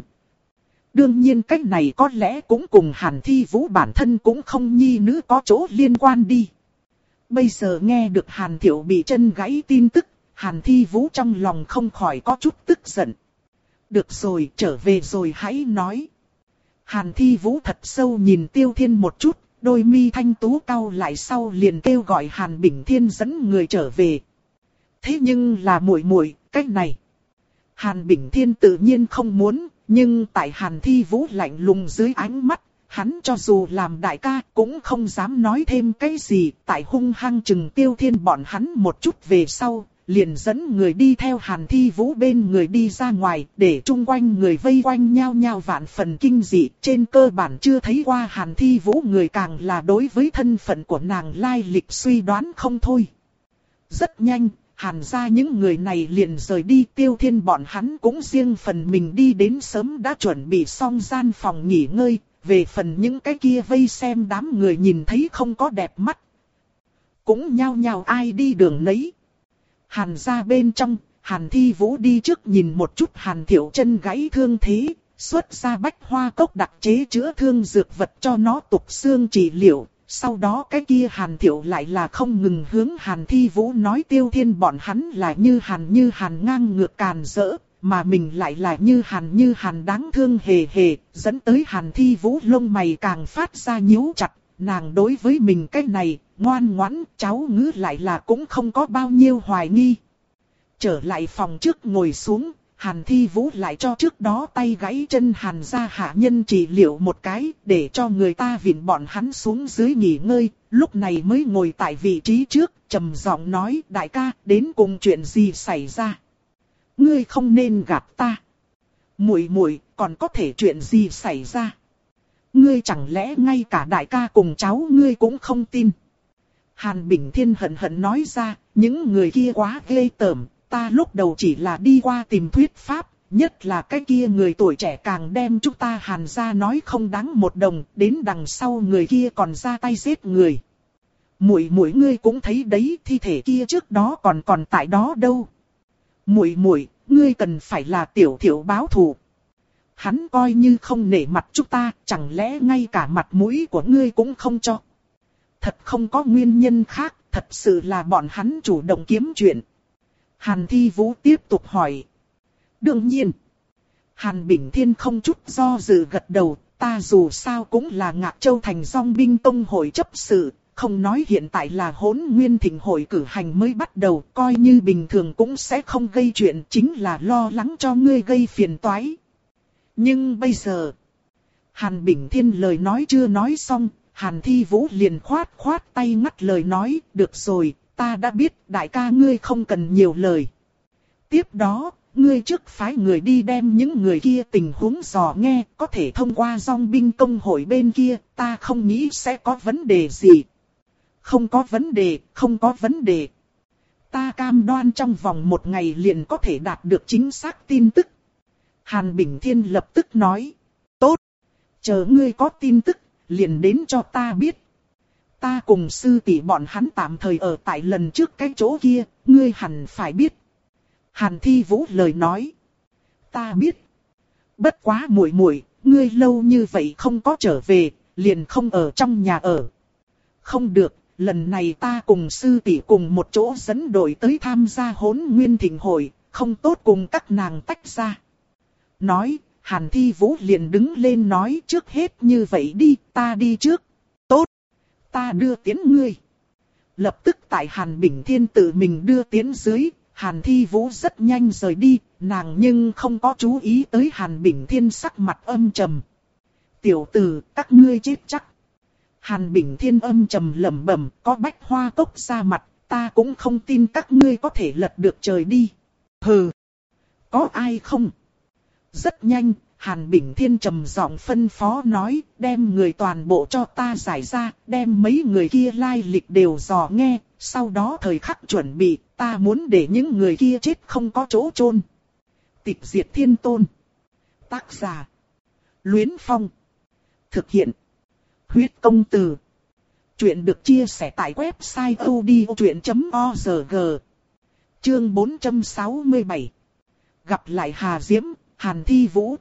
Đương nhiên cách này có lẽ cũng cùng Hàn Thi Vũ bản thân cũng không nhi nữ có chỗ liên quan đi. Bây giờ nghe được Hàn Thiệu bị chân gãy tin tức, Hàn Thi Vũ trong lòng không khỏi có chút tức giận. Được rồi, trở về rồi hãy nói. Hàn Thi Vũ thật sâu nhìn Tiêu Thiên một chút, đôi mi thanh tú cau lại sau liền kêu gọi Hàn Bỉnh Thiên dẫn người trở về. Thế nhưng là muội muội, cách này. Hàn Bỉnh Thiên tự nhiên không muốn, nhưng tại Hàn Thi Vũ lạnh lùng dưới ánh mắt, hắn cho dù làm đại ca cũng không dám nói thêm cái gì, tại hung hăng chừng Tiêu Thiên bọn hắn một chút về sau, liền dẫn người đi theo Hàn Thi Vũ bên người đi ra ngoài, để chung quanh người vây quanh nhau nhau vạn phần kinh dị, trên cơ bản chưa thấy qua Hàn Thi Vũ người càng là đối với thân phận của nàng lai lịch suy đoán không thôi. Rất nhanh, Hàn gia những người này liền rời đi, Tiêu Thiên bọn hắn cũng riêng phần mình đi đến sớm đã chuẩn bị xong gian phòng nghỉ ngơi, về phần những cái kia vây xem đám người nhìn thấy không có đẹp mắt. Cũng nhao nhao ai đi đường nấy. Hàn gia bên trong, Hàn Thi Vũ đi trước nhìn một chút Hàn Thiệu Chân gãy thương thế, xuất ra Bách Hoa Cốc đặc chế chữa thương dược vật cho nó tục xương trị liệu. Sau đó cái kia Hàn Thiệu lại là không ngừng hướng Hàn Thi Vũ nói Tiêu Thiên bọn hắn là như Hàn như Hàn ngang ngược càn rỡ, mà mình lại là như Hàn như Hàn đáng thương hề hề, dẫn tới Hàn Thi Vũ lông mày càng phát ra nhíu chặt, nàng đối với mình cái này, ngoan ngoãn, cháu ngữ lại là cũng không có bao nhiêu hoài nghi. Trở lại phòng trước ngồi xuống, Hàn Thi Vũ lại cho trước đó tay gãy chân Hàn gia hạ nhân trị liệu một cái, để cho người ta vịn bọn hắn xuống dưới nghỉ ngơi, lúc này mới ngồi tại vị trí trước, trầm giọng nói, đại ca, đến cùng chuyện gì xảy ra? Ngươi không nên gạt ta. Muội muội, còn có thể chuyện gì xảy ra? Ngươi chẳng lẽ ngay cả đại ca cùng cháu ngươi cũng không tin? Hàn Bỉnh Thiên hận hận nói ra, những người kia quá ghê tởm. Ta lúc đầu chỉ là đi qua tìm thuyết pháp, nhất là cái kia người tuổi trẻ càng đem chúng ta Hàn gia nói không đáng một đồng, đến đằng sau người kia còn ra tay giết người. Muội muội ngươi cũng thấy đấy, thi thể kia trước đó còn còn tại đó đâu. Muội muội, ngươi cần phải là Tiểu Thiệu báo thù. Hắn coi như không nể mặt chúng ta, chẳng lẽ ngay cả mặt mũi của ngươi cũng không cho. Thật không có nguyên nhân khác, thật sự là bọn hắn chủ động kiếm chuyện. Hàn Thi Vũ tiếp tục hỏi. Đương nhiên. Hàn Bỉnh Thiên không chút do dự gật đầu, ta dù sao cũng là Ngạc Châu Thành Dòng binh tông hội chấp sự, không nói hiện tại là Hỗn Nguyên Thịnh hội cử hành mới bắt đầu, coi như bình thường cũng sẽ không gây chuyện, chính là lo lắng cho ngươi gây phiền toái. Nhưng bây giờ, Hàn Bỉnh Thiên lời nói chưa nói xong, Hàn Thi Vũ liền khoát khoát tay ngắt lời nói, được rồi. Ta đã biết, đại ca ngươi không cần nhiều lời. Tiếp đó, ngươi trước phái người đi đem những người kia tình huống dò nghe, có thể thông qua dòng binh công hội bên kia, ta không nghĩ sẽ có vấn đề gì. Không có vấn đề, không có vấn đề. Ta cam đoan trong vòng một ngày liền có thể đạt được chính xác tin tức. Hàn Bỉnh Thiên lập tức nói, tốt, chờ ngươi có tin tức, liền đến cho ta biết. Ta cùng sư tỷ bọn hắn tạm thời ở tại lần trước cái chỗ kia, ngươi hẳn phải biết. Hàn Thi Vũ lời nói. Ta biết. Bất quá muội muội, ngươi lâu như vậy không có trở về, liền không ở trong nhà ở. Không được, lần này ta cùng sư tỷ cùng một chỗ dẫn đội tới tham gia Hỗn Nguyên Thịnh hội, không tốt cùng các nàng tách ra. Nói, Hàn Thi Vũ liền đứng lên nói trước hết như vậy đi, ta đi trước. Tốt, ta đưa tiến ngươi. Lập tức tại Hàn Bình Thiên tự mình đưa tiến dưới, Hàn Thi Vũ rất nhanh rời đi, nàng nhưng không có chú ý tới Hàn Bình Thiên sắc mặt âm trầm. Tiểu tử, các ngươi chết chắc. Hàn Bình Thiên âm trầm lẩm bẩm, có Bách Hoa Cốc ra mặt, ta cũng không tin các ngươi có thể lật được trời đi. Hừ, có ai không? Rất nhanh, Hàn Bình Thiên trầm giọng phân phó nói, đem người toàn bộ cho ta giải ra, đem mấy người kia lai lịch đều dò nghe, sau đó thời khắc chuẩn bị, ta muốn để những người kia chết không có chỗ chôn. Tịch diệt thiên tôn. Tác giả. Luyến Phong. Thực hiện. Huyết công từ. Chuyện được chia sẻ tại website odchuyện chấm org. Chương bốn trăm sáu mươi bảy. Gặp lại Hà Diễm, Hàn Thi Vũ.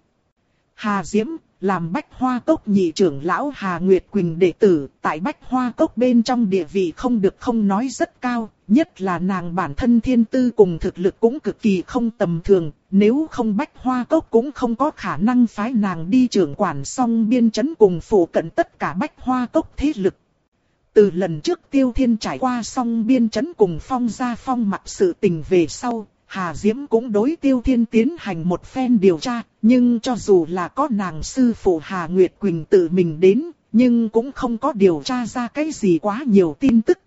Hà Diễm, làm Bách Hoa Cốc nhị trưởng lão Hà Nguyệt Quỳnh đệ tử, tại Bách Hoa Cốc bên trong địa vị không được không nói rất cao, nhất là nàng bản thân thiên tư cùng thực lực cũng cực kỳ không tầm thường, nếu không Bách Hoa Cốc cũng không có khả năng phái nàng đi trưởng quản Song Biên Trấn cùng phủ cận tất cả Bách Hoa Cốc thế lực. Từ lần trước Tiêu Thiên trải qua Song Biên Trấn cùng Phong Gia Phong mặc sự tình về sau, Hà Diễm cũng đối Tiêu Thiên tiến hành một phen điều tra, nhưng cho dù là có nàng sư phụ Hà Nguyệt Quỳnh tự mình đến, nhưng cũng không có điều tra ra cái gì quá nhiều tin tức.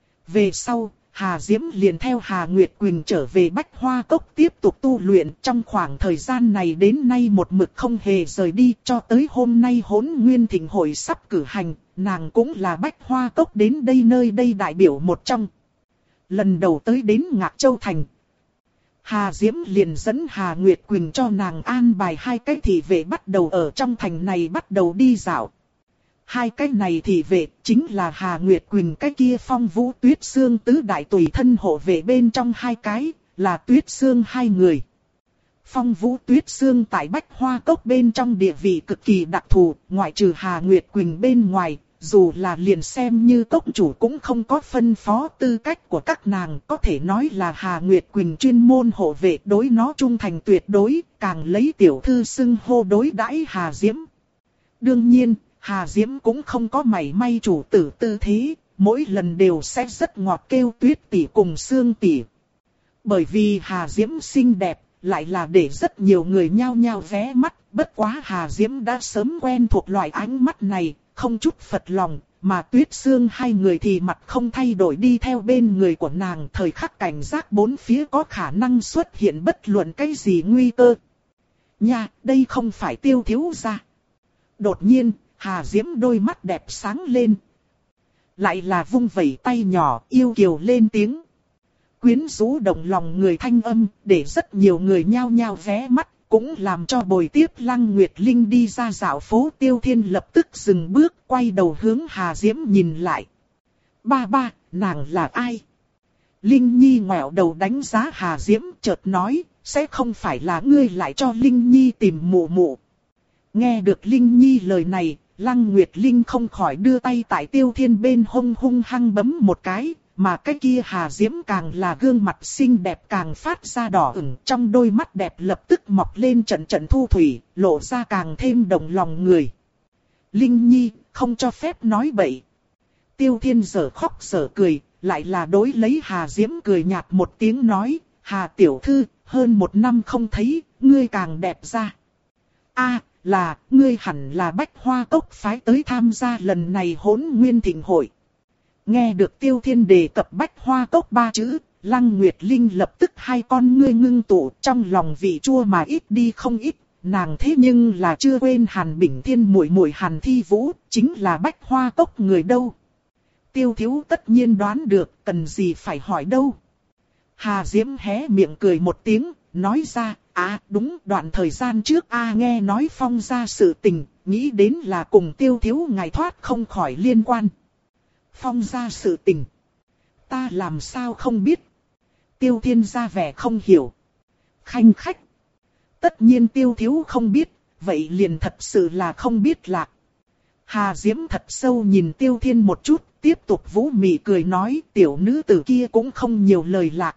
Về sau, Hà Diễm liền theo Hà Nguyệt Quỳnh trở về Bách Hoa Cốc tiếp tục tu luyện, trong khoảng thời gian này đến nay một mực không hề rời đi, cho tới hôm nay Hỗn Nguyên Thịnh hội sắp cử hành, nàng cũng là Bách Hoa Cốc đến đây nơi đây đại biểu một trong. Lần đầu tới đến Ngạc Châu Thành, Hà Diễm liền dẫn Hà Nguyệt Quỳnh cho nàng an bài hai cái thị vệ bắt đầu ở trong thành này bắt đầu đi dạo. Hai cái này thị vệ chính là Hà Nguyệt Quỳnh cái kia Phong Vũ Tuyết Sương tứ đại tùy thân hộ vệ bên trong hai cái, là Tuyết Sương hai người. Phong Vũ Tuyết Sương tại Bách Hoa Cốc bên trong địa vị cực kỳ đặc thù, ngoại trừ Hà Nguyệt Quỳnh bên ngoài, dù là liền xem như cốc chủ cũng không có phân phó tư cách của các nàng, có thể nói là Hà Nguyệt Quỳnh chuyên môn hộ vệ đối nó trung thành tuyệt đối, càng lấy tiểu thư xưng hô đối đãi Hà Diễm. Đương nhiên, Hà Diễm cũng không có mảy may chủ tử tư thế, mỗi lần đều sẽ rất ngọt kêu Tuyết tỷ cùng Sương tỷ. Bởi vì Hà Diễm xinh đẹp, lại là để rất nhiều người nhao nhao vé mắt, bất quá Hà Diễm đã sớm quen thuộc loại ánh mắt này, không chút phật lòng, mà Tuyết Sương hai người thì mặt không thay đổi đi theo bên người của nàng, thời khắc cảnh giác bốn phía có khả năng xuất hiện bất luận cái gì nguy cơ. Nha, đây không phải Tiêu thiếu gia. Đột nhiên, Hà Diễm đôi mắt đẹp sáng lên. Lại là vung vẩy tay nhỏ, yêu kiều lên tiếng. Quyến rũ động lòng người thanh âm, để rất nhiều người nhao nhao vé mắt, cũng làm cho bồi tiếp Lăng Nguyệt Linh đi ra dạo phố. Tiêu Thiên lập tức dừng bước, quay đầu hướng Hà Diễm nhìn lại. Ba ba, nàng là ai? Linh Nhi ngoẹo đầu đánh giá Hà Diễm, chợt nói, sẽ không phải là ngươi lại cho Linh Nhi tìm mụ mụ. Nghe được Linh Nhi lời này, Lăng Nguyệt Linh không khỏi đưa tay tại Tiêu Thiên bên hông hung hăng bấm một cái, mà cái kia Hà Diễm càng là gương mặt xinh đẹp càng phát ra đỏ ửng, trong đôi mắt đẹp lập tức mọc lên trận trận thu thủy, lộ ra càng thêm động lòng người. Linh Nhi, không cho phép nói bậy. Tiêu Thiên giở khóc giở cười, lại là đối lấy Hà Diễm cười nhạt một tiếng nói, Hà tiểu thư, hơn một năm không thấy, ngươi càng đẹp ra. A, là, ngươi hẳn là Bách Hoa Cốc phái tới tham gia lần này Hỗn Nguyên Thịnh hội. Nghe được Tiêu Thiên đề cập Bách Hoa Cốc ba chữ, Lăng Nguyệt Linh lập tức hai con ngươi ngưng tụ, trong lòng vị chua mà ít đi không ít, nàng thế nhưng là chưa quên Hàn Bình Thiên muội muội Hàn Thi Vũ, chính là Bách Hoa Cốc người đâu. Tiêu thiếu tất nhiên đoán được, cần gì phải hỏi đâu. Hà Diễm hé miệng cười một tiếng, nói ra, à đúng, đoạn thời gian trước a nghe nói Phong gia sự tình, nghĩ đến là cùng Tiêu thiếu ngài thoát không khỏi liên quan. Phong gia sự tình. Ta làm sao không biết. Tiêu Thiên ra vẻ không hiểu. Khanh khách. Tất nhiên Tiêu thiếu không biết, vậy liền thật sự là không biết lạc. Hà Diễm thật sâu nhìn Tiêu Thiên một chút, tiếp tục vũ mị cười nói tiểu nữ tử kia cũng không nhiều lời lạc.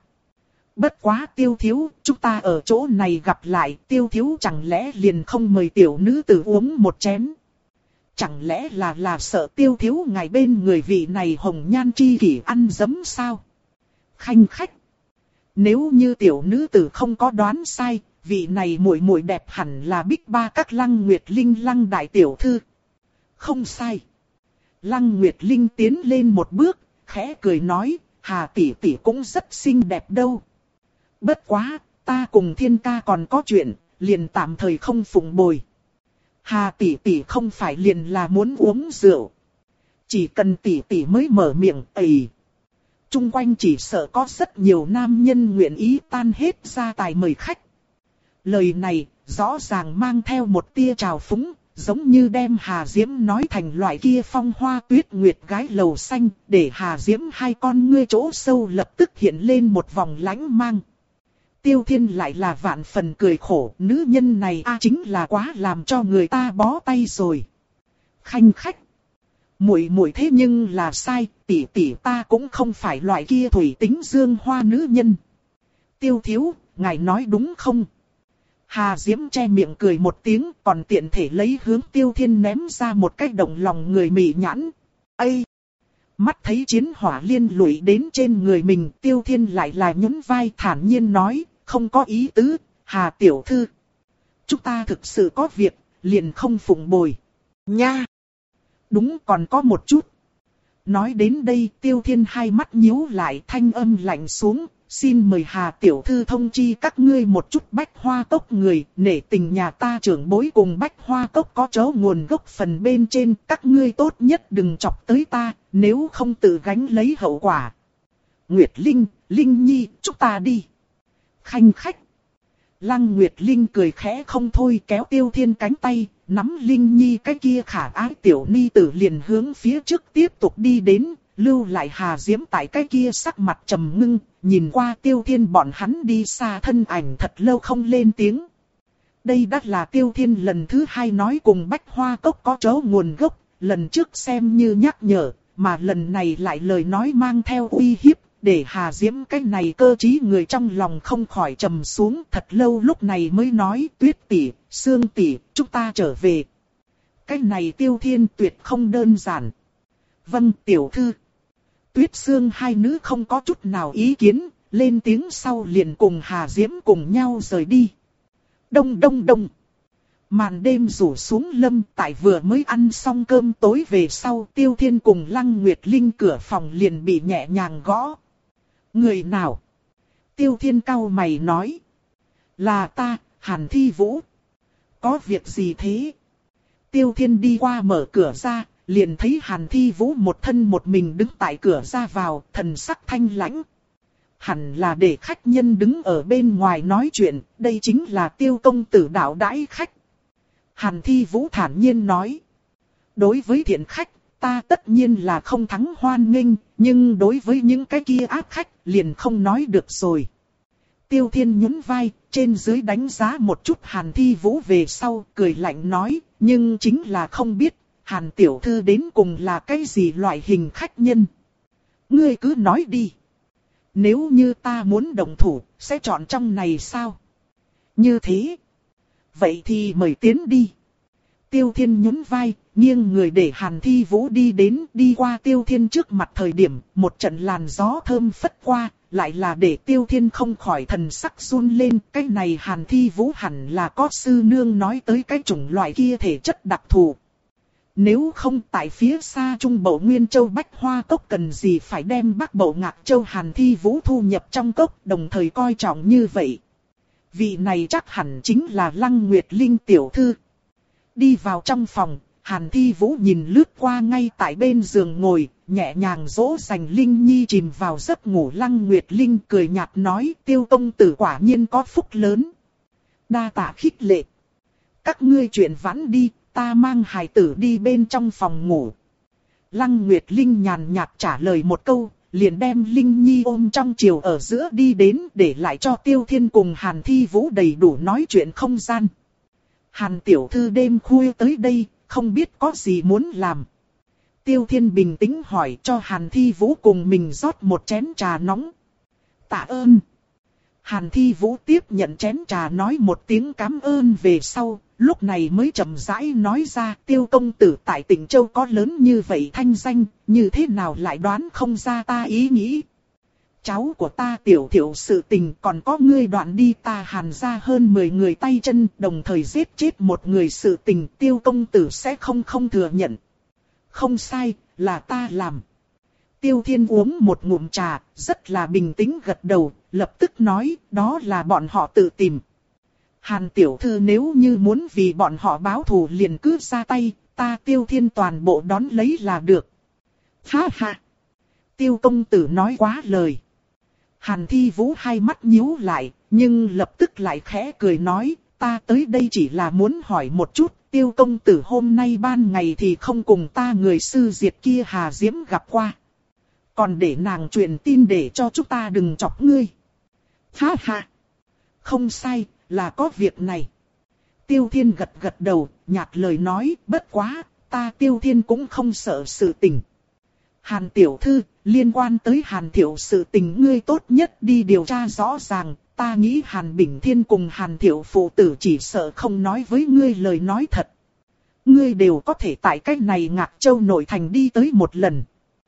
Bất quá Tiêu thiếu, chúng ta ở chỗ này gặp lại, Tiêu thiếu chẳng lẽ liền không mời tiểu nữ tử uống một chén. Chẳng lẽ là là sợ Tiêu thiếu ngài bên người vị này hồng nhan chi kỷ ăn dấm sao? Khanh khách. Nếu như tiểu nữ tử không có đoán sai, vị này muội muội đẹp hẳn là Bích Ba các Lăng Nguyệt Linh Lăng đại tiểu thư. Không sai. Lăng Nguyệt Linh tiến lên một bước, khẽ cười nói, Hà tỷ tỷ cũng rất xinh đẹp đâu. Bất quá, ta cùng Thiên ca còn có chuyện, liền tạm thời không phụng bồi. Hà tỷ tỷ không phải liền là muốn uống rượu. Chỉ cần tỷ tỷ mới mở miệng, ầy. Trung quanh chỉ sợ có rất nhiều nam nhân nguyện ý tan hết gia tài mời khách. Lời này, rõ ràng mang theo một tia trào phúng, giống như đem Hà Diễm nói thành loại kia phong hoa tuyết nguyệt gái lầu xanh, để Hà Diễm hai con ngươi chỗ sâu lập tức hiện lên một vòng lánh mang. Tiêu Thiên lại là vạn phần cười khổ, nữ nhân này a chính là quá làm cho người ta bó tay rồi. Khanh khách. Muội muội thế nhưng là sai, tỷ tỷ ta cũng không phải loại kia thủy tính dương hoa nữ nhân. Tiêu thiếu, ngài nói đúng không? Hà Diễm che miệng cười một tiếng, còn tiện thể lấy hướng Tiêu Thiên ném ra một cái động lòng người mị nhãn. Ây! Mắt thấy chiến hỏa liên lụy đến trên người mình, Tiêu Thiên lại là nhún vai thản nhiên nói, không có ý tứ, Hà tiểu thư. Chúng ta thực sự có việc, liền không phụng bồi. Nha! Đúng còn có một chút. Nói đến đây Tiêu Thiên hai mắt nhíu lại thanh âm lạnh xuống. Xin mời Hà tiểu thư thông chi các ngươi một chút bách hoa cốc người. Nể tình nhà ta trưởng bối cùng bách hoa cốc có chỗ nguồn gốc phần bên trên. Các ngươi tốt nhất đừng chọc tới ta. Nếu không tự gánh lấy hậu quả. Nguyệt Linh, Linh Nhi, chúng ta đi. Khanh khách. Lăng Nguyệt Linh cười khẽ không thôi kéo Tiêu Thiên cánh tay, nắm Linh Nhi cái kia khả ái tiểu ni tử liền hướng phía trước tiếp tục đi đến, lưu lại Hà Diễm tại cái kia sắc mặt trầm ngưng, nhìn qua Tiêu Thiên bọn hắn đi xa thân ảnh thật lâu không lên tiếng. Đây đã là Tiêu Thiên lần thứ hai nói cùng bách hoa cốc có chỗ nguồn gốc, lần trước xem như nhắc nhở, mà lần này lại lời nói mang theo uy hiếp. Để Hà Diễm cái này cơ trí người trong lòng không khỏi trầm xuống thật lâu lúc này mới nói Tuyết tỷ, Sương tỷ, chúng ta trở về. Cái này Tiêu Thiên tuyệt không đơn giản. Vâng tiểu thư. Tuyết Sương hai nữ không có chút nào ý kiến, lên tiếng sau liền cùng Hà Diễm cùng nhau rời đi. Đông đông đông. Màn đêm rủ xuống lâm tại vừa mới ăn xong cơm tối về sau Tiêu Thiên cùng Lăng Nguyệt Linh cửa phòng liền bị nhẹ nhàng gõ. Người nào? Tiêu Thiên cau mày nói. Là ta, Hàn Thi Vũ. Có việc gì thế? Tiêu Thiên đi qua mở cửa ra, liền thấy Hàn Thi Vũ một thân một mình đứng tại cửa ra vào, thần sắc thanh lãnh. Hẳn là để khách nhân đứng ở bên ngoài nói chuyện, đây chính là Tiêu công tử đạo đãi khách. Hàn Thi Vũ thản nhiên nói. Đối với thiện khách, ta tất nhiên là không thắng hoan nghênh, nhưng đối với những cái kia ác khách, liền không nói được rồi. Tiêu Thiên nhún vai, trên dưới đánh giá một chút Hàn Thi Vũ về sau, cười lạnh nói, nhưng chính là không biết, Hàn tiểu thư đến cùng là cái gì loại hình khách nhân. Ngươi cứ nói đi. Nếu như ta muốn đồng thủ, sẽ chọn trong này sao? Như thế. Vậy thì mời tiến đi. Tiêu Thiên nhún vai, nghiêng người để Hàn Thi Vũ đi đến, đi qua Tiêu Thiên trước mặt thời điểm, một trận làn gió thơm phất qua, lại là để Tiêu Thiên không khỏi thần sắc run lên, cái này Hàn Thi Vũ hẳn là có sư nương nói tới cái chủng loại kia thể chất đặc thù. Nếu không tại phía xa Trung Bộ Nguyên Châu Bách Hoa Cốc cần gì phải đem Bắc Bộ Ngạc Châu Hàn Thi Vũ thu nhập trong cốc, đồng thời coi trọng như vậy. Vị này chắc hẳn chính là Lăng Nguyệt Linh tiểu thư. Đi vào trong phòng, Hàn Thi Vũ nhìn lướt qua ngay tại bên giường ngồi, nhẹ nhàng dỗ dành Linh Nhi chìm vào giấc ngủ. Lăng Nguyệt Linh cười nhạt nói, Tiêu công tử quả nhiên có phúc lớn. Đa tạ khích lệ. Các ngươi chuyện vãn đi, ta mang hài tử đi bên trong phòng ngủ. Lăng Nguyệt Linh nhàn nhạt trả lời một câu, liền đem Linh Nhi ôm trong chiều ở giữa đi đến để lại cho Tiêu Thiên cùng Hàn Thi Vũ đầy đủ nói chuyện không gian. Hàn tiểu thư đêm khuya tới đây, không biết có gì muốn làm. Tiêu Thiên bình tĩnh hỏi cho Hàn Thi Vũ cùng mình rót một chén trà nóng. Tạ ơn. Hàn Thi Vũ tiếp nhận chén trà nói một tiếng cảm ơn về sau, lúc này mới chậm rãi nói ra Tiêu công tử tại Tịnh Châu có lớn như vậy thanh danh, như thế nào lại đoán không ra ta ý nghĩ. Cháu của ta Tiểu Thiệu sự tình còn có ngươi đoạn đi ta Hàn ra hơn mười người tay chân, đồng thời giết chết một người sự tình Tiêu công tử sẽ không không thừa nhận. Không sai, là ta làm. Tiêu Thiên uống một ngụm trà, rất là bình tĩnh gật đầu, lập tức nói, đó là bọn họ tự tìm. Hàn tiểu thư nếu như muốn vì bọn họ báo thù liền cứ ra tay, ta Tiêu Thiên toàn bộ đón lấy là được. Ha ha! Tiêu công tử nói quá lời. Hàn Thi Vũ hai mắt nhíu lại, nhưng lập tức lại khẽ cười nói, ta tới đây chỉ là muốn hỏi một chút, Tiêu công tử hôm nay ban ngày thì không cùng ta người sư diệt kia Hà Diễm gặp qua. Còn để nàng truyền tin để cho chúng ta đừng chọc ngươi. Ha ha! Không sai, là có việc này. Tiêu Thiên gật gật đầu, nhạt lời nói, bất quá, ta Tiêu Thiên cũng không sợ sự tình. Hàn tiểu thư, liên quan tới Hàn Thiệu sự tình ngươi tốt nhất đi điều tra rõ ràng, ta nghĩ Hàn Bình Thiên cùng Hàn Thiệu phụ tử chỉ sợ không nói với ngươi lời nói thật. Ngươi đều có thể tại cách này Ngạc Châu nội thành đi tới một lần.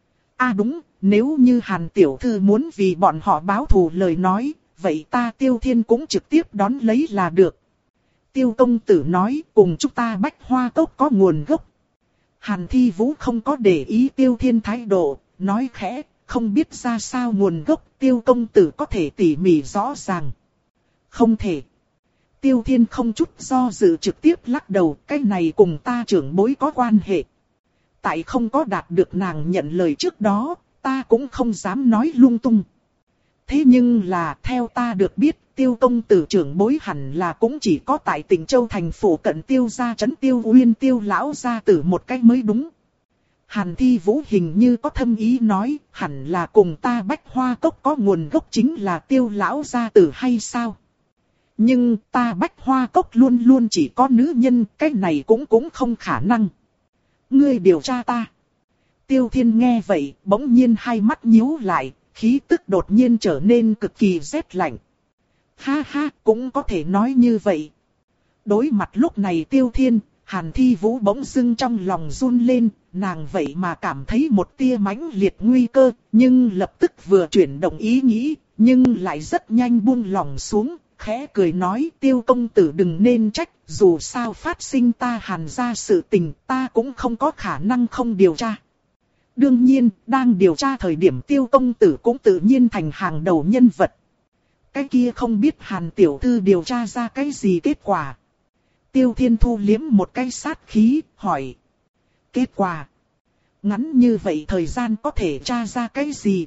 À đúng, nếu như Hàn tiểu thư muốn vì bọn họ báo thù lời nói, vậy ta Tiêu Thiên cũng trực tiếp đón lấy là được. Tiêu công tử nói cùng chúng ta Bách Hoa Cốc có nguồn gốc. Hàn Thi Vũ không có để ý Tiêu Thiên thái độ, nói khẽ, không biết ra sao nguồn gốc Tiêu công tử có thể tỉ mỉ rõ ràng. Không thể. Tiêu Thiên không chút do dự trực tiếp lắc đầu, cái này cùng ta trưởng bối có quan hệ. Tại không có đạt được nàng nhận lời trước đó, ta cũng không dám nói lung tung. Thế nhưng là theo ta được biết, Tiêu công tử trưởng bối hẳn là cũng chỉ có tại Tịnh Châu thành phủ cận Tiêu gia trấn Tiêu Uyên Tiêu lão gia tử một cách mới đúng. Hàn Thi Vũ hình như có thâm ý nói, hẳn là cùng ta Bách Hoa Cốc có nguồn gốc chính là Tiêu lão gia tử hay sao? Nhưng ta Bách Hoa Cốc luôn luôn chỉ có nữ nhân, cái này cũng cũng không khả năng. Ngươi điều tra ta. Tiêu Thiên nghe vậy, bỗng nhiên hai mắt nhíu lại, khí tức đột nhiên trở nên cực kỳ rét lạnh. Ha ha, cũng có thể nói như vậy. Đối mặt lúc này Tiêu Thiên, Hàn Thi Vũ bỗng dưng trong lòng run lên, nàng vậy mà cảm thấy một tia mãnh liệt nguy cơ, nhưng lập tức vừa chuyển động ý nghĩ, nhưng lại rất nhanh buông lòng xuống, khẽ cười nói Tiêu công tử đừng nên trách, dù sao phát sinh ta Hàn ra sự tình ta cũng không có khả năng không điều tra. Đương nhiên, đang điều tra thời điểm Tiêu công tử cũng tự nhiên thành hàng đầu nhân vật. Cái kia không biết Hàn tiểu thư điều tra ra cái gì kết quả. Tiêu Thiên thu liếm một cái sát khí, hỏi. Kết quả? Ngắn như vậy thời gian có thể tra ra cái gì?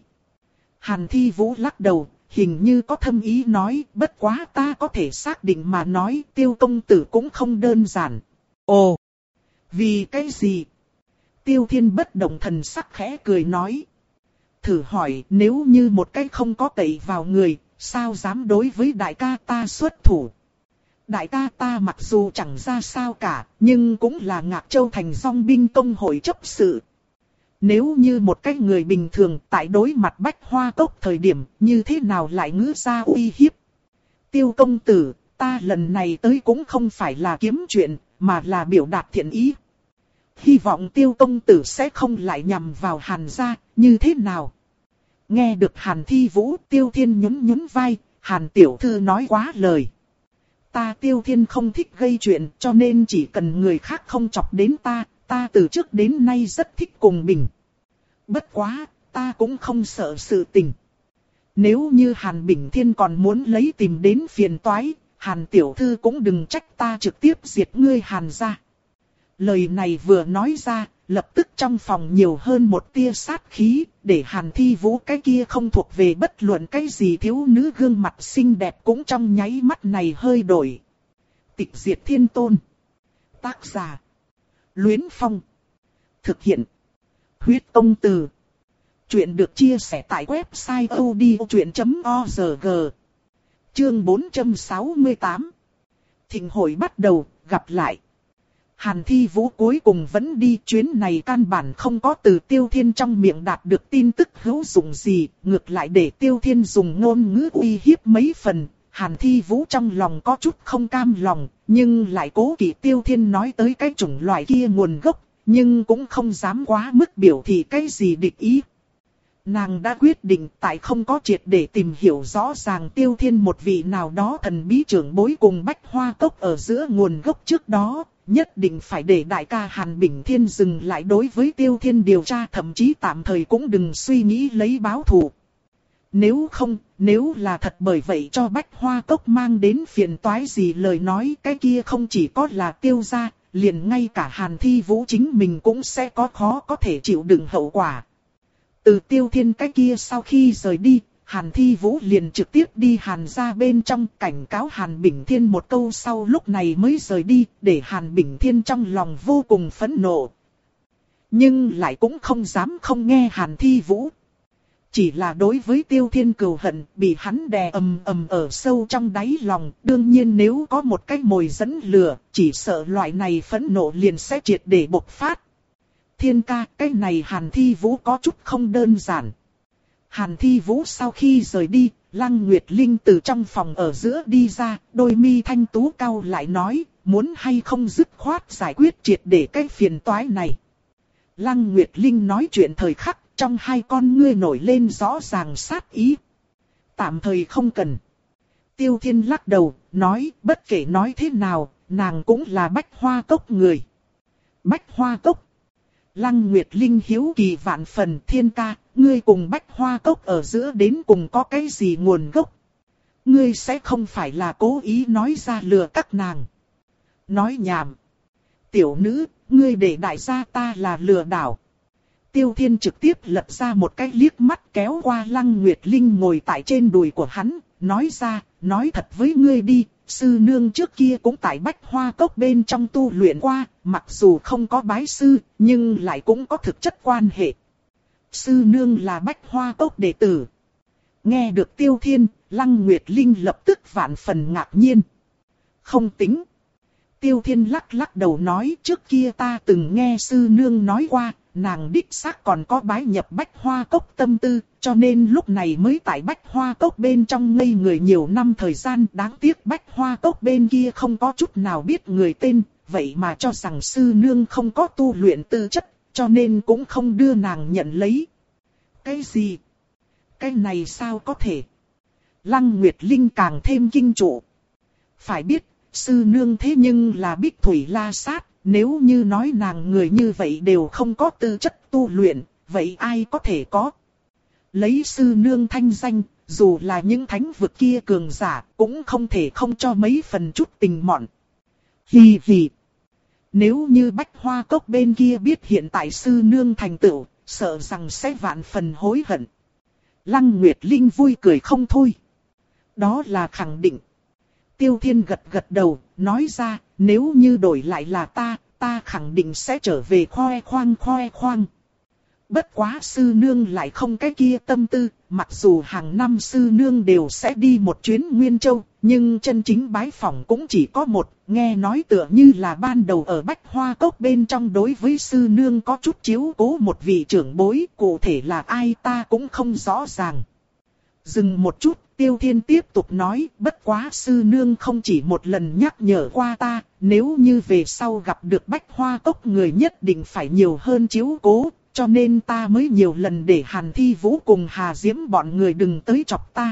Hàn Thi Vũ lắc đầu, hình như có thâm ý nói, bất quá ta có thể xác định mà nói Tiêu công tử cũng không đơn giản. Ồ! Vì cái gì? Tiêu Thiên bất động thần sắc khẽ cười nói. Thử hỏi nếu như một cái không có cậy vào người, sao dám đối với đại ca ta xuất thủ? Đại ca ta mặc dù chẳng ra sao cả, nhưng cũng là Ngạc Châu thành dòng binh công hội chấp sự. Nếu như một cái người bình thường tại đối mặt Bách Hoa Cốc thời điểm, như thế nào lại ngữ ra uy hiếp? Tiêu công tử, ta lần này tới cũng không phải là kiếm chuyện, mà là biểu đạt thiện ý. Hy vọng Tiêu công tử sẽ không lại nhằm vào Hàn gia, như thế nào? Nghe được Hàn Thi Vũ, Tiêu Thiên nhún nhún vai, Hàn tiểu thư nói quá lời. Ta Tiêu Thiên không thích gây chuyện, cho nên chỉ cần người khác không chọc đến ta, ta từ trước đến nay rất thích cùng bình. Bất quá, ta cũng không sợ sự tình. Nếu như Hàn Bình Thiên còn muốn lấy tìm đến phiền toái, Hàn tiểu thư cũng đừng trách ta trực tiếp diệt ngươi Hàn gia. Lời này vừa nói ra, lập tức trong phòng nhiều hơn một tia sát khí, để Hàn Thi Vũ cái kia không thuộc về bất luận cái gì thiếu nữ gương mặt xinh đẹp cũng trong nháy mắt này hơi đổi. Tịch diệt thiên tôn. Tác giả. Luyến Phong. Thực hiện. Huyết công từ. Chuyện được chia sẻ tại website audiochuyện chấm org. Chương bốn trăm sáu mươi tám. Thịnh hội bắt đầu, gặp lại. Hàn Thi Vũ cuối cùng vẫn đi, chuyến này căn bản không có từ Tiêu Thiên trong miệng đạt được tin tức hữu dụng gì, ngược lại để Tiêu Thiên dùng ngôn ngữ uy hiếp mấy phần. Hàn Thi Vũ trong lòng có chút không cam lòng, nhưng lại cố kỵ Tiêu Thiên nói tới cái chủng loại kia nguồn gốc, nhưng cũng không dám quá mức biểu thị cái gì địch ý. Nàng đã quyết định tại không có triệt để tìm hiểu rõ ràng Tiêu Thiên một vị nào đó thần bí trưởng bối cùng Bách Hoa Cốc ở giữa nguồn gốc trước đó, nhất định phải để đại ca Hàn Bình Thiên dừng lại đối với Tiêu Thiên điều tra, thậm chí tạm thời cũng đừng suy nghĩ lấy báo thù. Nếu không, nếu là thật bởi vậy cho Bách Hoa Cốc mang đến phiền toái gì lời nói, cái kia không chỉ có là Tiêu gia, liền ngay cả Hàn Thi Vũ chính mình cũng sẽ có khó có thể chịu đựng hậu quả. Từ Tiêu Thiên cái kia sau khi rời đi, Hàn Thi Vũ liền trực tiếp đi Hàn gia bên trong, cảnh cáo Hàn Bình Thiên một câu sau lúc này mới rời đi, để Hàn Bình Thiên trong lòng vô cùng phẫn nộ. Nhưng lại cũng không dám không nghe Hàn Thi Vũ. Chỉ là đối với Tiêu Thiên cừu hận bị hắn đè ầm ầm ở sâu trong đáy lòng, đương nhiên nếu có một cái mồi dẫn lửa, chỉ sợ loại này phẫn nộ liền sẽ triệt để bộc phát. Thiên ca, cái này Hàn Thi Vũ có chút không đơn giản. Hàn Thi Vũ sau khi rời đi, Lăng Nguyệt Linh từ trong phòng ở giữa đi ra, đôi mi thanh tú cau lại nói, muốn hay không dứt khoát giải quyết triệt để cái phiền toái này. Lăng Nguyệt Linh nói chuyện thời khắc, trong hai con ngươi nổi lên rõ ràng sát ý. Tạm thời không cần. Tiêu Thiên lắc đầu, nói, bất kể nói thế nào, nàng cũng là Bách Hoa Cốc người. Bách Hoa Cốc. Lăng Nguyệt Linh hiếu kỳ vạn phần, Thiên ca, ngươi cùng Bách Hoa Cốc ở giữa đến cùng có cái gì nguồn gốc? Ngươi sẽ không phải là cố ý nói ra lừa các nàng. Nói nhảm. Tiểu nữ, ngươi để đại gia ta là lừa đảo. Tiêu Thiên trực tiếp lật ra một cái liếc mắt kéo qua Lăng Nguyệt Linh ngồi tại trên đùi của hắn, nói ra, nói thật với ngươi đi, sư nương trước kia cũng tại Bách Hoa Cốc bên trong tu luyện qua, mặc dù không có bái sư, nhưng lại cũng có thực chất quan hệ. Sư nương là Bách Hoa Cốc đệ tử. Nghe được Tiêu Thiên, Lăng Nguyệt Linh lập tức vạn phần ngạc nhiên. Không tính. Tiêu Thiên lắc lắc đầu nói, trước kia ta từng nghe sư nương nói qua, nàng đích xác còn có bái nhập Bách Hoa Cốc tâm tư, cho nên lúc này mới tại Bách Hoa Cốc bên trong ngây người nhiều năm thời gian. Đáng tiếc Bách Hoa Cốc bên kia không có chút nào biết người tên, vậy mà cho rằng sư nương không có tu luyện tư chất, cho nên cũng không đưa nàng nhận lấy. Cái gì? Cái này sao có thể? Lăng Nguyệt Linh càng thêm kinh trụ. Phải biết, sư nương thế nhưng là Bích Thủy La Sát. Nếu như nói nàng người như vậy đều không có tư chất tu luyện, vậy ai có thể có? Lấy sư nương thanh danh, dù là những thánh vực kia cường giả, cũng không thể không cho mấy phần chút tình mọn. Hì hì. Nếu như Bách Hoa Cốc bên kia biết hiện tại sư nương thành tựu, sợ rằng sẽ vạn phần hối hận. Lăng Nguyệt Linh vui cười không thôi. Đó là khẳng định. Tiêu Thiên gật gật đầu, nói ra, nếu như đổi lại là ta, ta khẳng định sẽ trở về khoe khoang khoe khoang. Bất quá sư nương lại không cái kia tâm tư, mặc dù hàng năm sư nương đều sẽ đi một chuyến Nguyên Châu, nhưng chân chính bái phỏng cũng chỉ có một, nghe nói tựa như là ban đầu ở Bách Hoa Cốc bên trong đối với sư nương có chút chiếu cố một vị trưởng bối, cụ thể là ai ta cũng không rõ ràng. Dừng một chút, Tiêu Thiên tiếp tục nói, bất quá sư nương không chỉ một lần nhắc nhở qua ta, nếu như về sau gặp được Bách Hoa Cốc người nhất định phải nhiều hơn chiếu cố, cho nên ta mới nhiều lần để Hàn Thi Vũ cùng Hà Diễm bọn người đừng tới chọc ta.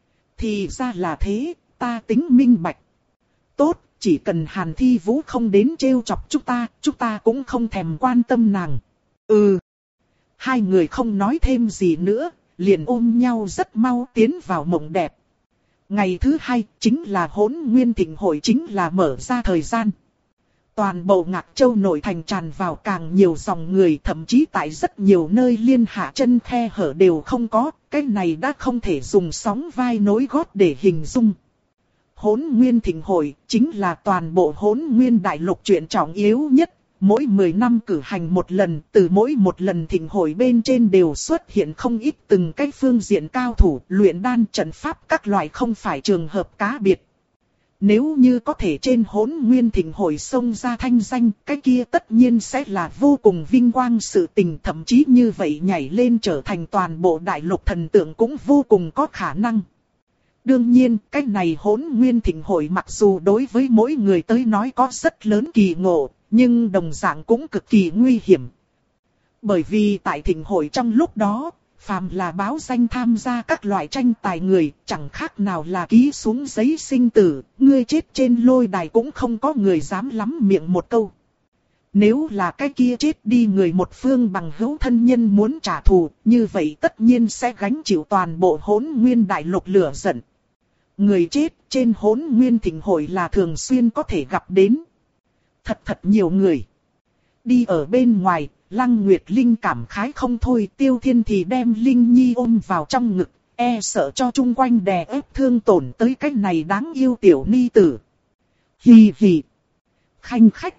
Thì ra là thế, ta tính minh bạch. Tốt, chỉ cần Hàn Thi Vũ không đến trêu chọc chúng ta, chúng ta cũng không thèm quan tâm nàng. Ừ. Hai người không nói thêm gì nữa, liền ôm nhau rất mau tiến vào mộng đẹp. Ngày thứ hai, chính là Hỗn Nguyên Thịnh hội, chính là mở ra thời gian. Toàn bộ Ngạc Châu nội thành tràn vào càng nhiều dòng người, thậm chí tại rất nhiều nơi liên hạ chân khe hở đều không có, cái này đã không thể dùng sóng vai nối gót để hình dung. Hỗn Nguyên Thịnh hội chính là toàn bộ Hỗn Nguyên đại lục chuyện trọng yếu nhất, mỗi mười năm cử hành một lần, từ mỗi một lần thịnh hội bên trên đều xuất hiện không ít từng cái phương diện cao thủ, luyện đan trận pháp các loại không phải trường hợp cá biệt. Nếu như có thể trên Hỗn Nguyên thịnh hội xông ra thanh danh, cái kia tất nhiên sẽ là vô cùng vinh quang sự tình, thậm chí như vậy nhảy lên trở thành toàn bộ đại lục thần tượng cũng vô cùng có khả năng. Đương nhiên, cái này Hỗn Nguyên thịnh hội mặc dù đối với mỗi người tới nói có rất lớn kỳ ngộ, nhưng đồng dạng cũng cực kỳ nguy hiểm. Bởi vì tại thịnh hội trong lúc đó, phàm là báo danh tham gia các loại tranh tài người, chẳng khác nào là ký xuống giấy sinh tử, ngươi chết trên lôi đài cũng không có người dám lắm miệng một câu. Nếu là cái kia chết đi người một phương bằng hữu thân nhân muốn trả thù, như vậy tất nhiên sẽ gánh chịu toàn bộ Hỗn Nguyên đại lục lửa giận. Người chết trên Hỗn Nguyên thịnh hội là thường xuyên có thể gặp đến. Thật thật nhiều người. Đi ở bên ngoài, Lăng Nguyệt Linh cảm khái không thôi, Tiêu Thiên thì đem Linh Nhi ôm vào trong ngực, e sợ cho chung quanh đè ép thương tổn tới cái này đáng yêu tiểu ni tử. Hì hì. Khanh khách.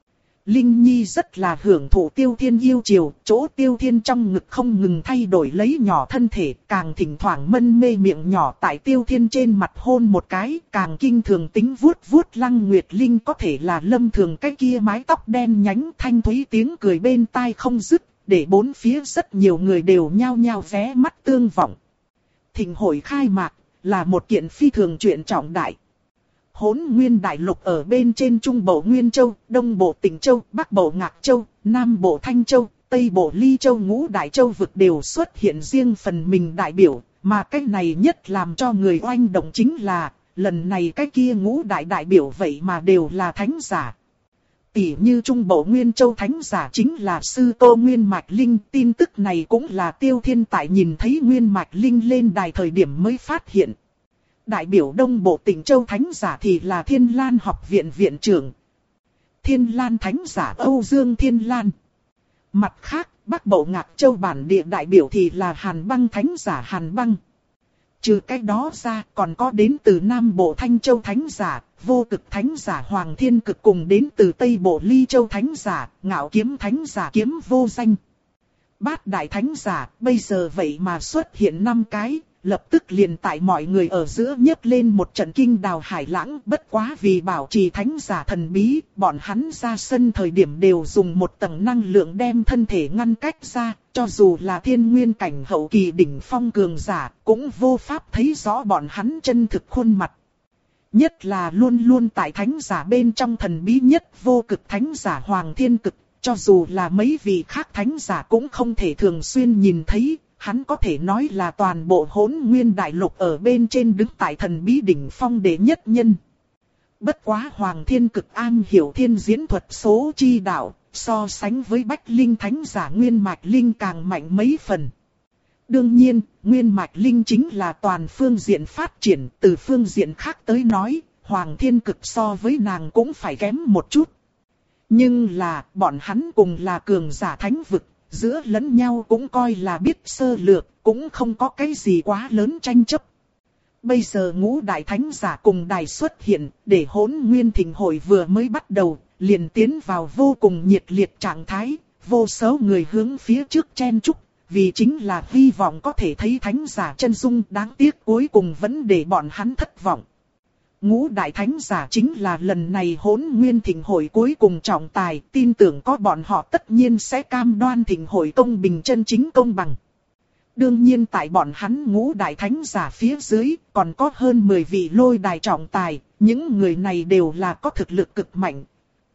Linh Nhi rất là hưởng thụ Tiêu Thiên yêu chiều, chỗ Tiêu Thiên trong ngực không ngừng thay đổi lấy nhỏ thân thể, càng thỉnh thoảng mân mê miệng nhỏ tại Tiêu Thiên trên mặt hôn một cái, càng kinh thường tính vuốt vuốt Lăng Nguyệt Linh có thể là Lâm Thường cái kia mái tóc đen nhánh, thanh thúy tiếng cười bên tai không dứt, để bốn phía rất nhiều người đều nhao nhao vé mắt tương vọng. Thịnh hội khai mạc là một kiện phi thường chuyện trọng đại. Hỗn Nguyên đại lục ở bên trên Trung Bộ Nguyên Châu, Đông Bộ Tịnh Châu, Bắc Bộ Ngạc Châu, Nam Bộ Thanh Châu, Tây Bộ Ly Châu ngũ đại châu vực đều xuất hiện riêng phần mình đại biểu, mà cái này nhất làm cho người oanh động chính là, lần này cái kia ngũ đại đại biểu vậy mà đều là thánh giả. Tỷ như Trung Bộ Nguyên Châu thánh giả chính là Sư Tô Nguyên Mạch Linh, tin tức này cũng là Tiêu Thiên tại nhìn thấy Nguyên Mạch Linh lên đài thời điểm mới phát hiện. Đại biểu Đông Bộ Tịnh Châu thánh giả thì là Thiên Lan học viện viện trưởng. Thiên Lan thánh giả Âu Dương Thiên Lan. Mặt khác, Bắc Bộ Ngạc Châu bản địa đại biểu thì là Hàn Băng thánh giả Hàn Băng. Trừ cái đó ra, còn có đến từ Nam Bộ Thanh Châu thánh giả, Vô Cực thánh giả Hoàng Thiên Cực, cùng đến từ Tây Bộ Ly Châu thánh giả, Ngạo Kiếm thánh giả Kiếm Vô Danh. Bát đại thánh giả, bây giờ vậy mà xuất hiện năm cái. Lập tức liền tại mọi người ở giữa nhấc lên một trận kinh đào hải lãng, bất quá vì bảo trì thánh giả thần bí, bọn hắn ra sân thời điểm đều dùng một tầng năng lượng đem thân thể ngăn cách ra, cho dù là thiên nguyên cảnh hậu kỳ đỉnh phong cường giả, cũng vô pháp thấy rõ bọn hắn chân thực khuôn mặt. Nhất là luôn luôn tại thánh giả bên trong thần bí nhất Vô Cực thánh giả Hoàng Thiên Cực, cho dù là mấy vị khác thánh giả cũng không thể thường xuyên nhìn thấy. Hắn có thể nói là toàn bộ Hỗn Nguyên đại lục ở bên trên đứng tại thần bí đỉnh phong đệ nhất nhân. Bất quá Hoàng Thiên Cực an hiểu thiên diễn thuật số chi đạo, so sánh với Bách Linh thánh giả Nguyên Mạch Linh càng mạnh mấy phần. Đương nhiên, Nguyên Mạch Linh chính là toàn phương diện phát triển, từ phương diện khác tới nói, Hoàng Thiên Cực so với nàng cũng phải kém một chút. Nhưng là, bọn hắn cùng là cường giả thánh vực. Giữa lẫn nhau cũng coi là biết sơ lược, cũng không có cái gì quá lớn tranh chấp. Bây giờ ngũ đại thánh giả cùng đài xuất hiện, để Hỗn Nguyên thịnh hội vừa mới bắt đầu, liền tiến vào vô cùng nhiệt liệt trạng thái, vô số người hướng phía trước chen chúc, vì chính là hy vọng có thể thấy thánh giả chân dung, đáng tiếc cuối cùng vẫn để bọn hắn thất vọng. Ngũ đại thánh giả chính là lần này Hỗn Nguyên thịnh hội cuối cùng trọng tài, tin tưởng có bọn họ tất nhiên sẽ cam đoan thịnh hội công bình chân chính công bằng. Đương nhiên tại bọn hắn ngũ đại thánh giả phía dưới, còn có hơn mười vị lôi đài trọng tài, những người này đều là có thực lực cực mạnh.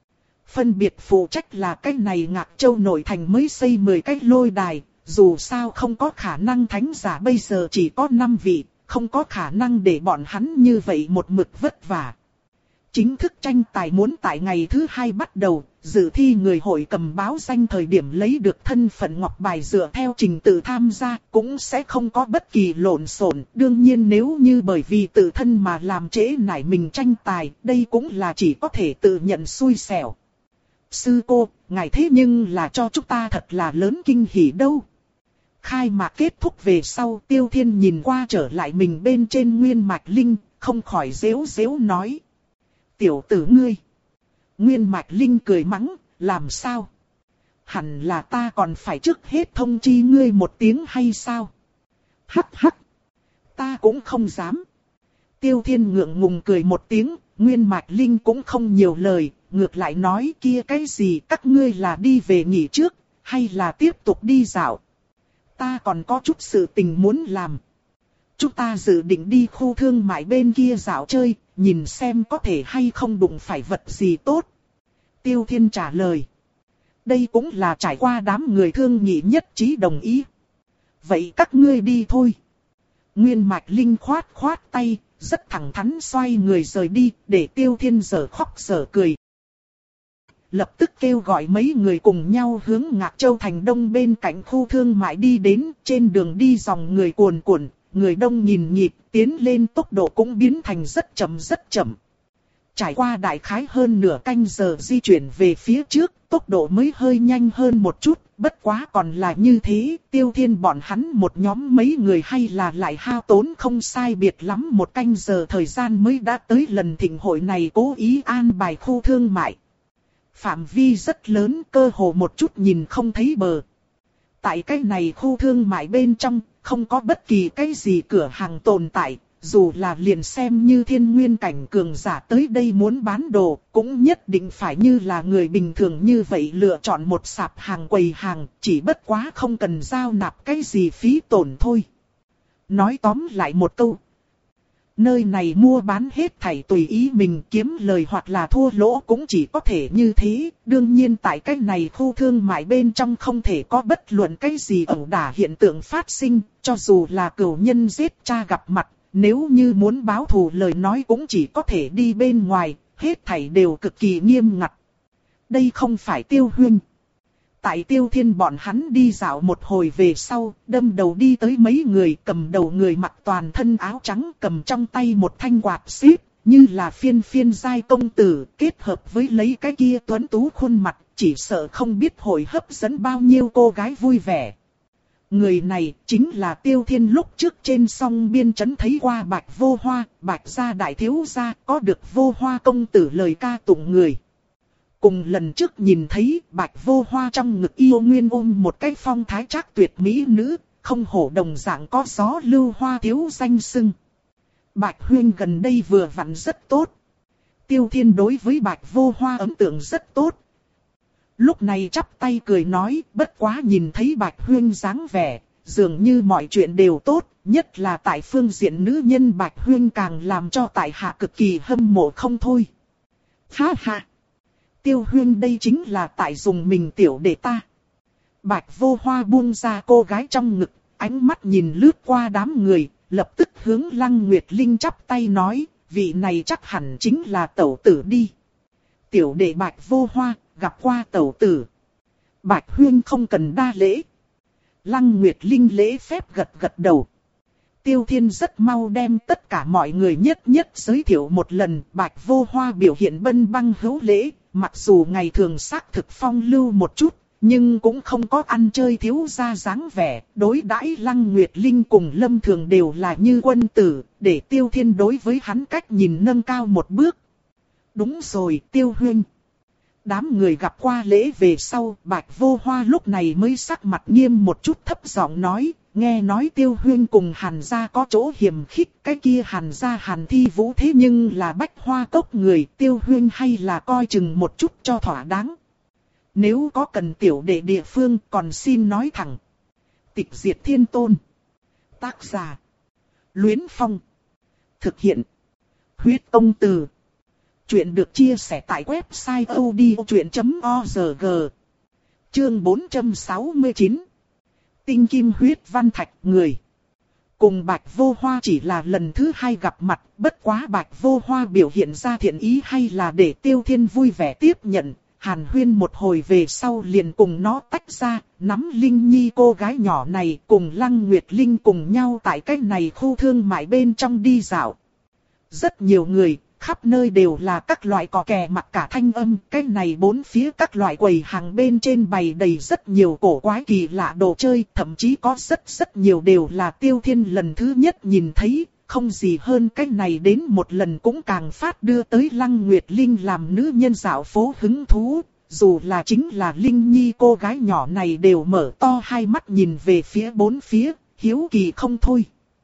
Phân biệt phụ trách là cái này Ngạc Châu nội thành mới xây mười cái lôi đài, dù sao không có khả năng thánh giả bây giờ chỉ có năm vị. Không có khả năng để bọn hắn như vậy một mực vất vả. Chính thức tranh tài muốn tại ngày thứ hai bắt đầu, dự thi người hội cầm báo danh thời điểm lấy được thân phận ngọc bài dựa theo trình tự tham gia, cũng sẽ không có bất kỳ lộn xộn. Đương nhiên nếu như bởi vì tự thân mà làm trễ nải mình tranh tài, đây cũng là chỉ có thể tự nhận xui xẻo. Sư cô, ngài thế nhưng là cho chúng ta thật là lớn kinh hỉ đâu. Khai mạc kết thúc về sau, Tiêu Thiên nhìn qua trở lại mình bên trên Nguyên Mạch Linh, không khỏi giễu giễu nói. Tiểu tử ngươi. Nguyên Mạch Linh cười mắng, làm sao? Hẳn là ta còn phải trước hết thông chi ngươi một tiếng hay sao? Hắc hắc, ta cũng không dám. Tiêu Thiên ngượng ngùng cười một tiếng, Nguyên Mạch Linh cũng không nhiều lời, ngược lại nói kia cái gì các ngươi là đi về nghỉ trước, hay là tiếp tục đi dạo? Ta còn có chút sự tình muốn làm. Chúng ta dự định đi khu thương mại bên kia dạo chơi, nhìn xem có thể hay không đụng phải vật gì tốt. Tiêu Thiên trả lời. Đây cũng là trải qua đám người thương nghị nhất trí đồng ý. Vậy các ngươi đi thôi. Nguyên Mạch Linh khoát khoát tay, rất thẳng thắn xoay người rời đi, để Tiêu Thiên dở khóc dở cười. Lập tức kêu gọi mấy người cùng nhau hướng Ngạc Châu thành đông bên cạnh khu thương mại đi đến, trên đường đi dòng người cuồn cuộn, người đông nhìn nhịp, tiến lên tốc độ cũng biến thành rất chậm rất chậm. Trải qua đại khái hơn nửa canh giờ di chuyển về phía trước, tốc độ mới hơi nhanh hơn một chút, bất quá còn là như thế, Tiêu Thiên bọn hắn một nhóm mấy người hay là lại hao tốn không sai biệt lắm một canh giờ thời gian mới đã tới lần thịnh hội này cố ý an bài khu thương mại. Phạm vi rất lớn, cơ hồ một chút nhìn không thấy bờ. Tại cái này khu thương mại bên trong, không có bất kỳ cái gì cửa hàng tồn tại. Dù là liền xem như thiên nguyên cảnh cường giả tới đây muốn bán đồ, cũng nhất định phải như là người bình thường như vậy lựa chọn một sạp hàng quầy hàng, chỉ bất quá không cần giao nạp cái gì phí tổn thôi. Nói tóm lại một câu. Nơi này mua bán hết thảy tùy ý mình kiếm lời hoặc là thua lỗ cũng chỉ có thể như thế. Đương nhiên tại cái này khu thương mại bên trong không thể có bất luận cái gì ẩu đả hiện tượng phát sinh, cho dù là cửu nhân giết cha gặp mặt. Nếu như muốn báo thù lời nói cũng chỉ có thể đi bên ngoài, hết thảy đều cực kỳ nghiêm ngặt. Đây không phải Tiêu Huyên. Tại Tiêu Thiên bọn hắn đi dạo một hồi về sau, đâm đầu đi tới mấy người, cầm đầu người mặc toàn thân áo trắng, cầm trong tay một thanh quạt xíp, như là phiên phiên giai công tử, kết hợp với lấy cái kia tuấn tú khuôn mặt, chỉ sợ không biết hội hấp dẫn bao nhiêu cô gái vui vẻ. Người này chính là Tiêu Thiên lúc trước trên sông biên trấn thấy qua Bạch Vô Hoa, Bạch gia đại thiếu gia, có được Vô Hoa công tử lời ca tụng người. Cùng lần trước nhìn thấy Bạch Vô Hoa trong ngực yêu nguyên ôm một cái phong thái trác tuyệt mỹ nữ, không hổ đồng dạng có gió lưu hoa thiếu danh xưng. Bạch Huyên gần đây vừa vặn rất tốt. Tiêu Thiên đối với Bạch Vô Hoa ấn tượng rất tốt. Lúc này chắp tay cười nói, bất quá nhìn thấy Bạch Huyên dáng vẻ, dường như mọi chuyện đều tốt, nhất là tại phương diện nữ nhân Bạch Huyên càng làm cho tại hạ cực kỳ hâm mộ không thôi. Ha ha! Tiêu Huyên đây chính là tại dùng mình tiểu để ta. Bạch Vô Hoa buông ra cô gái trong ngực, ánh mắt nhìn lướt qua đám người, lập tức hướng Lăng Nguyệt Linh chắp tay nói, vị này chắc hẳn chính là tẩu tử đi. Tiểu đệ Bạch Vô Hoa, gặp qua tẩu tử. Bạch Huyên không cần đa lễ. Lăng Nguyệt Linh lễ phép gật gật đầu. Tiêu Thiên rất mau đem tất cả mọi người nhất nhất giới thiệu một lần. Bạch Vô Hoa biểu hiện bân băng hữu lễ, mặc dù ngày thường xác thực phong lưu một chút, nhưng cũng không có ăn chơi thiếu gia dáng vẻ. Đối đãi Lăng Nguyệt Linh cùng Lâm Thường đều là như quân tử, để Tiêu Thiên đối với hắn cách nhìn nâng cao một bước. Đúng rồi, Tiêu Huyên. Đám người gặp qua lễ về sau, Bạch Vô Hoa lúc này mới sắc mặt nghiêm một chút thấp giọng nói, nghe nói Tiêu Huyên cùng Hàn gia có chỗ hiểm khích, cái kia Hàn gia Hàn Thi Vũ thế nhưng là Bách Hoa Cốc người, Tiêu Huyên hay là coi chừng một chút cho thỏa đáng. Nếu có cần tiểu đệ địa phương còn xin nói thẳng. Tịch Diệt Thiên Tôn. Tác giả. Luyến Phong. Thực hiện. Huyết Công Từ. Chuyện được chia sẻ tại website odchuyện chấm org. Chương bốn trăm sáu mươi chín. Tinh Kim Huyết Văn Thạch người. Cùng Bạch Vô Hoa chỉ là lần thứ hai gặp mặt, bất quá Bạch Vô Hoa biểu hiện ra thiện ý hay là để Tiêu Thiên vui vẻ tiếp nhận. Hàn huyên một hồi về sau liền cùng nó tách ra, nắm Linh Nhi cô gái nhỏ này cùng Lăng Nguyệt Linh cùng nhau tại cái này khu thương mại bên trong đi dạo. Rất nhiều người, khắp nơi đều là các loại cò kè mặc cả thanh âm, cái này bốn phía các loại quầy hàng bên trên bày đầy rất nhiều cổ quái kỳ lạ đồ chơi, thậm chí có rất rất nhiều đều là Tiêu Thiên lần thứ nhất nhìn thấy, không gì hơn cái này đến một lần cũng càng phát đưa tới Lăng Nguyệt Linh làm nữ nhân dạo phố hứng thú, dù là chính là Linh Nhi cô gái nhỏ này đều mở to hai mắt nhìn về phía bốn phía, hiếu kỳ không thôi.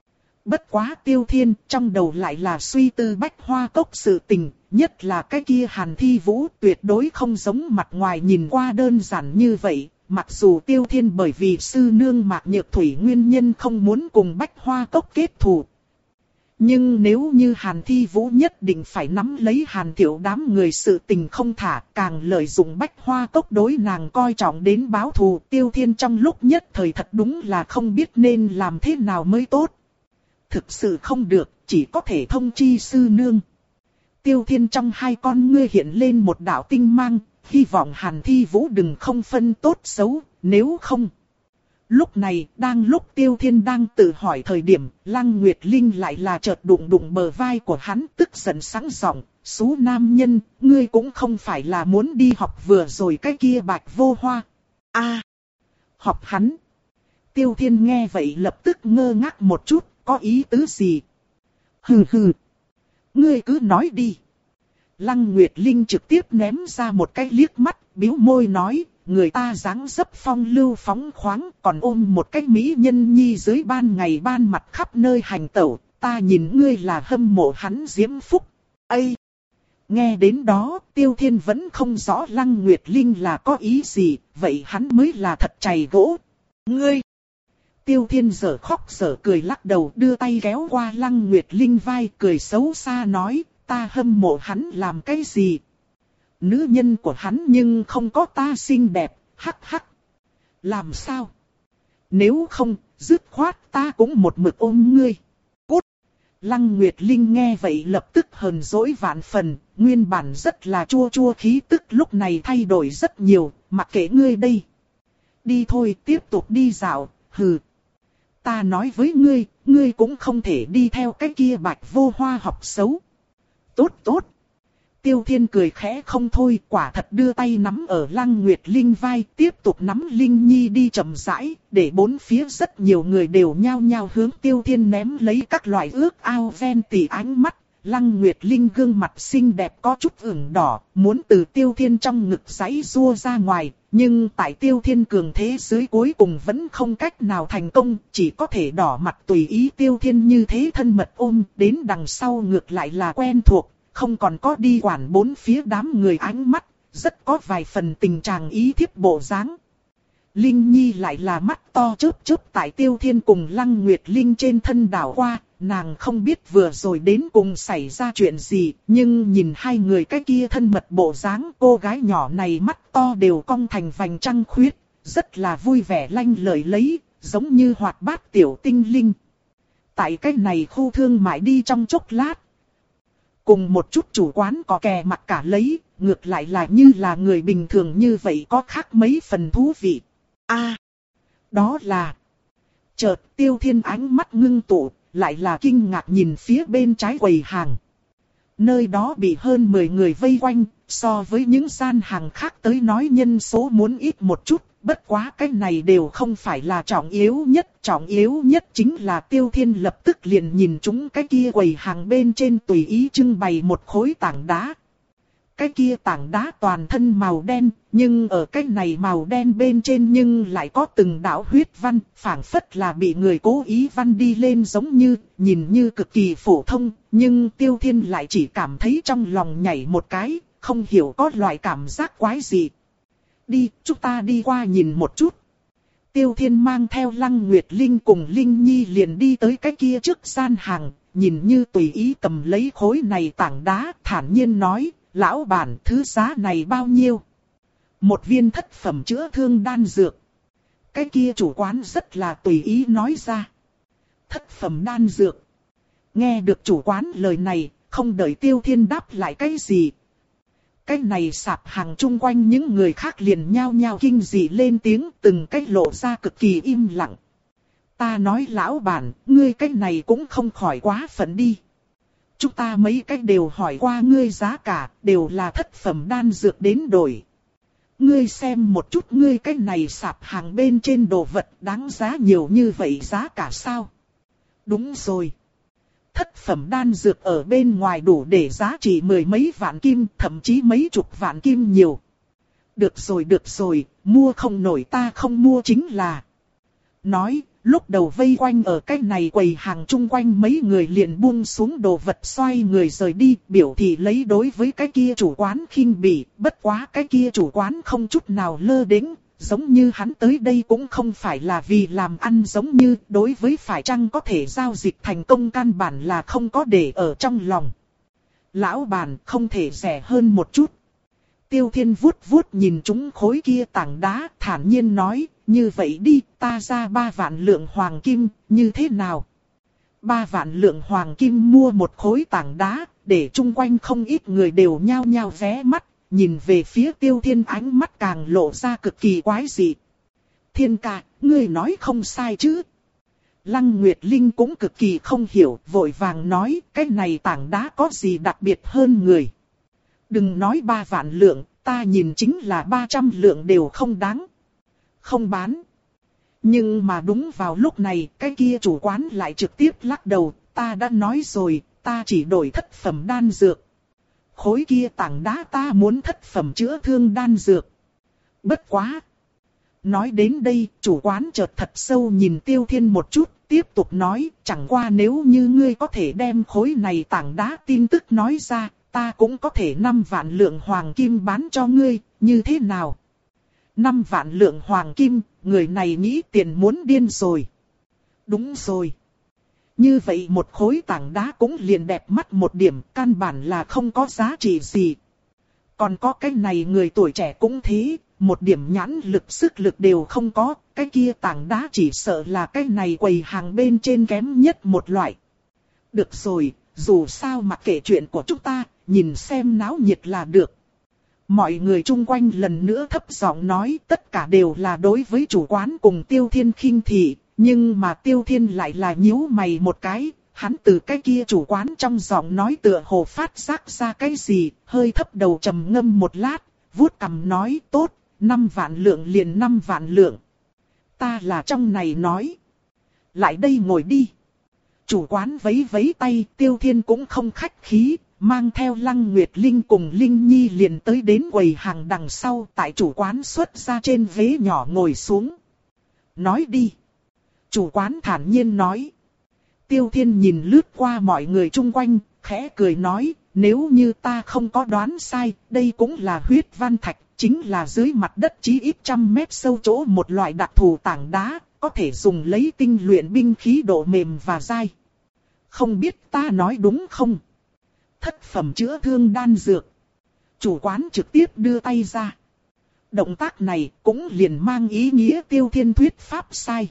Bất quá Tiêu Thiên trong đầu lại là suy tư Bách Hoa Cốc sự tình, nhất là cái kia Hàn Thi Vũ tuyệt đối không giống mặt ngoài nhìn qua đơn giản như vậy. Mặc dù Tiêu Thiên bởi vì sư nương Mạc Nhược Thủy nguyên nhân không muốn cùng Bách Hoa Cốc kết thù. Nhưng nếu như Hàn Thi Vũ nhất định phải nắm lấy Hàn Thiệu đám người sự tình không thả, càng lợi dụng Bách Hoa Cốc đối nàng coi trọng đến báo thù. Tiêu Thiên trong lúc nhất thời thật đúng là không biết nên làm thế nào mới tốt. Thực sự không được, chỉ có thể thông chi sư nương. Tiêu Thiên trong hai con ngươi hiện lên một đạo tinh mang, hy vọng Hàn Thi Vũ đừng không phân tốt xấu, nếu không. Lúc này, đang lúc Tiêu Thiên đang tự hỏi thời điểm, Lăng Nguyệt Linh lại là chợt đụng đụng bờ vai của hắn, tức giận sáng giọng, "Xú nam nhân, ngươi cũng không phải là muốn đi học vừa rồi cái kia Bạch Vô Hoa." "A, học hắn?" Tiêu Thiên nghe vậy lập tức ngơ ngác một chút, có ý tứ gì? "Hừ hừ, ngươi cứ nói đi." Lăng Nguyệt Linh trực tiếp ném ra một cái liếc mắt, bĩu môi nói, "Người ta dáng dấp phong lưu phóng khoáng, còn ôm một cái mỹ nhân nhi dưới ban ngày ban mặt khắp nơi hành tẩu, ta nhìn ngươi là hâm mộ hắn diễm phúc." Ây! Nghe đến đó, Tiêu Thiên vẫn không rõ Lăng Nguyệt Linh là có ý gì, vậy hắn mới là thật chày gỗ. "Ngươi!" Tiêu Thiên giở khóc giở cười lắc đầu, đưa tay kéo qua Lăng Nguyệt Linh vai, cười xấu xa nói, "Ta hâm mộ hắn làm cái gì? Nữ nhân của hắn nhưng không có ta xinh đẹp, hắc hắc." "Làm sao? Nếu không, dứt khoát ta cũng một mực ôm ngươi." "Cút!" Lăng Nguyệt Linh nghe vậy lập tức hờn dỗi vạn phần, nguyên bản rất là chua chua khí tức lúc này thay đổi rất nhiều, "Mặc kệ ngươi đây. Đi thôi, tiếp tục đi dạo, hừ. Ta nói với ngươi, ngươi cũng không thể đi theo cái kia Bạch Vô Hoa học xấu." "Tốt tốt." Tiêu Thiên cười khẽ không thôi, quả thật đưa tay nắm ở Lăng Nguyệt Linh vai, tiếp tục nắm Linh Nhi đi chậm rãi, để bốn phía rất nhiều người đều nhao nhao hướng Tiêu Thiên ném lấy các loại ước ao ven tỉ ánh mắt. Lăng Nguyệt Linh gương mặt xinh đẹp có chút ửng đỏ, muốn từ Tiêu Thiên trong ngực giãy giụa ra ngoài, nhưng tại Tiêu Thiên cường thế dưới cuối cùng vẫn không cách nào thành công, chỉ có thể đỏ mặt tùy ý Tiêu Thiên như thế thân mật ôm, đến đằng sau ngược lại là quen thuộc, không còn có đi quản bốn phía đám người ánh mắt, rất có vài phần tình trạng ý thiếp bộ dáng. Linh Nhi lại là mắt to chớp chớp tại Tiêu Thiên cùng Lăng Nguyệt Linh trên thân đảo qua, nàng không biết vừa rồi đến cùng xảy ra chuyện gì, nhưng nhìn hai người cái kia thân mật bộ dáng, cô gái nhỏ này mắt to đều cong thành vành trăng khuyết, rất là vui vẻ lanh lợi lấy, giống như hoạt bát tiểu tinh linh. Tại cái này khu thương mại đi trong chốc lát, cùng một chút chủ quán có kè mặt cả lấy, ngược lại là như là người bình thường như vậy có khác mấy phần thú vị. A, đó là... Chợt Tiêu Thiên ánh mắt ngưng tụ, lại là kinh ngạc nhìn phía bên trái quầy hàng. Nơi đó bị hơn mười người vây quanh, so với những gian hàng khác tới nói nhân số muốn ít một chút, bất quá cái này đều không phải là trọng yếu nhất. Trọng yếu nhất chính là Tiêu Thiên lập tức liền nhìn chúng cái kia quầy hàng bên trên tùy ý trưng bày một khối tảng đá. Cái kia tảng đá toàn thân màu đen, nhưng ở cái này màu đen bên trên nhưng lại có từng đạo huyết văn, phảng phất là bị người cố ý văn đi lên giống như, nhìn như cực kỳ phổ thông, nhưng Tiêu Thiên lại chỉ cảm thấy trong lòng nhảy một cái, không hiểu có loại cảm giác quái gì. "Đi, chúng ta đi qua nhìn một chút." Tiêu Thiên mang theo Lăng Nguyệt Linh cùng Linh Nhi liền đi tới cái kia trước gian hàng, nhìn như tùy ý cầm lấy khối này tảng đá, thản nhiên nói, "Lão bản, thứ giá này bao nhiêu?" "Một viên thất phẩm chữa thương đan dược." Cái kia chủ quán rất là tùy ý nói ra. "Thất phẩm đan dược." Nghe được chủ quán lời này, không đợi Tiêu Thiên đáp lại cái gì. Cái này sạp hàng chung quanh những người khác liền nhao nhao kinh dị lên tiếng, từng cái lộ ra cực kỳ im lặng. "Ta nói lão bản, ngươi cái này cũng không khỏi quá phận đi. Chúng ta mấy cái đều hỏi qua ngươi giá cả, đều là thất phẩm đan dược đến đổi. Ngươi xem một chút ngươi cái này sạp hàng bên trên đồ vật đáng giá nhiều như vậy giá cả sao?" "Đúng rồi. Thất phẩm đan dược ở bên ngoài đủ để giá trị mười mấy vạn kim, thậm chí mấy chục vạn kim nhiều." Được rồi được rồi, mua không nổi ta không mua chính là. Nói, lúc đầu vây quanh ở cái này quầy hàng chung quanh mấy người liền buông xuống đồ vật xoay người rời đi, biểu thị lấy đối với cái kia chủ quán khinh bỉ, bất quá cái kia chủ quán không chút nào lơ đễnh, giống như hắn tới đây cũng không phải là vì làm ăn, giống như đối với phải chăng có thể giao dịch thành công căn bản là không có để ở trong lòng. Lão bản không thể rẻ hơn một chút. Tiêu Thiên vuốt vuốt nhìn chúng khối kia tảng đá, thản nhiên nói, như vậy đi, ta ra ba vạn lượng hoàng kim, như thế nào? Ba vạn lượng hoàng kim mua một khối tảng đá, để chung quanh không ít người đều nhao nhao vé mắt, nhìn về phía Tiêu Thiên ánh mắt càng lộ ra cực kỳ quái dị. Thiên ca, ngươi nói không sai chứ? Lăng Nguyệt Linh cũng cực kỳ không hiểu, vội vàng nói, cái này tảng đá có gì đặc biệt hơn người. Đừng nói ba vạn lượng, ta nhìn chính là ba trăm lượng đều không đáng. Không bán. Nhưng mà đúng vào lúc này, cái kia chủ quán lại trực tiếp lắc đầu, ta đã nói rồi, ta chỉ đổi thất phẩm đan dược. Khối kia tảng đá ta muốn thất phẩm chữa thương đan dược. Bất quá. Nói đến đây, chủ quán chợt thật sâu nhìn Tiêu Thiên một chút, tiếp tục nói, chẳng qua nếu như ngươi có thể đem khối này tảng đá tin tức nói ra, ta cũng có thể năm vạn lượng hoàng kim bán cho ngươi, như thế nào? Năm vạn lượng hoàng kim, người này nghĩ tiền muốn điên rồi. Đúng rồi. Như vậy một khối tảng đá cũng liền đẹp mắt một điểm, căn bản là không có giá trị gì. Còn có cái này người tuổi trẻ cũng thế, một điểm nhãn lực sức lực đều không có, cái kia tảng đá chỉ sợ là cái này quầy hàng bên trên kém nhất một loại. Được rồi, dù sao mặc kệ chuyện của chúng ta, nhìn xem náo nhiệt là được. Mọi người chung quanh lần nữa thấp giọng nói, tất cả đều là đối với chủ quán cùng Tiêu Thiên khinh thị, nhưng mà Tiêu Thiên lại là nhíu mày một cái, hắn từ cái kia chủ quán trong giọng nói tựa hồ phát giác ra cái gì, hơi thấp đầu trầm ngâm một lát, vuốt cằm nói, tốt, năm vạn lượng liền năm vạn lượng. Ta là trong này nói. Lại đây ngồi đi. Chủ quán vấy vấy tay, Tiêu Thiên cũng không khách khí, mang theo Lăng Nguyệt Linh cùng Linh Nhi liền tới đến quầy hàng đằng sau, tại chủ quán xuất ra trên ghế nhỏ ngồi xuống. Nói đi. Chủ quán thản nhiên nói. Tiêu Thiên nhìn lướt qua mọi người chung quanh, khẽ cười nói, nếu như ta không có đoán sai, đây cũng là huyết văn thạch, chính là dưới mặt đất chí ít trăm mét sâu chỗ một loại đặc thù tảng đá, có thể dùng lấy tinh luyện binh khí độ mềm và dai. Không biết ta nói đúng không? Thất phẩm chữa thương đan dược. Chủ quán trực tiếp đưa tay ra. Động tác này cũng liền mang ý nghĩa Tiêu Thiên thuyết pháp sai.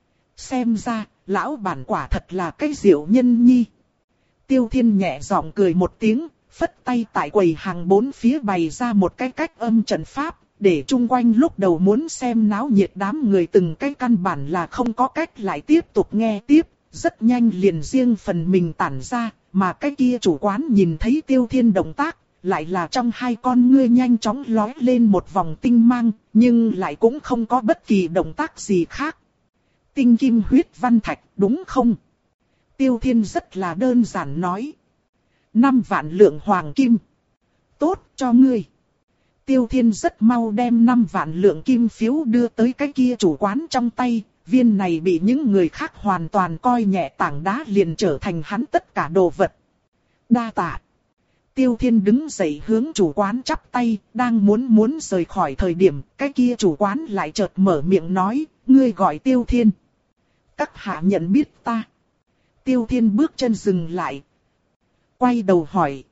Xem ra, lão bản quả thật là cái diệu nhân nhi. Tiêu Thiên nhẹ giọng cười một tiếng, phất tay tại quầy hàng bốn phía bày ra một cái cách âm trận pháp, để chung quanh lúc đầu muốn xem náo nhiệt đám người từng cái căn bản là không có cách lại tiếp tục nghe tiếp, rất nhanh liền riêng phần mình tản ra, mà cái kia chủ quán nhìn thấy Tiêu Thiên động tác, lại là trong hai con ngươi nhanh chóng lóe lên một vòng tinh mang, nhưng lại cũng không có bất kỳ động tác gì khác. Tinh kim huyết văn thạch, đúng không? Tiêu Thiên rất là đơn giản nói. Năm vạn lượng hoàng kim. Tốt cho ngươi. Tiêu Thiên rất mau đem năm vạn lượng kim phiếu đưa tới cái kia chủ quán trong tay. Viên này bị những người khác hoàn toàn coi nhẹ tảng đá liền trở thành hắn tất cả đồ vật. Đa tạ. Tiêu Thiên đứng dậy hướng chủ quán chắp tay, đang muốn muốn rời khỏi thời điểm, cái kia chủ quán lại chợt mở miệng nói, ngươi gọi Tiêu Thiên. Các hạ nhận biết ta. Tiêu Thiên bước chân dừng lại. Quay đầu hỏi.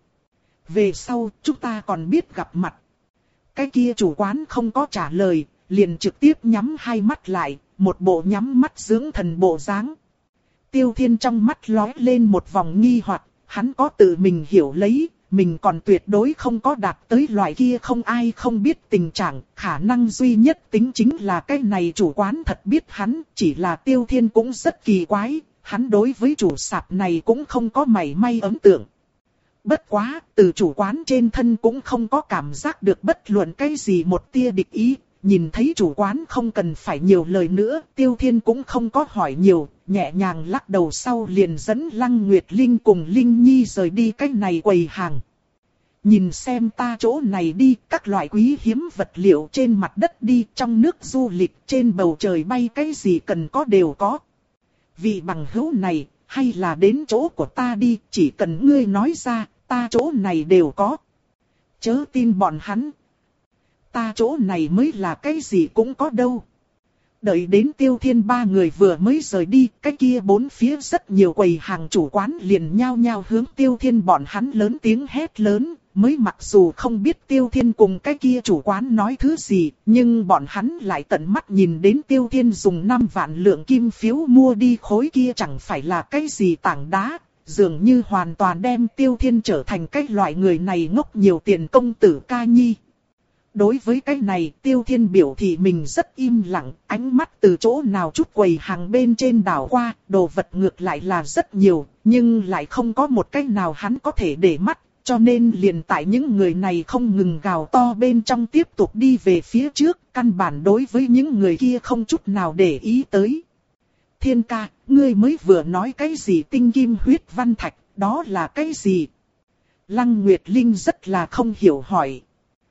Về sau, chúng ta còn biết gặp mặt. Cái kia chủ quán không có trả lời, liền trực tiếp nhắm hai mắt lại, một bộ nhắm mắt dưỡng thần bộ dáng. Tiêu Thiên trong mắt lóe lên một vòng nghi hoặc, hắn có tự mình hiểu lấy, mình còn tuyệt đối không có đạt tới loại kia không ai không biết tình trạng, khả năng duy nhất tính chính là cái này chủ quán thật biết hắn, chỉ là Tiêu Thiên cũng rất kỳ quái, hắn đối với chủ sạp này cũng không có mảy may ấn tượng. Bất quá, từ chủ quán trên thân cũng không có cảm giác được bất luận cái gì một tia địch ý, nhìn thấy chủ quán không cần phải nhiều lời nữa, Tiêu Thiên cũng không có hỏi nhiều, nhẹ nhàng lắc đầu sau liền dẫn Lăng Nguyệt Linh cùng Linh Nhi rời đi cái này quầy hàng. Nhìn xem ta chỗ này đi, các loại quý hiếm vật liệu trên mặt đất đi, trong nước du lịch, trên bầu trời bay cái gì cần có đều có. Vị bằng hữu này, hay là đến chỗ của ta đi, chỉ cần ngươi nói ra, ta chỗ này đều có. Chớ tin bọn hắn. Ta chỗ này mới là cái gì cũng có đâu. Đợi đến Tiêu Thiên ba người vừa mới rời đi, cái kia bốn phía rất nhiều quầy hàng chủ quán liền nhao nhao hướng Tiêu Thiên bọn hắn lớn tiếng hét lớn. Mới mặc dù không biết Tiêu Thiên cùng cái kia chủ quán nói thứ gì, nhưng bọn hắn lại tận mắt nhìn đến Tiêu Thiên dùng năm vạn lượng kim phiếu mua đi khối kia chẳng phải là cái gì tảng đá, dường như hoàn toàn đem Tiêu Thiên trở thành cái loại người này ngốc nhiều tiền công tử ca nhi. Đối với cái này, Tiêu Thiên biểu thị mình rất im lặng, ánh mắt từ chỗ nào chút quầy hàng bên trên đảo qua, đồ vật ngược lại là rất nhiều, nhưng lại không có một cái nào hắn có thể để mắt. Cho nên liền tại những người này không ngừng gào to bên trong tiếp tục đi về phía trước, căn bản đối với những người kia không chút nào để ý tới. Thiên ca, ngươi mới vừa nói cái gì tinh kim huyết văn thạch, đó là cái gì? Lăng Nguyệt Linh rất là không hiểu hỏi.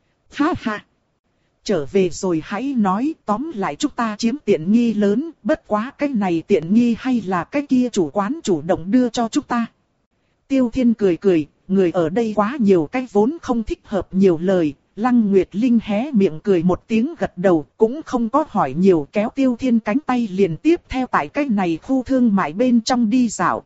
Ha ha! Trở về rồi hãy nói, tóm lại chúng ta chiếm tiện nghi lớn, bất quá cái này tiện nghi hay là cái kia chủ quán chủ động đưa cho chúng ta. Tiêu Thiên cười cười. Người ở đây quá nhiều cái vốn không thích hợp nhiều lời, Lăng Nguyệt Linh hé miệng cười một tiếng gật đầu, cũng không có hỏi nhiều, kéo Tiêu Thiên cánh tay liền tiếp theo tại cái này khu thương mại bên trong đi dạo.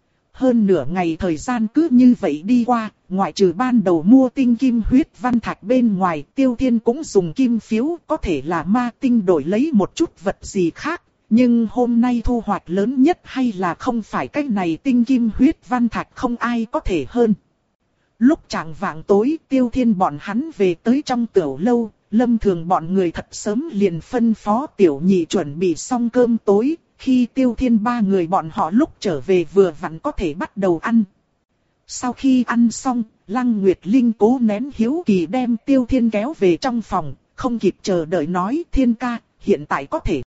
Hơn nửa ngày thời gian cứ như vậy đi qua, ngoại trừ ban đầu mua tinh kim huyết văn thạch bên ngoài, Tiêu Thiên cũng dùng kim phiếu, có thể là ma tinh đổi lấy một chút vật gì khác. Nhưng hôm nay thu hoạch lớn nhất hay là không phải cái này tinh kim huyết văn thạch không ai có thể hơn. Lúc chạng vạng tối, Tiêu Thiên bọn hắn về tới trong tiểu lâu, Lâm Thường bọn người thật sớm liền phân phó tiểu nhị chuẩn bị xong cơm tối, khi Tiêu Thiên ba người bọn họ lúc trở về vừa vặn có thể bắt đầu ăn. Sau khi ăn xong, Lăng Nguyệt Linh cố nén hiếu kỳ đem Tiêu Thiên kéo về trong phòng, không kịp chờ đợi nói Thiên ca, hiện tại có thể